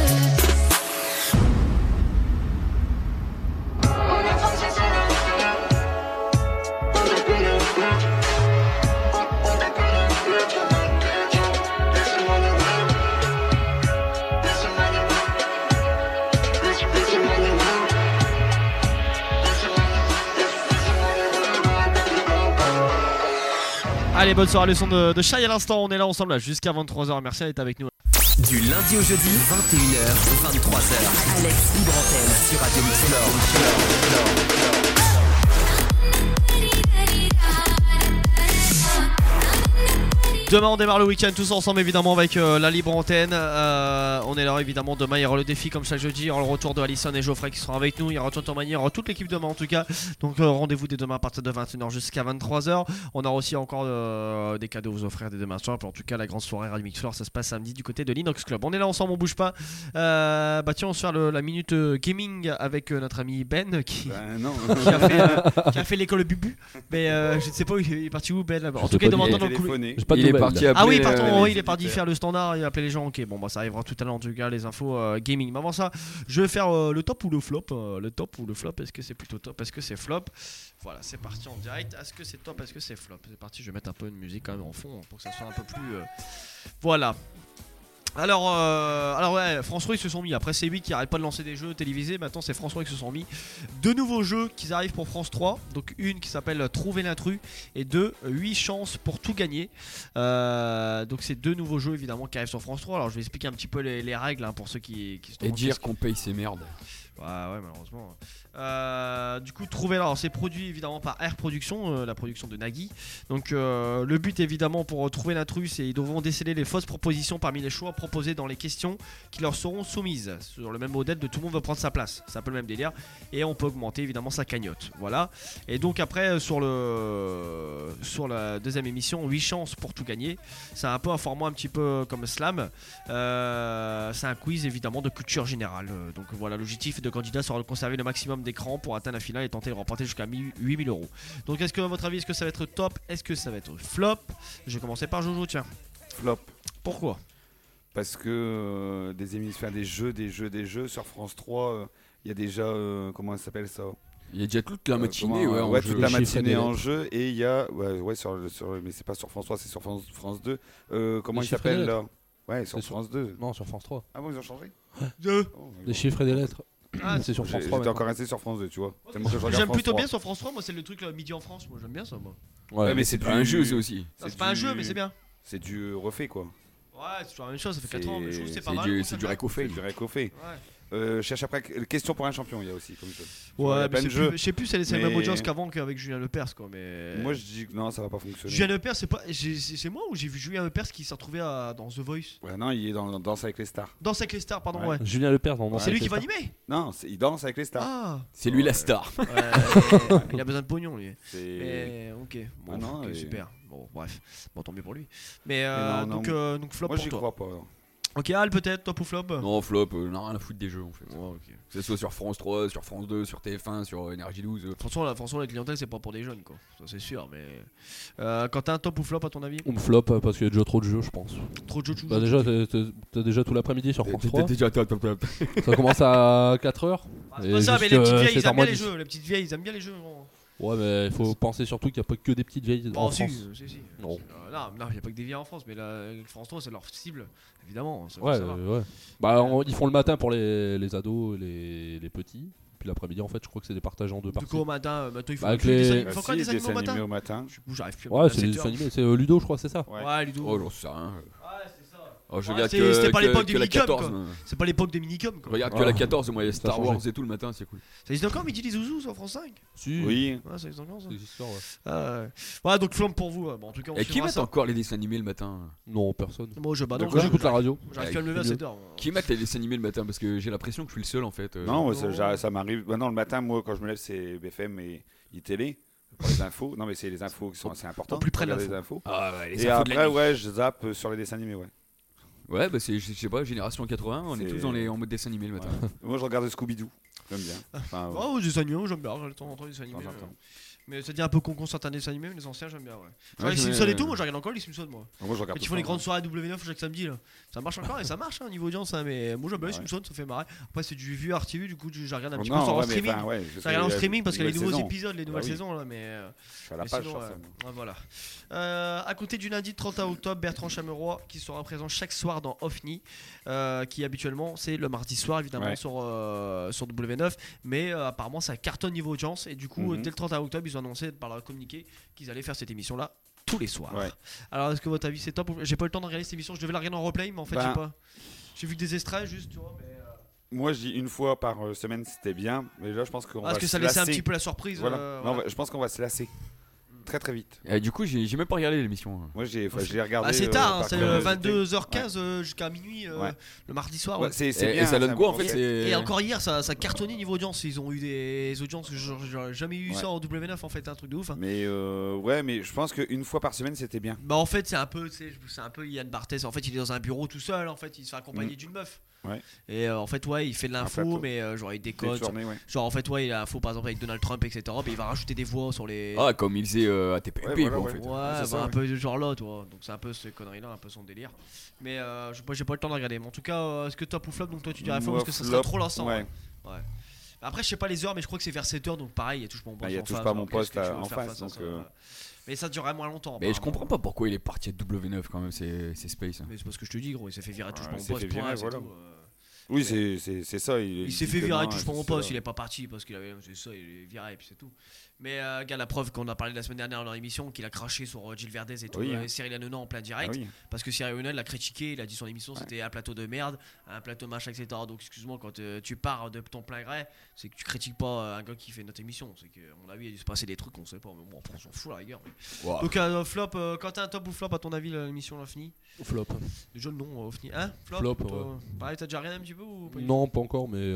Allez, bonne soirée, le son de Shai à l'instant. On est là ensemble là, jusqu'à 23h. Merci d'être avec nous. Du lundi au jeudi, 21h, 23h. Alex Libre Antenne sur Radio Mix. Demain on démarre le week-end tous ensemble évidemment avec la libre antenne. On est là évidemment demain, il y aura le défi comme chaque jeudi, il y aura le retour de Alison et Geoffrey qui seront avec nous, il y aura Tonton Mani, il y aura toute l'équipe demain en tout cas. Donc rendez-vous dès demain à partir de 21h jusqu'à 23h. On aura aussi encore des cadeaux à vous offrir dès demain soir. En tout cas la grande soirée Radio Mix Floor, ça se passe samedi du côté de l'Inox Club. On est là ensemble, on bouge pas. Bah tiens, on se fait la minute gaming avec notre ami Ben qui a fait l'école Bubu. Mais je ne sais pas où il est parti où Ben là-bas. En tout cas de m'entendre dans le couloir. Il est parti appeler. Ah oui, pardon, il est parti faire le standard, il a appelé les gens. Ok, bon bah ça arrivera tout à l'heure en tout cas les infos gaming. Mais avant ça, je vais faire le top ou le flop. Le top ou le flop, est-ce que c'est plutôt top, est-ce que c'est flop? Voilà, c'est parti en direct. Est-ce que c'est top, est-ce que c'est flop? C'est parti, je vais mettre un peu de musique quand même en fond pour que ça soit un peu plus. Voilà. Alors ouais, France 3 ils se sont mis, après C8 qui arrête pas de lancer des jeux télévisés, maintenant c'est France 3 qui se sont mis. Deux nouveaux jeux qui arrivent pour France 3, donc une qui s'appelle Trouver l'intrus et deux 8 chances pour tout gagner. Donc c'est deux nouveaux jeux évidemment qui arrivent sur France 3, alors je vais expliquer un petit peu les règles pour ceux qui se demandent. Et dire qu'on paye ces merdes. Ouais, malheureusement. Du coup, alors c'est produit évidemment par Air Production, la production de Nagui. Donc le but évidemment pour trouver l'intrus, c'est ils devront déceler les fausses propositions parmi les choix proposés dans les questions qui leur seront soumises. Sur le même modèle de tout le monde veut prendre sa place. C'est un peu le même délire. Et on peut augmenter évidemment sa cagnotte. Voilà. Et donc après sur la deuxième émission, 8 chances pour tout gagner. C'est un peu un format un petit peu comme Slam. C'est un quiz évidemment de culture générale. Donc voilà, l'objectif de candidat sera de conserver le maximum d'écran pour atteindre la finale et tenter de remporter jusqu'à 8 000 €. Donc est-ce que à votre avis, est-ce que ça va être top, est-ce que ça va être flop? Je vais commencer par Jojo, tiens. Flop. Pourquoi? Parce que des émissions, des jeux sur France 3, il y a déjà comment ça s'appelle ça? Il y a déjà toute la matinée toute la matinée en jeu et il y a mais c'est pas sur France 3, c'est sur France 2. Comment il s'appelle là? Ouais, sur France 2. Non, sur France 3. Ah bon, ils ont changé? Les chiffres et des lettres. C'est sur France 3. J'étais encore resté sur France 2, tu vois. J'aime plutôt bien sur France 3, moi c'est le truc midi en France, moi j'aime bien ça moi. Ouais, mais c'est pas un jeu ça aussi. C'est pas un jeu mais c'est bien. C'est du refait quoi. Ouais, c'est toujours la même chose, ça fait 4 ans, mais je trouve que c'est pas mal. C'est du récofait. Cherche après question pour un champion, il y a aussi comme jeu. Ouais, mais je sais plus, c'est la même audience qu'avant qu'avec Julien Lepers quoi, mais moi je dis que non, ça va pas fonctionner. Julien Lepers, c'est moi ou j'ai vu Julien Lepers qui s'est retrouvé dans The Voice? Ouais, non, il est dans Danse avec les stars. Danse avec les stars, pardon, ouais. Julien Lepers dans Danse c'est avec lui les qui va stars. animer? Non, il danse avec les stars. Ah, c'est lui la star. Il a besoin de pognon lui. OK. Bon, non, super. Bon, bref. Bon, tant mieux pour lui. Mais donc flop moi, pour j'y toi. crois pas. Ok, Al peut-être, top ou flop? Non, flop, non, rien à foutre des jeux en fait. Que ce soit sur France 3, sur France 2, sur TF1, sur Énergie 12. Franchement, la clientèle, c'est pas pour des jeunes quoi, ça c'est sûr. Mais quand t'as un top ou flop à ton avis? On me flop parce qu'il y a déjà trop de jeux, je pense. Trop de jeux, bah, déjà, t'as déjà tout l'après-midi sur France 3. Déjà top. Ça commence à 4h. C'est pas ça, mais les petites vieilles, ils aiment bien les jeux. Les petites vieilles, ils aiment bien les jeux. Ouais, mais il faut penser surtout qu'il n'y a pas que des petites vieilles en France. Si. Non, il n'y a pas que des vieilles en France, mais France 3 c'est leur cible, évidemment. Ouais. Bah, ils font le matin pour les ados et les petits. Puis l'après-midi, en fait, je crois que c'est des partages en deux parties. Du coup, au matin, il faut encore des animés au matin. J'arrive plus. Ouais, c'est des animés. C'est Ludo, je crois, c'est ça. Ouais, Ludo. Oh, j'en sais rien. Ouais, c'est ça. Oh, je Ouais, regarde c'était pas l'époque que des la minicums 14. quoi. C'est pas l'époque des minicums quoi. Regarde que la 14, moi il y a Star Wars et tout le matin, c'est cool. Ça existe encore Midi les Zouzous sur France 5? Si. Oui. Ouais, ça existe encore ça. Ça existe encore, ouais. Ah, ouais. Ouais, donc flamme pour vous. Bon, en tout cas, on Et qui suivra met ça. encore les dessins animés le matin? Non, personne. Moi, bah non, J'écoute la radio. J'arrive qu'à me lever à 7h. Qui met les dessins animés le matin? Parce que j'ai l'impression que je suis le seul en fait. Non, ça m'arrive. Bah non, le matin, moi, quand je me lève, c'est BFM et iTélé. Pour les infos. Non, mais c'est les infos qui sont assez importantes. Plus près de Regarder l'info. les infos. Ah ouais, les et infos de la après, nuit. ouais, je zappe sur les dessins animés, ouais. Ouais, bah c'est, je sais pas, génération 80, on est C'est- tous en mode dessin animé le matin. Moi, je regarde Scooby-Doo. J'aime bien. Enfin, ouais. Oh, des dessins animés, j'aime bien. J'ai le temps d'entendre des dessins De temps animés. en temps. Mais ça dit un peu con certains dessins animés, mais les anciens, j'aime bien, ouais. Genre Ouais, les je- Simpsons et tout, moi, je regarde encore les Simpsons, moi. Moi, je regarde Quand tout ils font ça, les grandes ouais. soirées à W9 chaque samedi, là. Ça marche encore et ça marche, hein, niveau audience, hein, mais moi, j'aime bien les Simpsons, ça fait marrer. Après, c'est du vu RTV, du coup, je regarde un petit peu Non, sur en ouais, mais streaming. enfin, ouais, Je regarde en streaming parce qu'il y a les nouveaux saisons. épisodes, les nouvelles Bah oui. saisons, là, mais. Je suis à la mais page, sinon, forcément. voilà. À côté du lundi 30 octobre, Bertrand Chameroy qui sera présent chaque soir dans OFNI, qui habituellement c'est le mardi soir évidemment Ouais. sur W9, mais apparemment ça cartonne niveau audience et du coup dès le 31 octobre ils ont annoncé par leur communiqué qu'ils allaient faire cette émission là tous les soirs. Ouais. Alors est-ce que votre avis c'est top? J'ai pas eu le temps de regarder cette émission, je devais la regarder en replay mais en fait Ben- j'ai pas. J'ai vu que des extraits juste, tu vois, mais. Moi, je dis une fois par semaine, c'était bien. Mais là, je pense qu'on va Parce que se ça laissait un lasser. petit peu la surprise. Voilà. Non, voilà. je pense qu'on va se lasser très très vite. Et du coup, j'ai même pas regardé l'émission. Moi, j'ai regardé. Ah, c'est tard, hein, par c'est curiosité. 22h15 jusqu'à minuit Ouais. le mardi soir. Ouais, ouais. c'est Et bien. ça donne quoi en fait? Et C'est encore hier, ça cartonnait niveau audience. Ils ont eu des audiences, j'aurais jamais eu Ouais. ça en W9 en fait, un truc de ouf. Hein. Mais ouais, mais je pense qu'une fois par semaine, c'était bien. Bah en fait, c'est un peu, tu sais, c'est un peu Yann Barthès. En fait, il est dans un bureau tout seul. En fait, il se fait accompagner d'une meuf. Ouais. Et en fait, ouais, il fait de l'info, plateau. mais genre il décode. Des tournées, ouais. Genre en fait, ouais, il a l'info par exemple avec Donald Trump, etc. Puis il va rajouter des voix sur les. Ah, comme il faisait à TPMP Ouais, voilà, quoi, en ouais. fait. Ouais, c'est bah, ça, un ouais. peu genre là, toi. Donc c'est un peu ces conneries-là, un peu son délire. Mais j'ai pas le temps de regarder. Mais en tout cas, est-ce que top ou flop? Donc toi tu dirais flop Moi, parce que ça serait flop, trop lassant. ouais. Ouais. Après, je sais pas les heures, mais je crois que c'est vers 7h, donc pareil, il y a toujours mon poste. Il y a en toujours face, pas alors mon qu'est-ce poste que tu veux en faire face, face à donc, ça, ouais. Mais ça durerait moins longtemps. Mais je apparemment. comprends pas pourquoi il est parti de W9 quand même, c'est Space. Mais c'est parce que je te dis, gros, il s'est fait virer touche Ouais, pas il mon s'est poste. fait virer, point, c'est voilà. tout, Oui, c'est ça. Il s'est dit fait que virer non, touche pas et mon c'est poste, ça. il est pas parti parce qu'il avait. C'est ça, il est viré et puis c'est tout. Mais gars, la preuve qu'on a parlé la semaine dernière dans l'émission, qu'il a craché sur Gilles Verdez et tout, Oui, hein. Cyril Hanouna en plein direct. Ah oui. Parce que Cyril Hanouna l'a critiqué, il a dit son émission c'était un plateau de merde, un plateau machin, etc. Donc excuse-moi, quand tu pars de ton plein gré, c'est que tu critiques pas un gars qui fait notre émission. C'est que, à mon avis, il a dû se passer des trucs qu'on sait pas. Mais bon, on s'en fout la rigueur. Mais... Wow. Donc, flop, quand t'as un top ou flop, à ton avis, l'émission l'a fini? Flop. Déjà le nom, fini. Hein? Flop, Flop, toi, ouais. pareil, t'as déjà regardé un petit peu ou pas du Non, pas encore, mais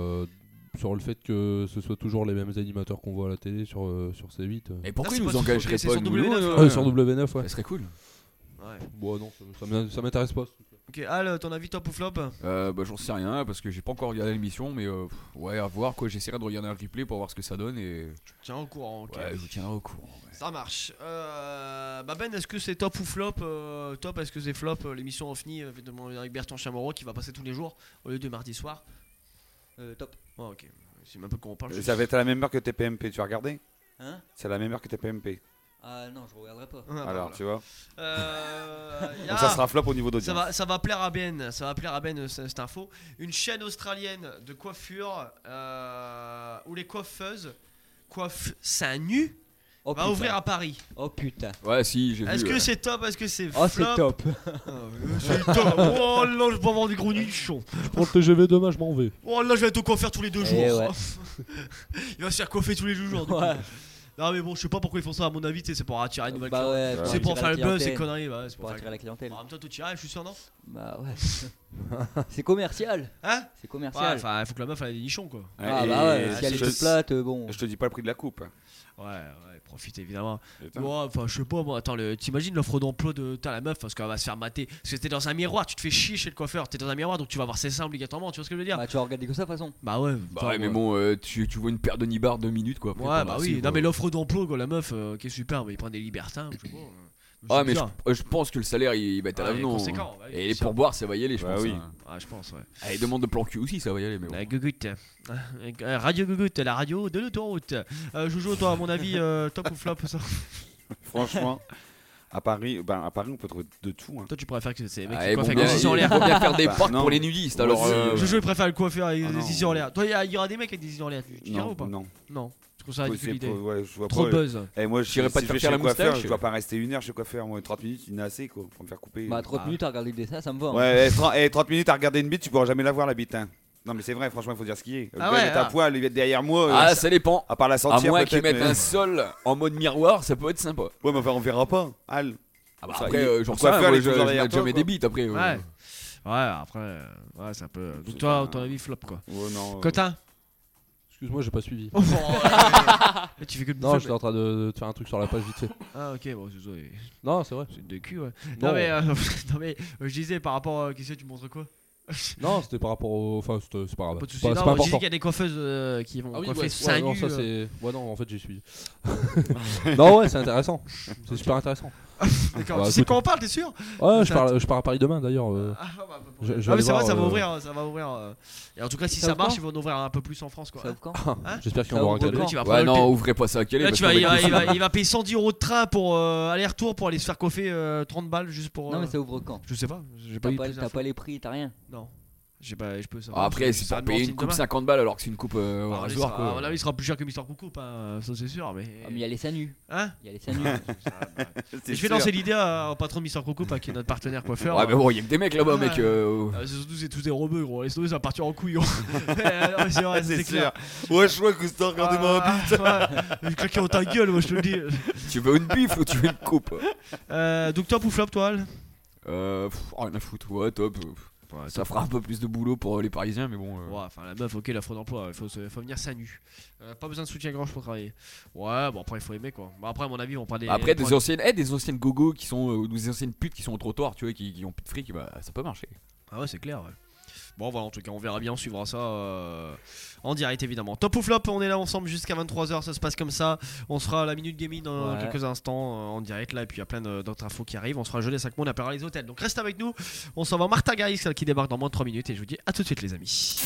sur le fait que ce soit toujours les mêmes animateurs qu'on voit à la télé sur C8. Et pourquoi Ah, ils c'est nous pas engageraient sur pas W9, nous Sur W9, ouais. Ça serait cool. Ouais. Bon, non, ça m'intéresse pas. Ok, Al, ton avis top ou flop? Bah j'en sais rien parce que j'ai pas encore regardé l'émission, mais ouais, à voir quoi. J'essaierai de regarder un replay pour voir ce que ça donne et. Tiens au courant, ok. Ouais, je vous tiendrai au courant. Ouais. Ça marche. Bah Ben, est-ce que c'est top ou flop? Top, est-ce que c'est flop? L'émission OFNI avec Bertrand Chameroy qui va passer tous les jours au lieu de mardi soir. Top. Oh, ok. C'est même pas qu'on parle. Ça va être à la même heure que TPMP, tu vas regarder? Hein? C'est à la même heure que TPMP. Ah non, je regarderai pas. Ah, bah, Alors, voilà. tu vois. Y Donc a- ça sera flop au niveau d'audience. Ça va plaire à Ben, cette info. Une chaîne australienne de coiffure où les coiffeuses coiffent seins nus va putain. ouvrir à Paris. Oh putain. Ouais, si, j'ai vu. Est-ce que c'est top? Est-ce que c'est Oh, flop? c'est top. C'est top. Oh là, je peux avoir des gros nichons. Je prends le TGV demain, je m'en vais. Oh là, je vais être au coiffeur tous les 2 jours. Eh ouais. Il va se faire coiffer tous les 2 jours. du coup. Ouais. Non mais bon, je sais pas pourquoi ils font ça. À mon avis, c'est pour attirer une nouvelle Bah ouais, clientèle. C'est pour faire le buzz, c'est ces conneries. Bah, c'est pour attirer la clientèle. En même temps, toi, tu irais, je suis sûr, non? Bah ouais. C'est commercial. Hein? C'est Ouais, commercial. enfin, il faut que la meuf elle ait des nichons quoi. Ah Et bah ouais, si elle est je- toute plate, bon. Je te dis pas le prix de la coupe. Ouais, profite évidemment. Putain. Bon, enfin, je sais pas, moi, attends, t'imagines l'offre d'emploi de la meuf parce qu'elle va se faire mater. Parce que t'es dans un miroir, tu te fais chier chez le coiffeur, t'es dans un miroir donc tu vas voir ses seins obligatoirement, tu vois ce que je veux dire? Bah tu vas regarder que ça de toute façon. Bah ouais, Bah ouais, mais bon, tu vois une paire de nibards 2 minutes quoi. Après, Ouais, t'en bah as oui, assez, non quoi. mais l'offre d'emploi, quoi, la meuf qui est superbe, il prend des libertins, je sais pas. Ah, C'est mais bizarre. je pense que le salaire il va être à Ah, il est l'avenant. conséquent, bah oui, Et bien les sûr. pourboires ça va y aller, je Bah pense. oui. hein. Ah, je pense, ouais. Ah, les demandes de plan cul aussi ça va y aller, mais bon. La Gugut. Radio Gugut, la radio de l'autoroute. Joujou, toi, à mon avis, top ou flop ça? Franchement, à Paris, on peut trouver de tout. Hein. Toi, tu préfères que c'est les mecs Ah, qui ils coiffent vont avec bien, des zizi en l'air. ils vont bien faire des Bah, parcs non. pour les nudistes. Moi Alors, aussi, Joujou, il préfère le coiffeur avec Ah des non. zizi en l'air. Toi, il y aura des mecs avec des zizi en l'air. Tu dirais ou pas? Non. Non. Tu trouve ça ridicule l'idée. Ouais, je vois Trop pas, buzz. Et moi, J'irais pas te si faire je vais chez la le coiffeur, moustache. je dois pas rester 1 heure chez le coiffeur. Moi, 30 minutes, il y en a assez quoi, pour me faire couper. Bah 30 minutes à regarder le dessin, ça me va. Ouais, 30 minutes à regarder une bite, tu pourras jamais la voir la bite. Hein. Non mais c'est vrai, franchement, il faut dire ce qu'il est. Le Ah gars, ouais, il est à poil, il va être derrière moi. Ah, ça dépend. À part la À sentir moins qu'ils peut-être, mettent mais- un sol en mode miroir, ça peut être sympa. Ouais, mais enfin, on verra pas. Al. Ah bah Ça, après, il- j'en le sais rien, coiffeur, moi, il est je toujours derrière mets toi, jamais quoi. des bites après. Ouais. Ouais, après, c'est un peu. Donc, toi, ton avis flop quoi. Ouais, non. Cotin. Excuse-moi, j'ai pas suivi. Oh, mais tu fais que de Non, bouffer, j'étais en train de te faire un truc sur la page vite fait. Ah, ok, bon, c'est ça. Non, c'est vrai. C'est de cul, ouais. Non. Non, mais, non, mais je disais par rapport. Qu'est-ce que tu montres quoi? Non, c'était par rapport au. Enfin, c'est pas grave. Pas de soucis. C'est Non, pas je disais important. qu'il y a des coiffeuses qui vont Ah oui, coiffer ouais, seins non, nus, ça c'est. Ouais, non, en fait, j'ai suivi. Non, ouais, c'est intéressant. C'est super intéressant. D'accord, Bah, tu sais écoute. quand on parle, t'es sûr? Ouais, je pars à Paris demain d'ailleurs. Je vais Ah, mais aller c'est vrai, voir, ça va ouvrir. Ça va ouvrir. Et en tout cas, si Ça ça ouvre marche, quand ils vont en ouvrir un peu plus en France quoi. Ça ouvre quand Hein? J'espère qu'ils Ça vont ouvre avoir un quand Tu vas Ouais, prendre le non, thé. ouvrez pas ça à Calais. Là, parce tu qu'on vas, va être fous. il va payer 110 € de train pour aller-retour pour aller se faire coiffer 30 balles juste pour. Non mais ça ouvre quand? Je sais pas. J'ai pas T'as eu pas, plus t'as d'infos. pas les prix, t'as rien. Non. J'ai pas, je peux Ah, savoir. après, c'est Ça pour me payer renseigne une coupe demain. 50 balles alors que c'est une coupe au Ah, rasoir. À quoi. mon avis, il sera plus cher que Mister Coucoupe, hein, ça c'est sûr. Mais. Ah mais il y a les seins nus. Hein? Il y a les seins nus. C'est Et je vais sûr. lancer l'idée au patron de Mister Coucoupe, qui est notre partenaire coiffeur. Ouais, mais bon, il y a que des mecs là-bas, Ouais. mec. C'est tous des rebeux, gros. Laisse tomber, ça va partir en couille, gros. Ouais, c'est vrai, c'est clair. Ouais, je crois que c'est regardez ma bite. Je vais claquer dans ta gueule, moi je te le dis. Tu veux une bif ou tu veux une coupe? Donc top ou flop, toi, Al? Rien à foutre, ouais, top. Ça fera un peu plus de boulot pour les Parisiens, mais bon. Ouais, enfin la meuf, ok, la fraude d'emploi, il faut venir seins nus. Pas besoin de soutien-gorge pour travailler. Ouais, bon après il faut aimer quoi. Bon après à mon avis on prend des. Après des anciennes gogos qui sont ou des anciennes putes qui sont au trottoir, tu vois, qui ont plus de fric, bah ça peut marcher. Ah ouais, c'est clair, ouais. Bon voilà, en tout cas on verra bien, on suivra ça en direct évidemment. Top ou flop, on est là ensemble jusqu'à 23h, ça se passe comme ça. On sera à la Minute Gaming dans Ouais. quelques instants en direct là, et puis il y a plein d'autres infos qui arrivent. On sera jeudi à 5 mois, on appellera les hôtels. Donc reste avec nous, on s'en va. Martha Garrix qui débarque dans moins de 3 minutes et je vous dis à tout de suite les amis.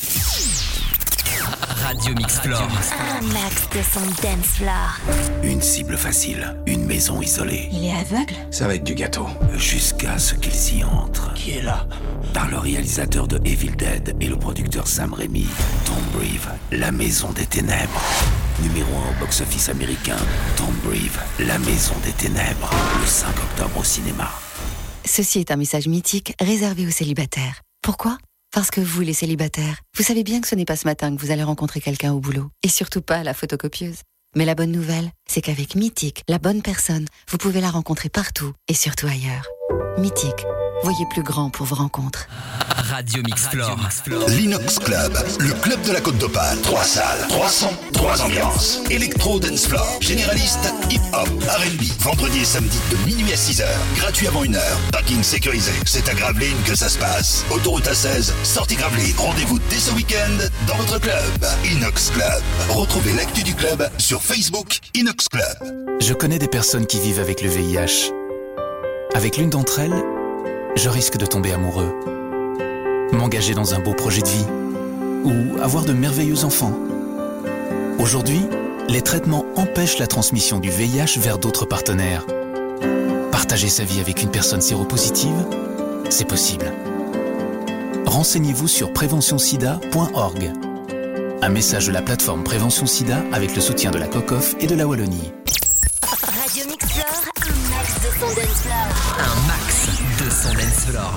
Radio Mixplore. Un max de son dance floor. Une cible facile, une maison isolée. Il est aveugle? Ça va être du gâteau. Jusqu'à ce qu'il s'y entre. Qui est là? Par le réalisateur de Evil Dead et le producteur Sam Raimi, Tomb Raider, la maison des ténèbres. Numéro 1 au box-office américain, Tomb Raider, la maison des ténèbres. Le 5 octobre au cinéma. Ceci est un message mythique réservé aux célibataires. Pourquoi ? Parce que vous, les célibataires, vous savez bien que ce n'est pas ce matin que vous allez rencontrer quelqu'un au boulot. Et surtout pas à la photocopieuse. Mais la bonne nouvelle, c'est qu'avec Mythique, la bonne personne, vous pouvez la rencontrer partout et surtout ailleurs. Mythique, voyez plus grand pour vos rencontres. Radio Mixplore. L'Inox Club, le club de la Côte d'Opale. 3 salles, 3 sons, 3 ambiances. Electro Dance Floor, généraliste, hip-hop, R&B. Vendredi et samedi de minuit à 6h. Gratuit avant 1h. Parking sécurisé. C'est à Gravelines que ça se passe. Autoroute A16, sortie Gravelines. Rendez-vous dès ce week-end dans votre club. Inox Club. Retrouvez l'actu du club sur Facebook Inox Club. Je connais des personnes qui vivent avec le VIH. Avec l'une d'entre elles, je risque de tomber amoureux, m'engager dans un beau projet de vie ou avoir de merveilleux enfants. Aujourd'hui, les traitements empêchent la transmission du VIH vers d'autres partenaires. Partager sa vie avec une personne séropositive, c'est possible. Renseignez-vous sur préventionsida.org. Un message de la plateforme Prévention Sida avec le soutien de la COCOF et de la Wallonie. Radio Mixplore, un max de son dance floor. Un max de son dance floor.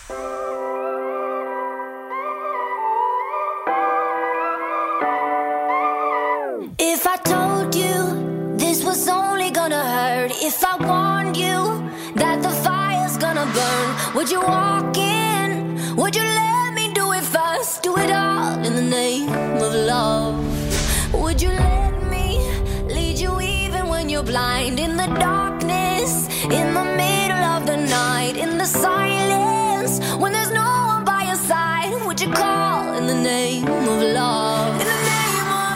If I told you this was only gonna hurt, if I warned you that the fire's gonna burn, would you walk in? Would you let me do it first? Do it all in the name of love. Would you let me lead you even when you're blind? In the darkness, in the middle of the night, in the silence, when there's no one by your side, would you call in the name of love? In the name of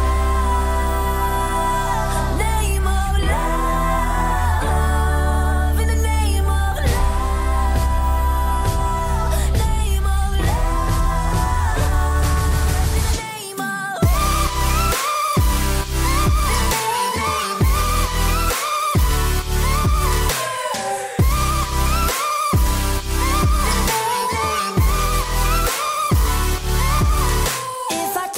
love, name of love, in the name of love, name of love, in the name of If I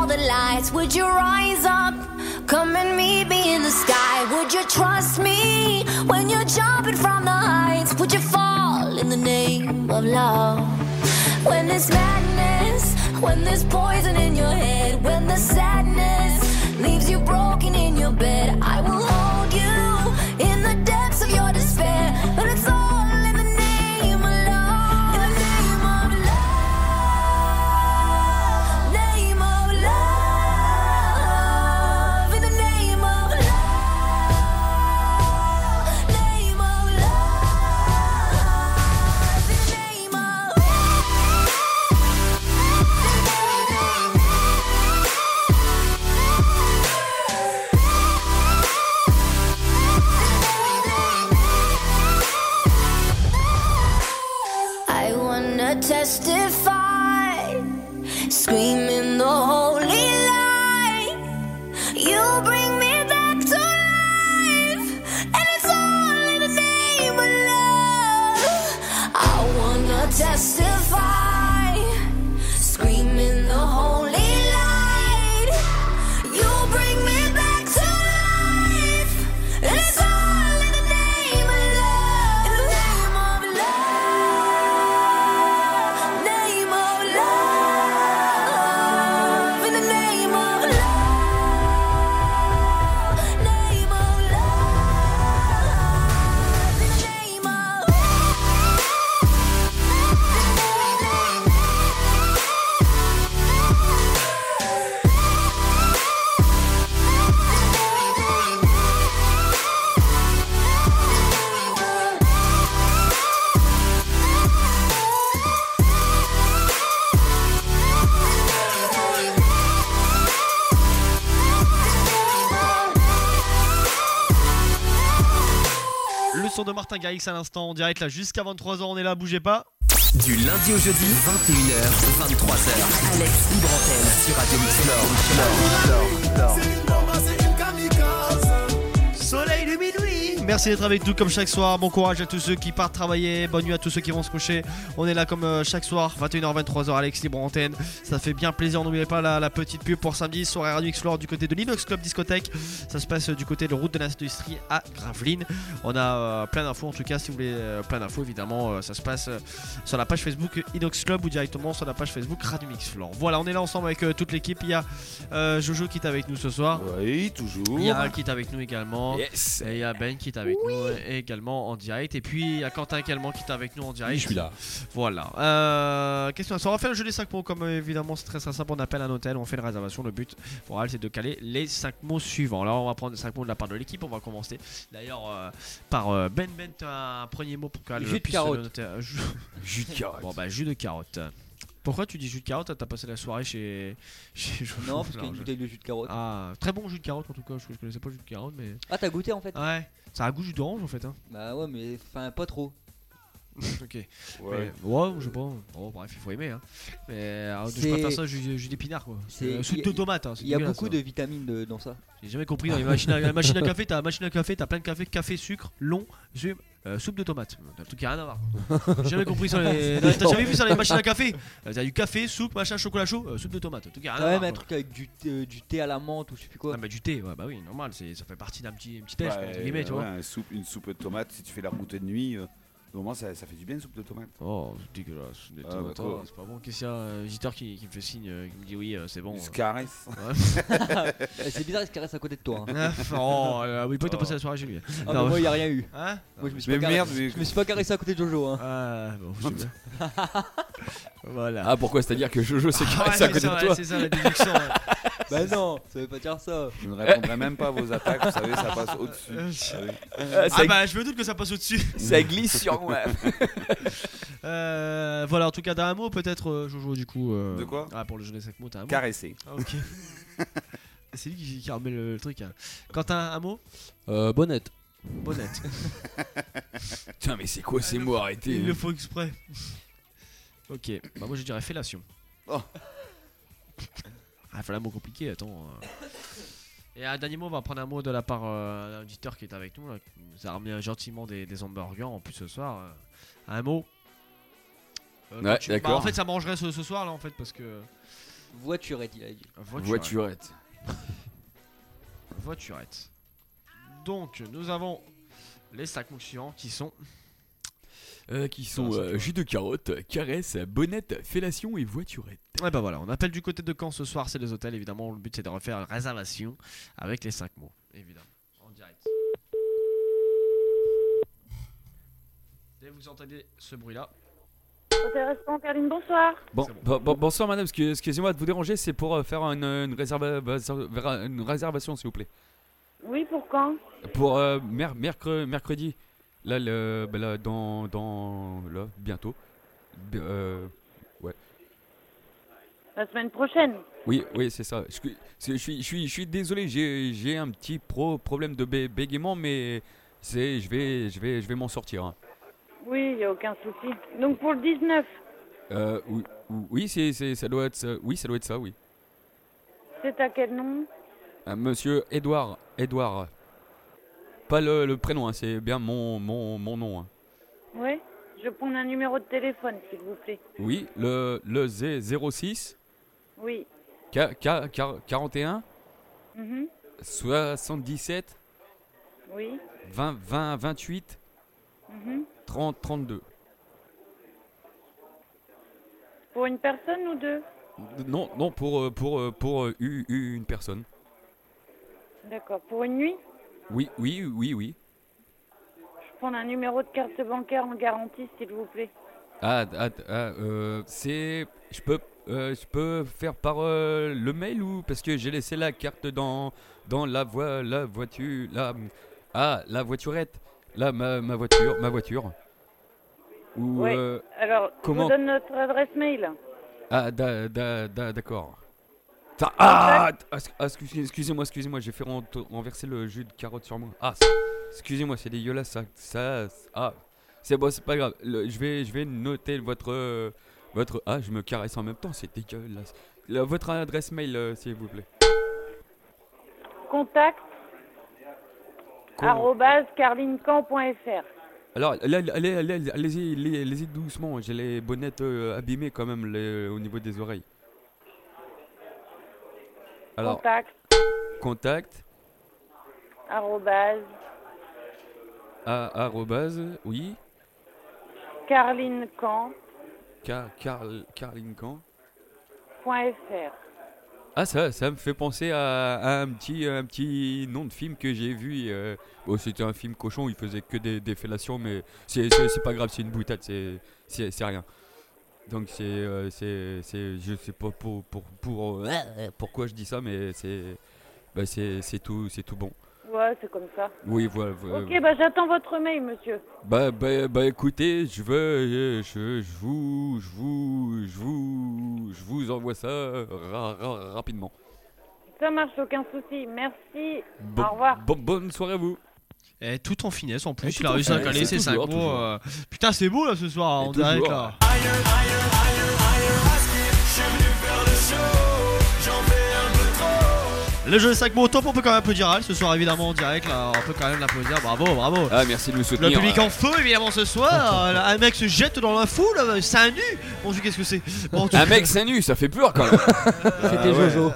all the lights? Would you rise up? Come and meet me in the sky. Would you trust me when you're jumping from the heights? Would you fall in the name of love? When there's madness, when there's poison in your head, when the sadness leaves you broken in your bed, I will hold you in the depths of your despair. But it's all in the name of love. In the name of love. Name of love. In the name of love. Name of love. In the name of I wanna testify, screaming the holy light. You bring me back to life, and it's all in the name of love. I wanna testify, screaming the holy light. You bring me back to life, and it's all in the name of love. In the name of love. Name of love. In the name of love. Name of love. In the name of Le son de Martin Garrix à l'instant en direct là jusqu'à 23h, on est là, bougez pas. Du lundi au jeudi, 21h, 23h. Alex Libre Antenne sur Radio Mix Soleil de minuit. Merci d'être avec nous comme chaque soir. Bon courage à tous ceux qui partent travailler. Bonne nuit à tous ceux qui vont se coucher. On est là comme chaque soir, 21h, 23h, Alex Libre Antenne. Ça fait bien plaisir. N'oubliez pas la petite pub pour samedi, soirée Radio Explore du côté de l'Inox Club Discothèque. Ça se passe du côté de route de l'Industrie à Gravelines. On a plein d'infos en tout cas. Si vous voulez plein d'infos, évidemment, ça se passe sur la page Facebook Inox Club ou directement sur la page Facebook Radio Mixflore. Voilà, on est là ensemble avec toute l'équipe. Il y a Jojo qui est avec nous ce soir. Oui, toujours. Il y a Al qui est avec nous également. Yes. Et il y a Ben qui est avec nous également en direct. Et puis il y a Quentin également qui est avec nous en direct. Oui, je suis là. Voilà. Question. On va faire le jeu des 5 mots. Comme évidemment c'est très simple. On appelle un hôtel, on fait une réservation. Le but pour Al c'est de caler les 5 mots suivants. Alors on va prendre les 5 mots de la part de l'équipe. On va commencer d'ailleurs par Ben. Ben, tu as un premier mot pour qu'Al puisse le noter. Jus de carotte. Bon bah jus de carotte. Pourquoi tu dis jus de carotte? T'as passé la soirée chez Non, parce qu'il y a une bouteille de jus de carotte. Ah, très bon jus de carotte en tout cas. Je connaissais pas le jus de carotte, mais. Ah, t'as goûté en fait? Ouais, ça a un goût jus d'orange en fait. Hein. Bah ouais, mais enfin, pas trop. Ok. Ouais. Ouais, je sais pas. Bon, bref, il faut aimer. Hein. Mais je préfère ça jus d'épinard quoi. Soupe de tomate. Hein, il y a beaucoup de vitamines dans ça. J'ai jamais compris. Dans les machines à café, t'as plein de café, sucre, long, soupe de tomate. T'as tout qui a rien à voir. J'ai jamais compris sur les. T'as jamais vu sur les machines à café? T'as du café, soupe, machin, chocolat chaud, soupe de tomate. Tout qui a rien à voir. Ouais, mais un truc avec du thé à la menthe ou je sais plus quoi. Ah, mais du thé, ouais, bah oui, normal. Ça fait partie d'un petit déj, entre guillemets, tu vois. Une soupe de tomate, si tu fais la remontée de nuit. Normalement, ça fait du bien une soupe de tomate. Oh, c'est dégueulasse. Des tomates, c'est pas bon. Qu'est-ce qu'il y a un visiteur qui me fait signe, qui me dit oui, c'est bon. Il se caresse. C'est bizarre, il se caresse à côté de toi. Hein. Oh, oui, pas t'as passé la soirée chez lui. Ah, non, moi, il n'y a rien eu. Hein? Moi, je me suis pas caressé à côté de Jojo. Hein. Ah, bon, je sais bien. Voilà. Ah, pourquoi? C'est-à-dire que Jojo se caresse à côté de toi? C'est ça la déduction. Bah non, ça veut pas dire ça. Je ne répondrai même pas à vos attaques, vous savez, ça passe au-dessus. Bah je me doute que ça passe au-dessus. Ça glisse sur moi. Voilà, en tout cas, d'un mot peut-être, Jojo, du coup. De quoi? Ah, pour le jeu des 5 mots, t'as un mot. Caresser. Ah, ok. C'est lui qui remet le truc. Hein. Quentin, un mot? Bonnette. Bonnette. Putain, mais c'est quoi ces mots? Arrêtez. Il le faut exprès. Ok, bah moi je dirais fellation. Oh. Ah, fallait un mot compliqué, attends. Et un dernier mot, on va prendre un mot de la part d'un auditeur qui est avec nous. Là, qui nous a ramené gentiment des hamburgers en plus ce soir. Un mot. Ouais, d'accord. En fait, ça mangerait ce soir là en fait parce que Voiturette, il a dit. Voiturette. Voiturette. Donc, nous avons les 5 mots suivants qui sont. Jus de carotte, caresse, bonnette, fellation et voiturette. Ouais, bah voilà, on appelle du côté de Caen ce soir, c'est les hôtels. Évidemment, le but c'est de refaire une réservation avec les 5 mots, évidemment, en direct. Et vous entendez ce bruit-là. Restaurant Caroline, bonsoir. Bonsoir madame, excusez-moi de vous déranger, c'est pour faire une réservation s'il vous plaît. Oui, pour quand? Pour mercredi. Là, bientôt. Ouais. La semaine prochaine. Oui, c'est ça. Je suis désolé, j'ai un petit problème de bégaiement, mais je vais m'en sortir. Hein. Oui, il n'y a aucun souci. Donc pour le 19. Oui, ça doit être ça. Oui, ça doit être ça, oui. C'est à quel nom? Monsieur Edouard. Pas le prénom, hein, c'est bien mon nom. Hein. Oui, je prends un numéro de téléphone, s'il vous plaît. Oui, le 06. Oui. 41. 77. Oui. 28. 32. Pour une personne ou deux? Non, pour une personne. D'accord. Pour une nuit? Oui. Je prends un numéro de carte bancaire en garantie, s'il vous plaît. Je peux faire par le mail ou parce que j'ai laissé la carte dans la voiture la voiturette ma voiture. Ou oui. Alors, je vous donne notre adresse mail. D'accord. Excusez-moi, j'ai fait renverser le jus de carotte sur moi. Excusez-moi, c'est dégueulasse ça. C'est bon, c'est pas grave. Je vais noter votre. Je me caresse en même temps, c'est dégueulasse. Votre adresse mail, s'il vous plaît. Contact @carlinecan.fr. Alors, allez-y doucement. J'ai les bonnettes abîmées quand même au niveau des oreilles. Alors, contact. Oui. Carlinecan. Carlinecan. .fr. Ça me fait penser à un petit nom de film que j'ai vu. C'était un film cochon, il faisait que des fellations, mais c'est pas grave, c'est une boutade, c'est rien. Donc je sais pas pourquoi je dis ça, mais c'est tout bon. Ouais, c'est comme ça. Oui, voilà. Ok, j'attends votre mail, monsieur. Écoutez, je vous envoie ça rapidement. Ça marche, aucun souci. Merci. Au revoir. Bonne soirée à vous. Et tout en finesse en plus, il a réussi à caler ses 5 mots. Putain, c'est beau là ce soir, on dirait là. Le jeu de 5 mots au top, on peut quand même applaudir Al ce soir évidemment en direct là, on peut quand même l'applaudir, bravo. Merci de nous soutenir. Le public en feu évidemment ce soir, un mec se jette dans la foule, seins nus. Bon, qu'est-ce que c'est un mec seins nus, ça fait peur quand même. C'était Jojo.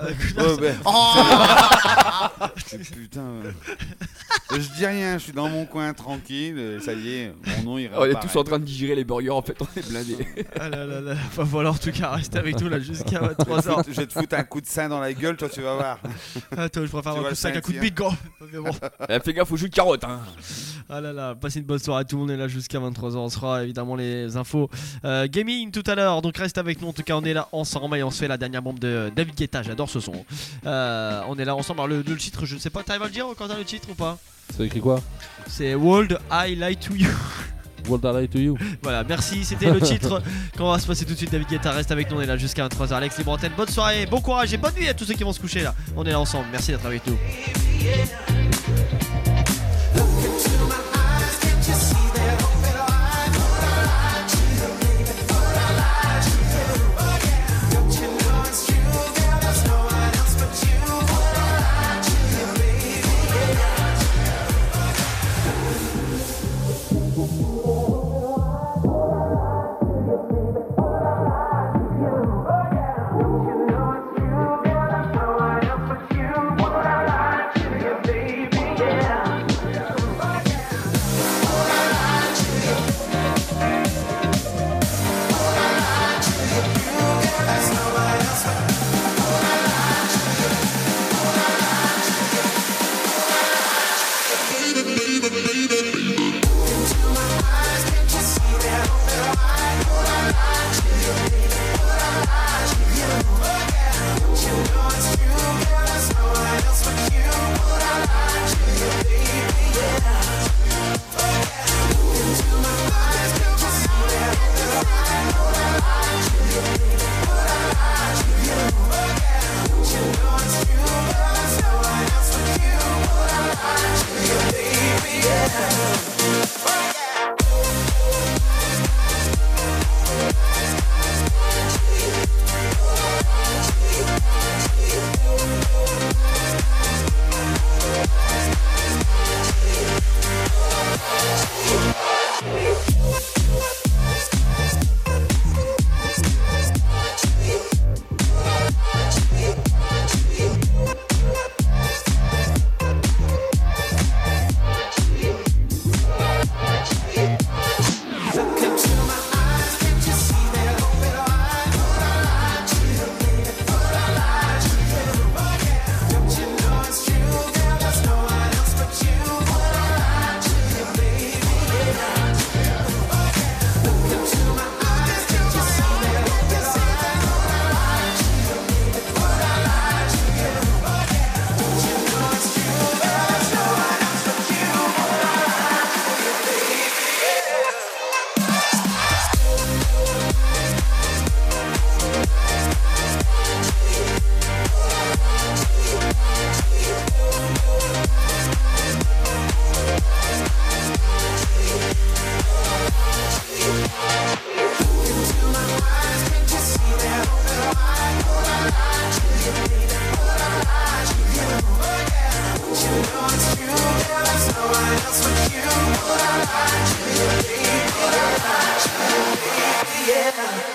Putain. Je dis rien, je suis dans mon coin tranquille, ça y est, mon nom ira. On est tous en train de digérer les burgers, en fait, on est blindés. Voilà, en tout cas, restez avec nous là jusqu'à 3h. Je vais te foutre un coup de sein dans la gueule, toi tu vas voir. Attends, je préfère un coup de sac, un coup de bite, gros. Mais bon. Fais gaffe au jus de carotte, hein. Passez une bonne soirée, tout le monde est là jusqu'à 23h. On sera évidemment les infos gaming tout à l'heure. Donc reste avec nous, en tout cas, on est là ensemble et on se fait la dernière bombe de David Guetta. J'adore ce son. On est là ensemble. Alors, le titre, je ne sais pas, t'arrives à le dire quand t'as le titre ou pas? C'est écrit quoi? C'est World I Lie to You. World I Lie to You. Voilà, merci, c'était le titre. Quand on va se passer tout de suite, David Guetta reste avec nous, on est là jusqu'à 23h. Alex Libre Antenne, bonne soirée, bon courage et bonne nuit à tous ceux qui vont se coucher là. On est là ensemble, merci d'être avec nous.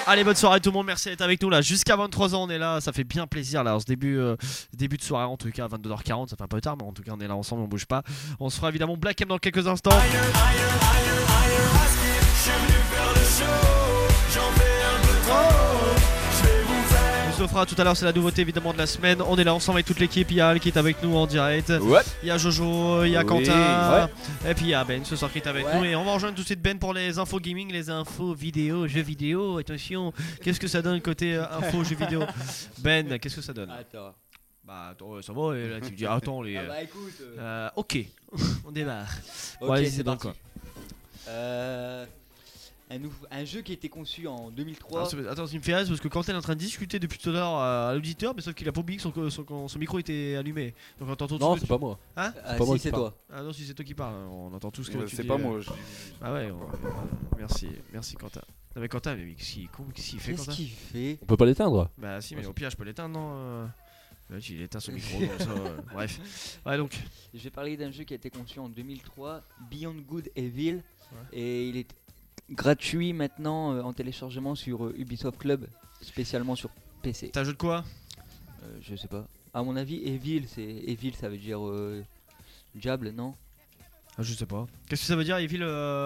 Allez, bonne soirée tout le monde, merci d'être avec nous là. Jusqu'à 23h, on est là, ça fait bien plaisir là. En ce début de soirée, en tout cas, à 22h40, ça fait un peu tard, mais en tout cas, on est là ensemble, on bouge pas. On se fera évidemment Black M dans quelques instants. On se fera tout à l'heure, c'est la nouveauté évidemment de la semaine. On est là ensemble avec toute l'équipe. Il y a Al qui est avec nous en direct. Ouais. Il y a Jojo, il y a Oui. Quentin. Et puis il y a Ben ce soir qui est avec Ouais. nous. Et on va rejoindre tout de suite Ben pour les infos gaming, les infos vidéo, jeux vidéo. Attention, qu'est-ce que ça donne côté info, jeux vidéo? Ben, qu'est-ce que ça donne? Attends. Bah attends, ça va, et là tu me dis attends les. Ah bah écoute. Ok, on démarre. Ok, Ouais, c'est dans parti. quoi? Un jeu qui a été conçu en 2003. Attends, il me fait rire parce que Quentin est en train de discuter depuis tout à l'heure à l'auditeur, mais sauf qu'il a pas oublié que son micro était allumé. Donc on entend tout Non, ce que c'est pas moi. Hein? Ah, pas moi si, qui c'est parle. toi. Ah non, si c'est toi qui parles, on entend tout ce que tu C'est dis. pas moi. Ah ouais, merci Quentin. Non mais Quentin, mais qu'est-ce qu'il fait Qu'est-ce Quentin? qu'il fait? On peut pas l'éteindre. Bah si, mais au pire je peux l'éteindre, non Là, il éteint son micro, comme ça. Bref. Ouais, donc. Je vais parler d'un jeu qui a été conçu en 2003, Beyond Good and Evil, et il est gratuit maintenant en téléchargement sur Ubisoft Club, spécialement sur PC. T'as un jeu de quoi? Je sais pas. À mon avis, Evil, ça veut dire diable, non? Ah, je sais pas. Qu'est-ce que ça veut dire, Evil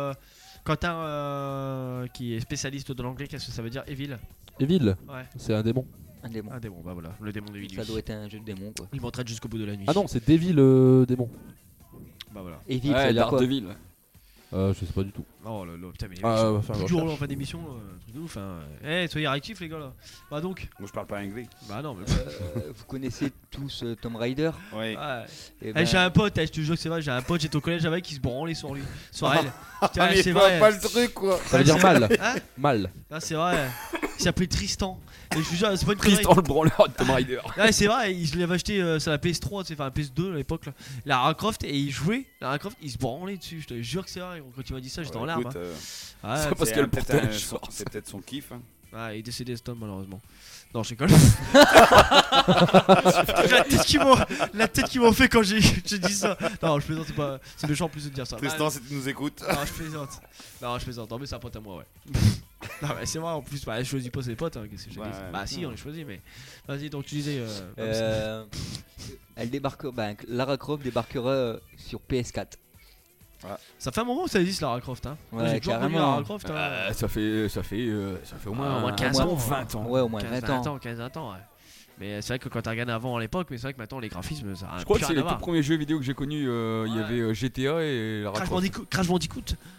Quentin, qui est spécialiste de l'anglais, qu'est-ce que ça veut dire, Evil? Evil. Ouais. C'est un démon. Un démon. Un démon, bah voilà, le démon de Evil. Ça doit être un jeu de démon, quoi. Il m'entraîne jusqu'au bout de la nuit. Ah non, c'est Devil démon. Bah voilà. Evil, ça veut dire quoi? Daredevil. Je sais pas du tout. Oh là là, putain, mais Ah, on va faire du une jour au recherche. lendemain d'émission, truc de ouf. Soyez réactifs, les gars là. Bah donc. Moi je parle pas anglais. Bah non, mais. Vous connaissez tous Tomb Raider? Ouais. Eh ben, J'ai un pote, je te jure que c'est vrai, j'ai un pote, j'étais au collège avec qui se branlait sur lui. Sur elle. Putain, mais c'est pas- vrai. pas le truc, quoi. Ça veut dire mal. Hein? Mal. Ah, c'est vrai. Il s'appelait Tristan. Et je te jure, c'est pas une Tristan connerie. le branleur de Tomb Raider. Ouais, c'est vrai, je l'avais acheté sur la PS3, enfin la PS2 à l'époque, là. Lara Croft, et il jouait, Lara Croft, il se branlait dessus, je te jure que c'est vrai, quand tu m'as dit ça, j'étais en larmes. Écoute, Hein. c'est Ouais, parce c'est qu'elle peut-être portait un- un short. c'est peut-être son kiff. Hein. il est décédé cet homme malheureusement. Non, je rigole. la tête qu'ils m'ont fait quand j'ai dit ça. Non, je plaisante, c'est méchant en plus de dire ça. Tristan, si tu nous écoutes. Non, je plaisante. Non, mais c'est un pote à moi, ouais. Non, mais c'est vrai en plus, je choisis pas ses potes. Hein, qu'est-ce que je te dis bah, si, on les choisit, mais. Vas-y, donc tu disais. elle débarque, Lara Croft débarquera sur PS4. Ça fait un moment que ça existe Lara Croft, hein. Ouais, J'ai toujours connu carrément. Lara Croft. Hein. Ça fait au moins 15 ans, 20 ans. Ouais, au moins 15, 20 ans. 15 ans, ouais. Mais c'est vrai que quand t'as regardé avant à l'époque, mais c'est vrai que maintenant les graphismes, ça a Je crois plus que c'est rien les à tout voir. premiers jeux vidéo que j'ai connus. Il y avait GTA et Lara Croft. Crash Bandicoot.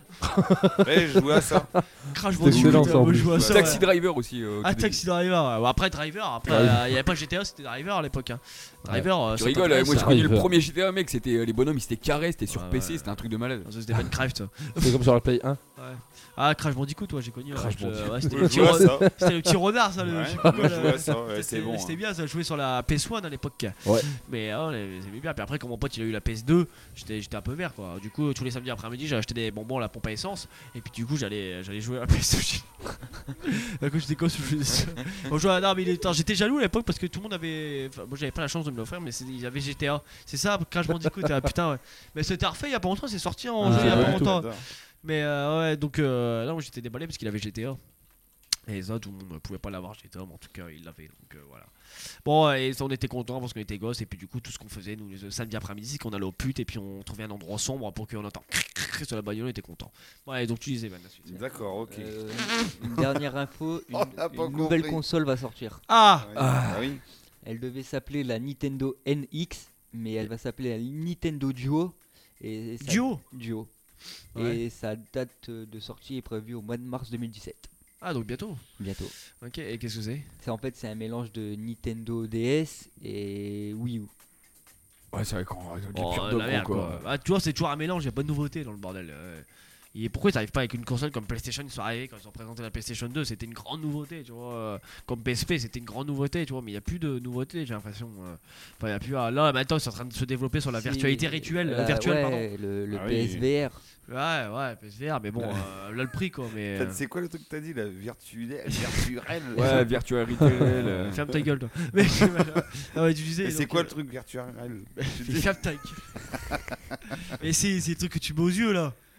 Ouais, je jouais à ça. Crash C'est excellent, Bandicoot, ça, en moi, je plus. jouais à ça. Taxi ouais. Driver aussi. Ah, Taxi Driver. Ouais. Bon, après Driver, après il Ouais. y avait pas GTA, c'était Driver à l'époque. Hein. Driver, Tu ça rigoles, t'intéresse, moi j'ai ça connu le Driver. premier GTA, mec. C'était les bonhommes, ils étaient carrés, c'était sur Ouais, PC, ouais. c'était un truc de malade. Ça, c'était Minecraft. C'est comme sur la Play 1. Ouais. Ah, Crash Bandicoot, toi j'ai connu. Crash ouais, Bandicoot. c'était Ouais, le petit je vois ça. c'était le petit renard, ça. Ouais, Je sais pas moi, quoi, je là. jouais à ça, ouais, c'est C'était- bon. C'était bien, ça jouait sur la PS1 à l'époque. Ouais. Mais j'aimais bien. Puis après, quand mon pote il a eu la PS2, j'étais un peu vert quoi. Du coup, tous les samedis après-midi, j'ai acheté des bonbons à la pompe à essence. Et puis du coup, j'allais jouer à la PS2. Quand j'étais gosse, je faisais ça. On jouait à... Non, mais j'étais jaloux à l'époque parce que tout le monde avait. Enfin, moi j'avais pas la chance de me l'offrir, mais ils avaient GTA. C'est ça, Crash Bandicoot. Putain, ouais. Mais c'était refait il y a pas longtemps, c'est sorti en jeu il y a ouais, pas tout, longtemps. Mais ouais, donc là, moi j'étais déballé parce qu'il avait GTA. Et les autres, tout le monde ne pouvait pas l'avoir GTA, mais en tout cas, il l'avait. Donc voilà. Bon, et on était contents parce qu'on était gosses. Et puis du coup, tout ce qu'on faisait, nous, le samedi après-midi, c'est qu'on allait au pute et puis on trouvait un endroit sombre pour qu'on entende sur la bagnole, on était contents. Ouais, donc tu disais, Ben, la suite. D'accord, ok. Une dernière info, On n'a pas une nouvelle compris. console va sortir. Ah, Ah oui. Elle devait s'appeler la Nintendo NX, mais elle va s'appeler la Nintendo Duo. Et sa- Duo Duo. Ouais. Et sa date de sortie est prévue au mois de mars 2017. Ah, donc bientôt. Bientôt. Ok, et qu'est-ce que c'est? C'est un mélange de Nintendo DS et Wii U. Ouais, c'est vrai qu'on a du Oh, pire la de merde, gros, quoi. Ah, tu vois, c'est toujours un mélange, il n'y a pas de nouveauté dans le bordel. Et pourquoi ils n'arrivent pas avec une console comme PlayStation? Ils sont arrivés quand ils ont présenté la PlayStation 2, c'était une grande nouveauté, tu vois. Comme PSP, c'était une grande nouveauté, tu vois. Mais il n'y a plus de nouveauté, j'ai l'impression. Enfin, il y a plus. Là, maintenant, c'est en train de se développer sur la virtualité virtuelle. Virtuelle, pardon. Ouais, le Ah oui. PSVR. Ouais, PSVR, mais bon, là le prix quoi. Mais. C'est quoi le truc que t'as dit, la virtuelle? Ouais, virtual retail. Ferme ta gueule, toi. Mais, tu disais. Et c'est donc, quoi le truc virtuel? Ferme ta gueule. Mais c'est des trucs que tu mets aux yeux là.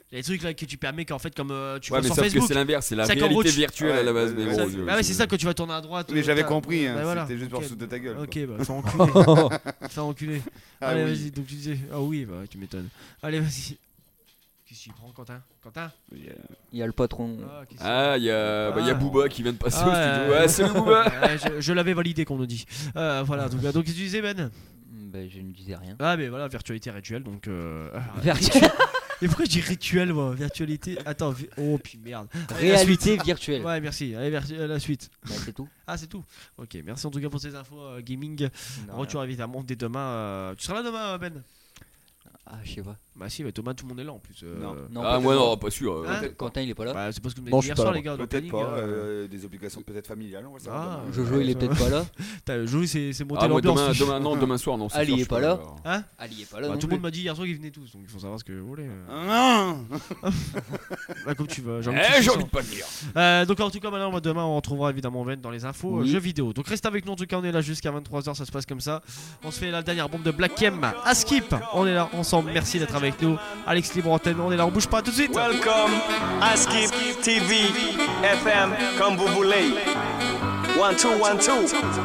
Les trucs là que tu permets qu'en fait comme tu Ouais, vois mais sur sauf que Facebook. c'est l'inverse, c'est la qu'en réalité gros, virtuelle à la base. Mais bon, ouais, c'est ça quand tu vas tourner à droite. Mais j'avais t'as- compris, hein, bah, voilà. c'était juste pour Ok. foutre de ta gueule, Ok, quoi. bah fais enculer. Fais enculer. Ah Allez, oui. vas-y, donc tu disais. Ah oui, bah tu m'étonnes. Allez, vas-y. Qu'est-ce que tu prends, Quentin? Quentin? Il y a le patron. Ah, il y a Booba qui vient de passer au Ah, studio. Ouais, salut Booba. Ouais, je l'avais validé qu'on nous dit. Voilà, donc qu'est-ce que tu disais, Ben? Ben, je ne disais rien. Ah, mais voilà, virtualité rituelle, donc. Virtuelle. Et pourquoi je dis rituel, moi? Virtualité. Attends, oh, puis merde. Allez, Réalité la suite. virtuelle. Ouais, merci. Allez, la suite. Bah, c'est tout. Ah, c'est tout. Ok, merci en tout cas pour ces infos gaming. Retour évidemment dès demain. Tu seras là demain, Ben? Ah, je sais pas. Bah, si, bah, Thomas, tout le monde est là en plus. Non, Ah, moi non, pas sûr. Hein Quentin, il est pas là. Bah, c'est parce que vous Non, m'avez je dit suis hier pas soir, là. les gars. au Peut-être planning, pas, des obligations peut-être familiales, on va savoir. Ah, Jojo, il est peut-être pas là. Jojo, c'est monté Ah, moi l'ambiance. demain soir, non. c'est Ali sûr, est je pas peux là. alors. Hein? Ali est pas là. Bah, non tout le monde plus. m'a dit hier soir qu'ils venaient tous, donc il faut savoir ce que vous voulez. Non. Bah, comme tu veux. J'ai envie de pas le dire. Donc en tout cas maintenant demain on retrouvera évidemment Ben dans les infos Oui. jeux vidéo. Donc reste avec nous, en tout cas on est là jusqu'à 23h, ça se passe comme ça. On se fait la dernière bombe de Black M à Skip. On est là ensemble, merci d'être avec nous. Alex Libre Antenne, on est là, on bouge pas, tout de suite. Welcome à Skip TV, FM, comme vous voulez. 1, 2, 1, 2.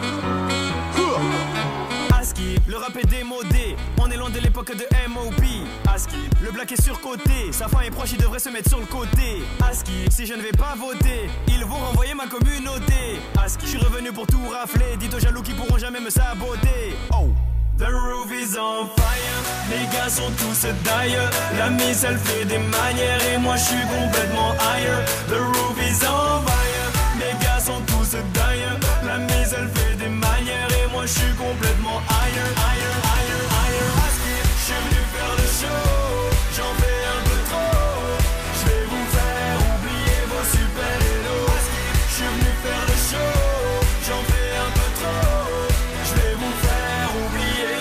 Aski, le rap est démodé, on est loin de l'époque de M.O.P. Aski, le black est surcoté, sa fin est proche, il devrait se mettre sur le côté. Aski, si je ne vais pas voter, ils vont renvoyer ma communauté. Aski, je suis revenu pour tout rafler, dites aux jaloux qui pourront jamais me saboter. Oh, the roof is on fire, les gars sont tous d'ailleurs. La miss elle fait des manières et moi je suis complètement ailleurs. The roof is on fire, les gars sont tous d'ailleurs. La miss elle fait des manières et moi je suis complètement ailleurs, ailleurs, ailleurs, ailleurs. Aski, je suis venu faire le show, j'en fais un peu trop. Je vais vous faire oublier vos super-héros. Aski, je suis venu faire le show, j'en fais un peu trop. Je vais vous faire oublier,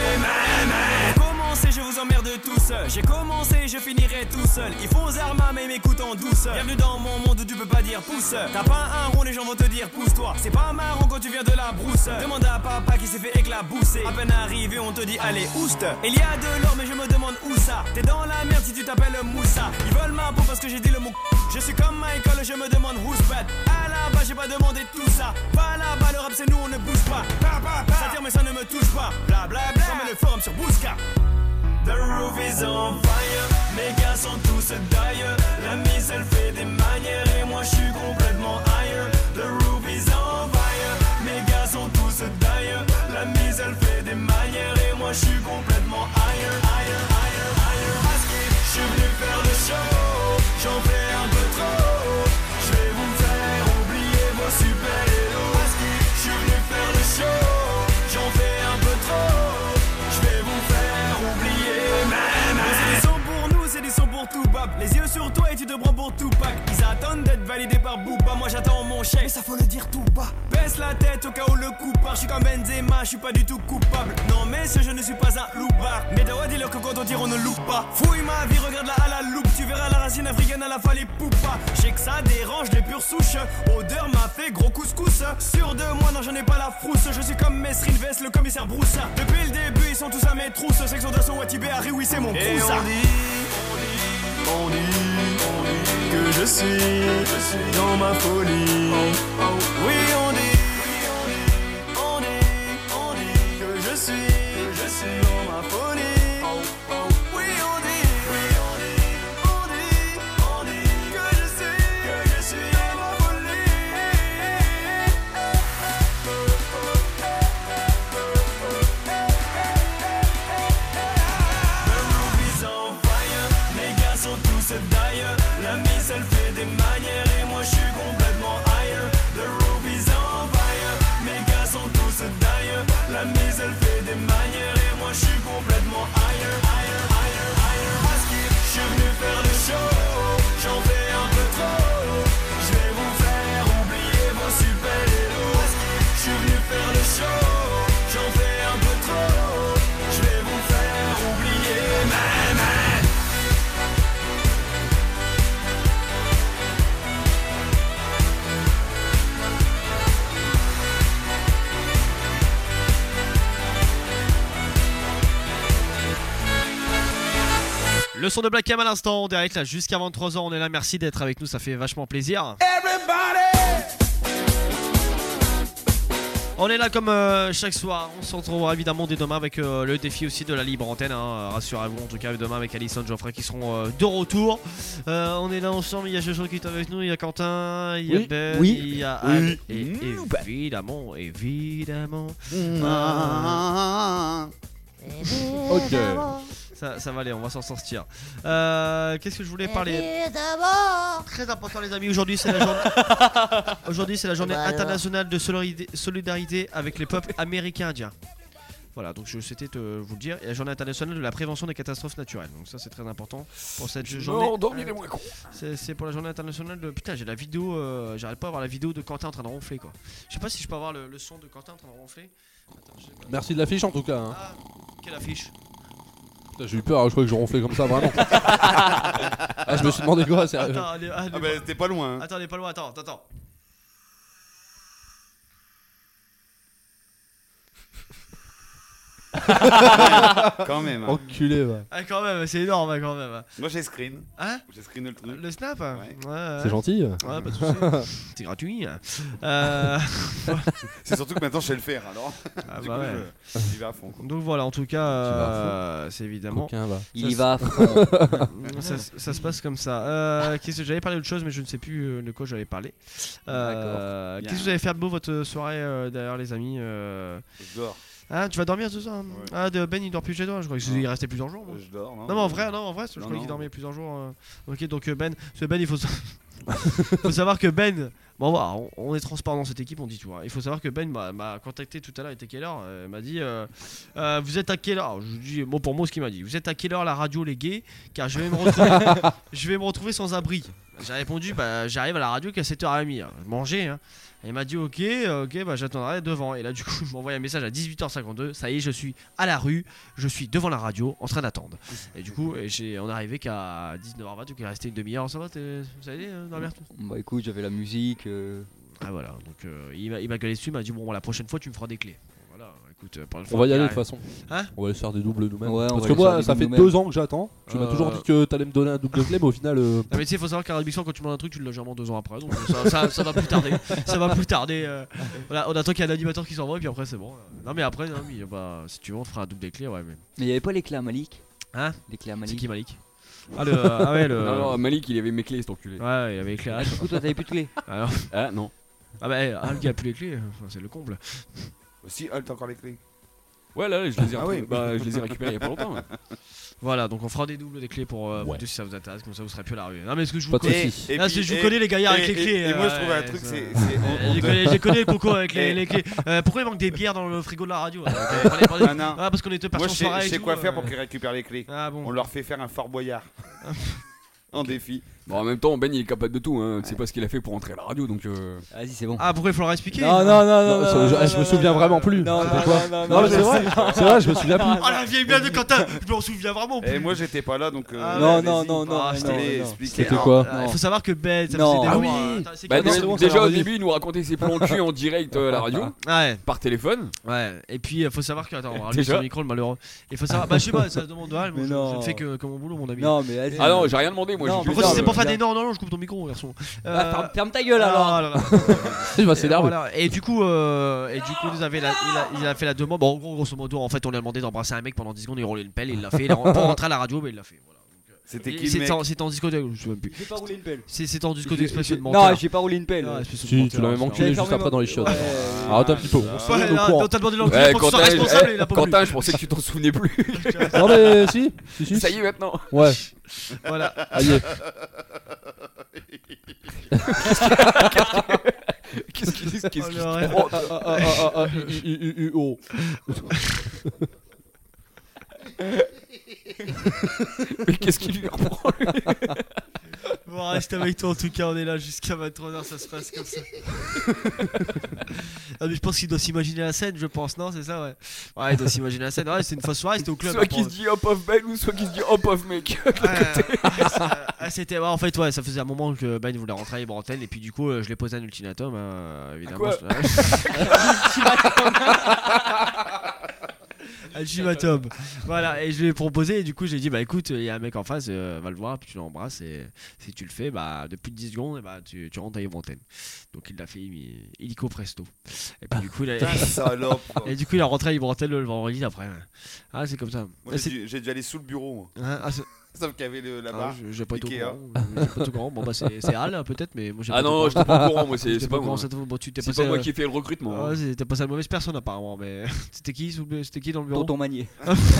mais commencez, je vous emmerde tous. J'ai commencé, je finirai tout seul. Ils font aux armes, mais ils m'écoutent en douceur. Bienvenue dans mon monde où tu peux pas dire pouce. T'as pas un rond, les gens vont te dire pousse-toi. C'est pas marrant quand tu viens de la brousse. Demande à papa qui s'est fait éclabousser. À peine arrivé, on te dit allez, ouste. Il y a de l'or, mais je me demande où ça. T'es dans la merde si tu t'appelles Moussa. Ils veulent ma peau parce que j'ai dit le mot. Je suis comme Michael, je me demande who's bad. À la base, j'ai pas demandé tout ça. Pas là-bas, le rap c'est nous, on ne bouge pas. Ça tire, mais ça ne me touche pas. Bla bla bla, comme le forum sur Bousca. The roof is on fire, mes gars sont tous d'ailleurs. La miss elle fait des manières et moi je suis complètement ailleurs. The roof is on fire, mes gars sont tous d'ailleurs. La miss elle fait des manières et moi je suis complètement ailleurs, ailleurs, ailleurs, ailleurs. Aski, je suis venu faire le show, j'en fais un peu trop. Je vais vous faire oublier vos super-héros. Aski, je suis venu faire le show, j'en fais un peu trop. Je vais vous faire oublier. C'est des sons pour nous, c'est des sons pour tout bab. Les yeux sur toi et tu te prends pour Tupac. Ils attendent d'être validés par Booba. Moi j'attends mon chèque, mais ça faut le dire tout bas. Baisse la tête au cas où le coup part. Je suis comme Benzema, je suis pas du tout coupable. Non messieurs, je ne suis pas un loupard. Mais Dawa dis-leur que quand on tire on ne loupe pas. Fouille ma vie, regarde-la à la loupe. Tu verras la racine africaine à la fallait poupa. Je sais que ça dérange les pures souches. Odeur m'a fait gros couscous. Sûr de moi, non j'en ai pas la frousse. Je suis comme Mesrine Vest, le commissaire Brousse. Depuis le début ils sont tous à mes trousses. Section d'assaut Watibé, Harry, oui c'est mon Broussa. On dit que je suis dans ma folie. Oui, on dit que je suis dans ma folie. Oui, on dit que je suis dans ma folie. The roof is on fire, mes gars sont tous d'ailleurs. La miss elle fait des manières et moi je suis complètement ailleurs. The roof is on fire, mes gars sont tous d'ailleurs. La miss elle fait des manières et moi je suis complètement Le son de Black M à l'instant, direct là jusqu'à 23h, on est là, merci d'être avec nous, ça fait vachement plaisir. On est là comme chaque soir, on se retrouvera évidemment dès demain avec le défi aussi de la libre antenne, rassurez-vous en tout cas demain avec Alison, Geoffrey qui seront de retour. On est là ensemble, il y a Jojo qui est avec nous, il y a Quentin, il y a Ben, il y a Anne, et évidemment. Ok. Ça va aller, on va s'en sortir. Qu'est-ce que je voulais parler? Très important les amis, aujourd'hui c'est la journée internationale de solidarité avec les peuples amérindiens indiens. Voilà, donc c'était vous le dire, et la journée internationale de la prévention des catastrophes naturelles. Donc ça c'est très important pour cette journée. C'est pour la journée internationale de... Putain, j'ai la vidéo, j'arrête pas à voir la vidéo de Quentin en train de ronfler quoi. Je sais pas si je peux avoir le son de Quentin en train de ronfler. Attends, Merci de l'affiche en tout cas. Hein. Ah, quelle affiche? J'ai eu peur, je croyais que je ronflais comme ça vraiment. Je me suis demandé quoi, sérieux. Attends, bah t'es pas loin. Hein. Attends, on est pas loin, attends. Quand même. Hein. Enculé, va. Ah, quand même, c'est énorme, quand même. Moi j'ai screen. Hein? J'ai screen le truc. Le snap? Ouais. Ouais. C'est gentil. Ouais, pas de soucis. C'est gratuit. C'est surtout que maintenant je sais le faire alors. Ah du bah coup, ouais. j'y vais à fond. Donc voilà, en tout cas, c'est évidemment. Il y va à fond. Ça se passe comme ça. Qu'est-ce que j'avais parlé d'autre chose, mais je ne sais plus de quoi j'avais parlé. Qu'est-ce que vous allez faire de beau votre soirée derrière les amis? Je dors. Ah, tu vas dormir ce soir? Ouais. Ah, Ben il dort plus chez toi, je crois qu'il restait plusieurs jours. Moi. Je dors, non? Non, mais en vrai, je crois qu'il dormait plusieurs jours. Ok, donc Ben, il faut savoir que Ben, bon, voilà, on est transparent dans cette équipe, on dit tout. Hein. Il faut savoir que Ben m'a contacté tout à l'heure, il était quelle heure? Il m'a dit vous êtes à quelle heure? Je lui dis mot pour mot ce qu'il m'a dit. Vous êtes à quelle heure la radio les gays? Car je vais me retrouver sans abri. J'ai répondu j'arrive à la radio qu'à 7h30. Hein. Manger, hein. Et il m'a dit ok, bah j'attendrai devant. Et là du coup il m'a envoyé un message à 18h52. Ça y est, je suis à la rue, je suis devant la radio en train d'attendre. Et du coup on est arrivé qu'à 19h20, donc il est resté une demi-heure. Ça va, ça allait dormir tout? Bah écoute, j'avais la musique. Ah voilà, donc il m'a gueulé dessus, il m'a dit bon la prochaine fois tu me feras des clés. Voilà, écoute, on va y aller de toute façon. Hein? On va aller se faire des doubles nous-mêmes. Ouais, parce que moi ça fait 2 ans que j'attends. Tu m'as toujours dit que t'allais me donner un double clé, mais au final. Non, mais tu sais, il faut savoir qu'à la Bixon, quand tu demandes un truc, tu l'as généralement 2 ans après. Donc ça va plus tarder. Ça va plus tarder. Voilà, on attend qu'il y ait un animateur qui s'envoie et puis après c'est bon. Non, mais après, si tu veux, on te fera un double des clés. Ouais, mais il y avait pas les clés à Malik? Hein? Les clés à Malik. C'est qui Malik? Ah ouais, le. Non, Malik il avait mes clés, cet enculé. Ouais, il avait les clés. Du coup, toi t'avais plus de clés? Alors... Ah non. Ah bah, le gars a plus les clés, c'est le comble. Si, t'as encore les clés? Ouais, là, je les ai récupérés il y a pas longtemps. Ouais. Voilà, donc on fera des doubles des clés pour vous deux si ça vous intéresse, comme ça vous serez plus à la rue. Non, mais est-ce que je vous pas de connais? soucis. Je vous connais les gaillards avec les clés. Et moi je trouve un truc, c'est. J'ai connu les cocos avec les clés. Pourquoi il manque des bières dans le frigo de la radio? Non. Ah, parce qu'on était partis en soirée. Moi je sais quoi faire pour qu'ils récupèrent les clés. Ah bon. On leur fait faire un Fort Boyard. En défi. Bon, en même temps, Ben il est capable de tout, hein. C'est pas ce qu'il a fait pour entrer à la radio donc. Vas-y, c'est bon. Ah, pourquoi il faut leur expliquer? Non, je me souviens vraiment plus. Non, mais c'est vrai, je me souviens plus. Oh la vieille blague de Quentin, je m'en souviens vraiment plus. Et moi j'étais pas là donc. Non. C'était quoi? Il faut savoir que Ben, ça Non. faisait des Ah oui. moments. Déjà au début, il nous racontait ses plans cul en direct à la radio. Ouais. Par téléphone. Ouais. Et puis il faut savoir que attends, on va rallumer Déjà son micro le malheureux. Il faut savoir, je sais pas, ça demande mal. Je ne fais que mon boulot, mon ami. Non, mais vas-y. Ah non, j'ai rien demandé, moi. C'est pas des non, je coupe ton micro, garçon. Ferme ta gueule alors. Il va s'énerver. Et du coup, il a fait la demande. Bon, en gros, grosso modo, en fait, on lui a demandé d'embrasser un mec pendant 10 secondes, il roulait une pelle, il l'a fait. Pour rentrer à la radio, mais il l'a fait. Voilà. C'était qui le mec? C'était en discothèque, je sais même plus. J'ai pas roulé une pelle. C'était en discothèque expression de menteur. Non, j'ai pas roulé une pelle. Si, tu l'as même enculé juste après dans les chiottes. Arrête un petit peu. On t'a demandé l'enculé pour que tu sois responsable, il a pas voulu. Quentin, je pensais que tu t'en souvenais plus. Non mais si. Ça y est maintenant. Ouais. Voilà. Allez. Qu'est-ce qu'il dit? Mais qu'est-ce qu'il lui reprend lui? Bon, reste avec toi en tout cas, on est là jusqu'à 23h, ça se passe comme ça. Ah, mais je pense qu'il doit s'imaginer la scène, je pense, non? C'est ça, ouais. Ouais, il doit s'imaginer la scène. Ouais, c'est une fausse soirée, c'était au club. Soit qui se dit hop off Ben ou soit qui se dit hop off mec. C'était en fait, ouais, ça faisait un moment que Ben voulait rentrer à Libre Antenne et puis du coup, je l'ai posé un ultimatum, évidemment. Ultimatum. Voilà, et je lui ai proposé, et du coup, j'ai dit, bah écoute, il y a un mec en face, va le voir, puis tu l'embrasses, et si tu le fais, bah depuis 10 secondes, et bah, tu rentres à Yves-Antenne. Donc il l'a fait illico presto. Et puis du coup, il a, et du coup, il a rentré à Yves-Antenne le vendredi après. Ah, c'est comme ça. Moi, j'ai dû aller sous le bureau. Hein, Sauf qu'il y avait là-bas. J'ai pas été au courant. J'ai pas été au courant. Bon, bah, c'est Al peut-être, mais moi j'ai Ah non, j'étais pas au courant, moi, c'est pas moi. C'est pas moi qui ai fait le recrutement. Ouais, t'es passé à la mauvaise personne apparemment, mais c'était qui dans le bureau? Tonton Magnier.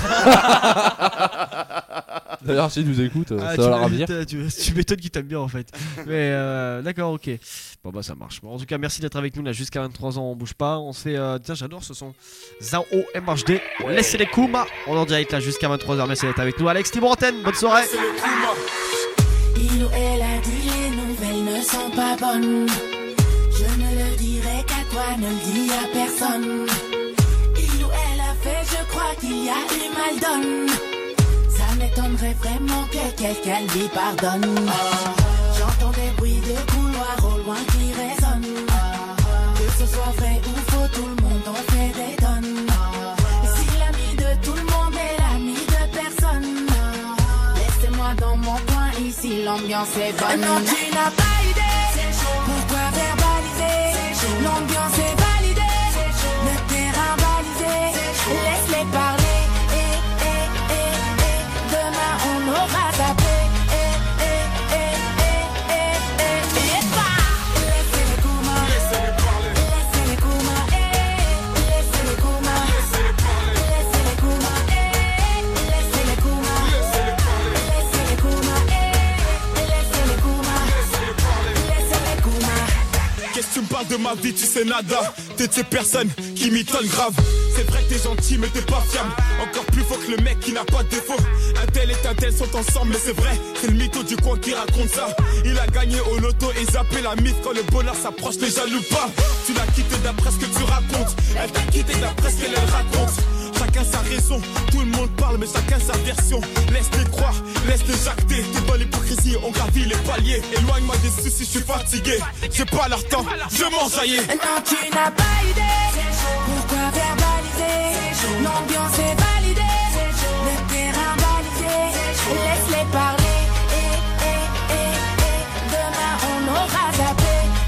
D'ailleurs, s'il nous écoute, ça va la ravir. Tu m'étonnes qu'il t'aime bien en fait. Mais d'accord, ok. Bon bah ça marche. Bon, en tout cas, merci d'être avec nous là jusqu'à 23 ans, on bouge pas. On se fait. Tiens, j'adore ce son. Zao MHD. Laissez les Kuma. On est en direct là jusqu'à 23h. Merci d'être avec nous. Alex Libre Antenne, bonne soirée. Il ou elle a dit les nouvelles ne sont pas bonnes. Je ne le dirai qu'à toi, ne le dis à personne. Il ou elle a fait, je crois qu'il y a eu mal donne. Ça m'étonnerait vraiment que quelqu'un lui pardonne. J'entends des bruits de couloir au loin qui résonnent. Que ce soit vrai ou faux, tout le monde en fait des tonnes. Si l'ami de tout le monde est l'ami de personne, laissez-moi dans mon coin, ici l'ambiance est bonne. Non, tu n'as pas idée, pourquoi verbaliser? L'ambiance est validée, le terrain balisé. Laisse-les parler, demain on aura tapé. Laissez-les Kuma, laissez-les Kuma, laissez-les Kuma, laissez-les Kuma, laissez-les Kuma, laissez-les Kuma, laissez-les Kuma, laissez-les Kuma. Qu'est-ce que tu me parles de ma vie, tu sais nada. T'es de ces personnes qui m'étonnent grave. C'est vrai que t'es gentil mais t'es pas fiable. Encore plus faux que le mec qui n'a pas de défaut. Un tel et un tel sont ensemble mais c'est vrai. C'est le mytho du coin qui raconte ça. Il a gagné au loto et zappé la mythe. Quand le bonheur s'approche les jaloux pas. Tu l'as quitté d'après ce que tu racontes. Elle t'a quitté d'après ce qu'elle raconte. Chacun sa raison, tout le monde parle mais chacun sa version. Laisse-les croire, laisse-les jacter. T'es dans l'hypocrisie, on gravit les paliers. Éloigne-moi des soucis, je suis fatigué. J'ai pas leur temps, je m'enjaillais. Non, tu n'as pas idée, pourquoi verbaliser? L'ambiance est validée, le terrain balisé. Laisse-les parler, demain on aura zappé.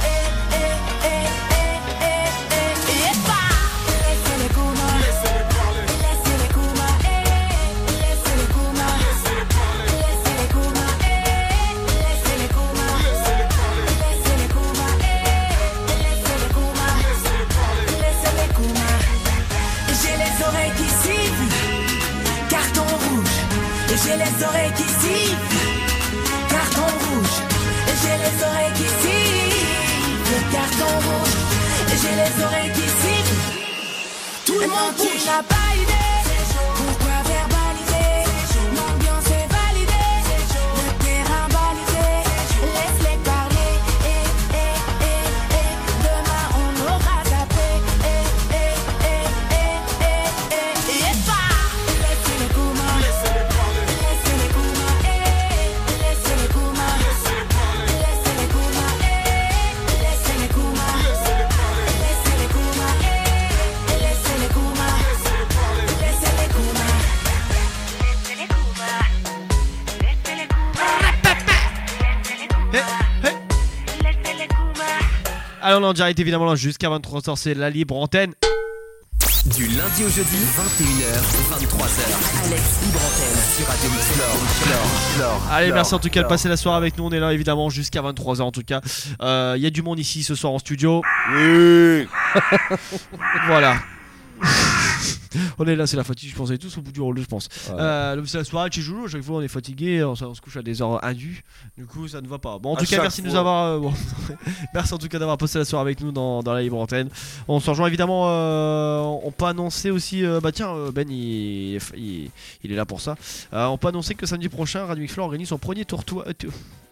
Laissez-les Kuma, laissez-les Kuma, laissez-les Kuma, laissez-les Kuma, laissez-les Kuma, laissez-les Kuma, laissez-les Kuma, laissez-les Kuma. J'ai les oreilles qui sifflent, carton rouge. J'ai les oreilles qui sifflent, carton rouge. J'ai les oreilles qui sifflent, carton rouge. J'ai les oreilles qui sifflent. Tout le monde tu n'as pas idée, pourquoi verbaliser? L'ambiance est validée, le terrain balisé. Laisse-les parler, demain on aura zappé. Laissez-les Kuma, laissez-les Kuma, laissez-les Kuma, laissez-les Kuma, laissez-les Kuma, laissez-les Kuma, laissez-les Kuma, laissez-les Kuma, laissez-les Kuma. Alors on est en direct évidemment là, jusqu'à 23h, c'est la Libre Antenne. Du lundi au jeudi, 21h, 23h. Alex Libre Antenne sur Radio Mix. Allez, merci en tout cas de passer la soirée avec nous. On est là évidemment jusqu'à 23h en tout cas. Il y a du monde ici ce soir en studio. Oui. Voilà. On est là, c'est la fatigue, je pense, on est tous au bout du rôle, je pense. C'est la soirée chez Joulou, à chaque fois on est fatigué, on se couche à des heures indues, du coup ça ne va pas. Bon, en tout cas, merci de nous avoir. Merci en tout cas d'avoir passé la soirée avec nous dans la Libre Antenne. On se rejoint évidemment, on peut annoncer aussi, Ben il est là pour ça. On peut annoncer que samedi prochain, Radio Mix organise son premier tournoi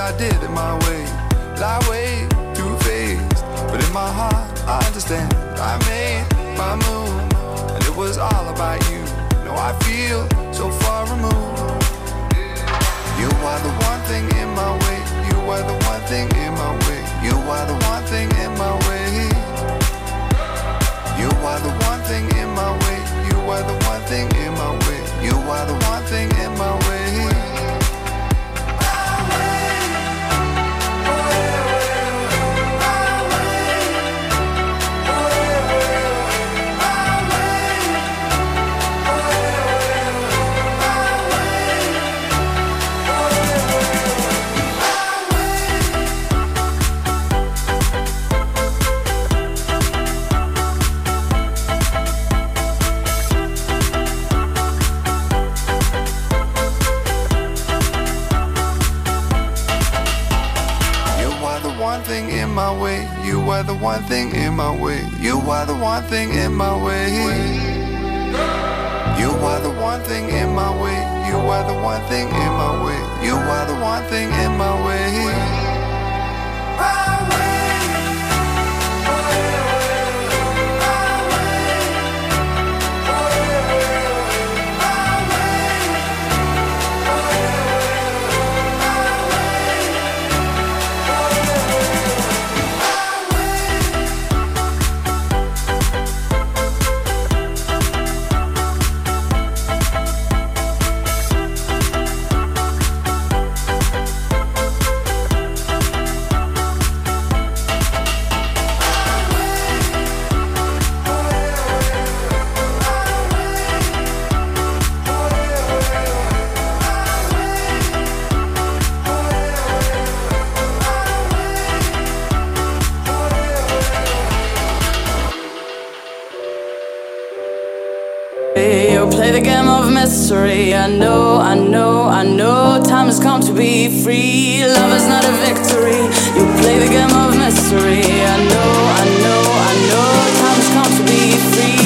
I did it my way. Lie way too faced, but in my heart I understand. I made my move, and it was all about you. No, I feel so far removed. You are the one thing in my way. You are the one thing in my way. You are the one thing in my way. You are the one thing in my way. You are the one thing in my way. You are the one thing in my way. One thing in my way. You are the one thing in my way. You are the one thing in my way. You are the one thing in my way. You are the one thing in my way. You are the one thing in my way. You play the game of mystery. I know, I know, I know. Time has come to be free. Love is not a victory. You play the game of mystery. I know, I know, I know. Time has come to be free.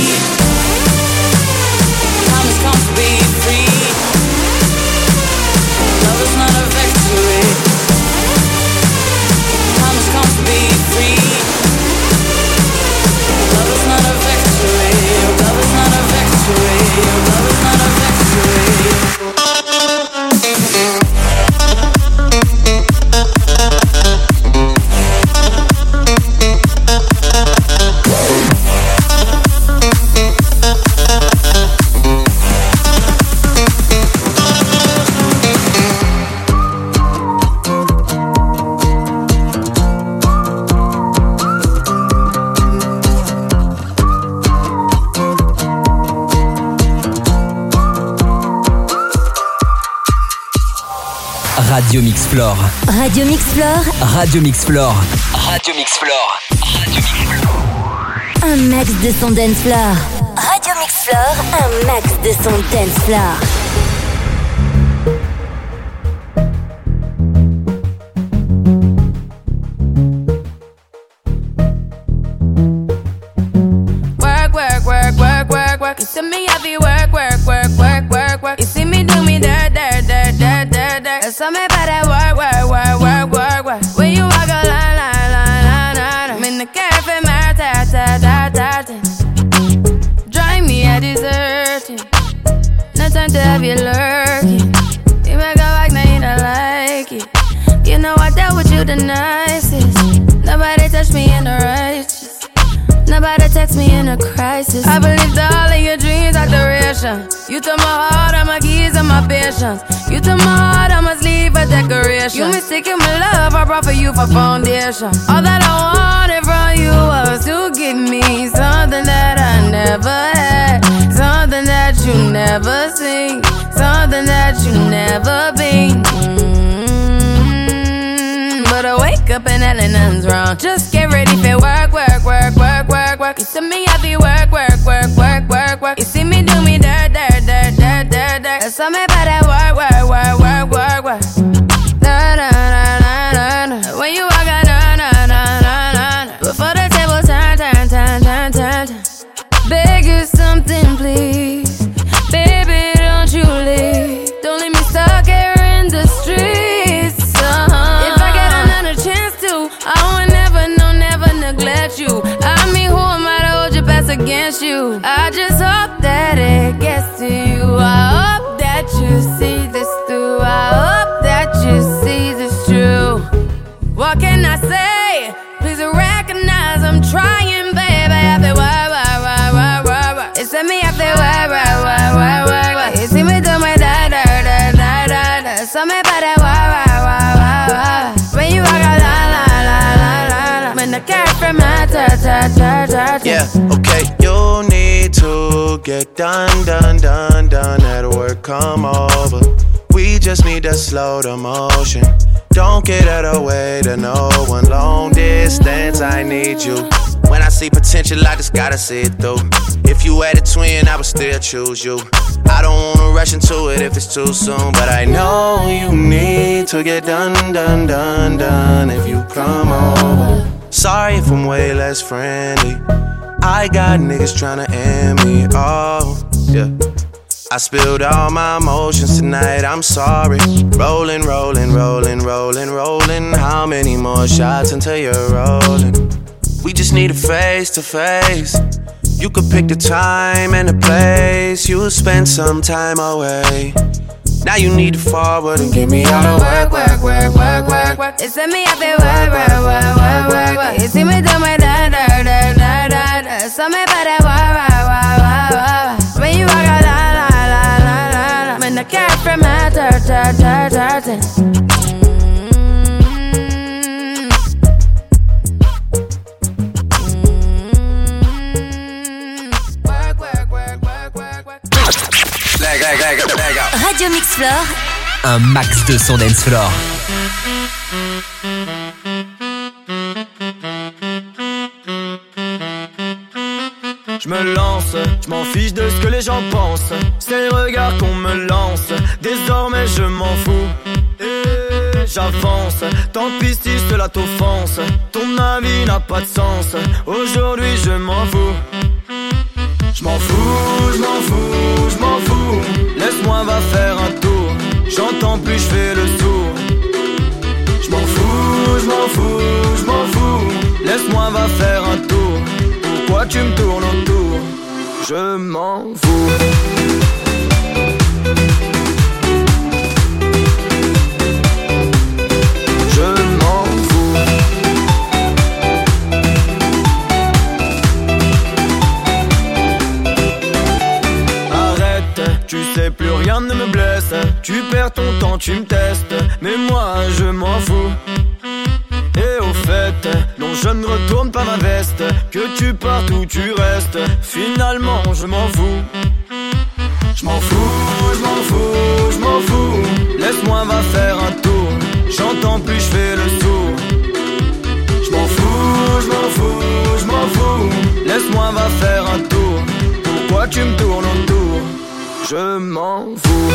Time has come to be free. Love is not a victory. Time has come to be free. Love is not a victory. Love is not a victory. Love is not a victory. Radio Mixflore. Radio Mixflore. Radio Mixflore. Radio Mixflore. Radio Mixflore. Un max de son dance floor. Radio Mixflore. Un max de son dance floor. Work. You see me heavy work. You see me do me dirt. So me better work. When you walk a line. I'm in the cafe, drive me a deserting. No time to have you lurking. You make a like, now you don't like it. You know I dealt with you the nicest. Nobody touched me in the righteous. Nobody text me in a crisis. I believed all of your dreams are duration. You took my heart, all my keys, and my patience. You took my heart, I must leave a decoration. You mistaken my love, I brought for you for foundation. All that I wanted from you was to give me something that I never had, something that you never seen, something that you never been. But I wake up and hell nothing's wrong. Just get ready for work. You see me heavy work. You see me do me dirt. So me better work. When you walk out, before the table turn. Beg you something, please. Baby, don't you leave. Don't leave me stuck here in the streets. If against you. I just hope that it gets to you. I hope that you see this through. I hope that you see this true. What can I say? Please recognize I'm trying, baby. I feel why. It's me, I feel why. You see me do my da. So me better why. When you walk out, la. When the cat from my ta. Yeah, okay, you need to get done. At work, come over. We just need to slow the motion. Don't get out of the way to no one. Long distance, I need you. When I see potential, I just gotta see it through. If you had a twin, I would still choose you. I don't wanna rush into it if it's too soon, but I know you need to get done. If you come over. Sorry if I'm way less friendly. I got niggas tryna end me. Oh, yeah. I spilled all my emotions tonight, I'm sorry. Rolling. How many more shots until you're rolling? We just need a face to face. You could pick the time and the place. You'll spend some time away. Now you need to forward and get me out of work. It's me, I feel work. You see me do my da. So me better why. When you walk out, la. When the cat from my dirt. Radio Mix Floor. Un max de son dance floor. Je me lance, je m'en fiche de ce que les gens pensent. C'est les regards qu'on me lance. Désormais je m'en fous. Et j'avance, tant pis si cela t'offense. Ton avis n'a pas de sens. Aujourd'hui je m'en fous. Je m'en fous. Laisse-moi va faire un tour. J'entends plus, je fais le sourd. Je m'en fous. Laisse-moi va faire un tour. Pourquoi tu me tournes autour? Je m'en fous. Tu sais plus rien ne me blesse. Tu perds ton temps, tu me testes. Mais moi je m'en fous. Et au fait, non je ne retourne pas ma veste. Que tu partes ou tu restes, finalement je m'en fous. Je m'en fous. Laisse-moi va faire un tour. J'entends plus, je fais le sourd. Je m'en fous. Laisse-moi va faire un tour. Pourquoi tu me tournes autour? Je m'en fous.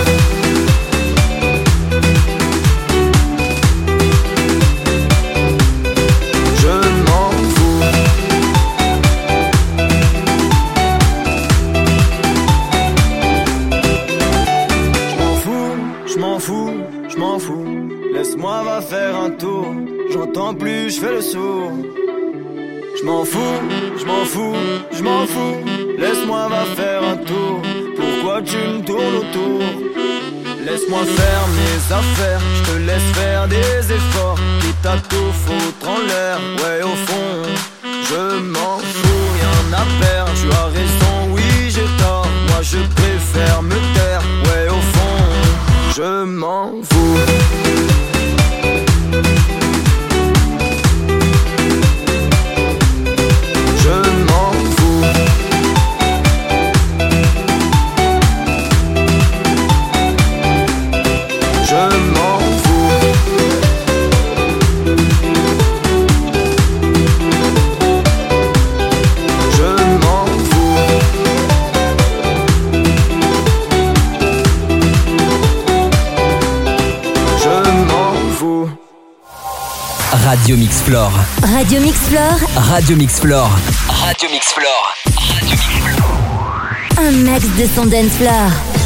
Je m'en fous. Laisse-moi va faire un tour. J'entends plus, je fais le sourd. Je m'en fous. Laisse-moi va faire un tour. Pourquoi tu me tournes autour? Laisse-moi faire mes affaires. Je te laisse faire des efforts. Quitte à tout foutre en l'air. Ouais au fond, je m'en fous. Rien à perdre, tu as raison, oui j'ai tort. Moi je préfère me taire. Ouais au fond, je m'en fous. Radio Mix Floor. Radio Mix Floor. Radio Mix Floor. Un max de son dance floor.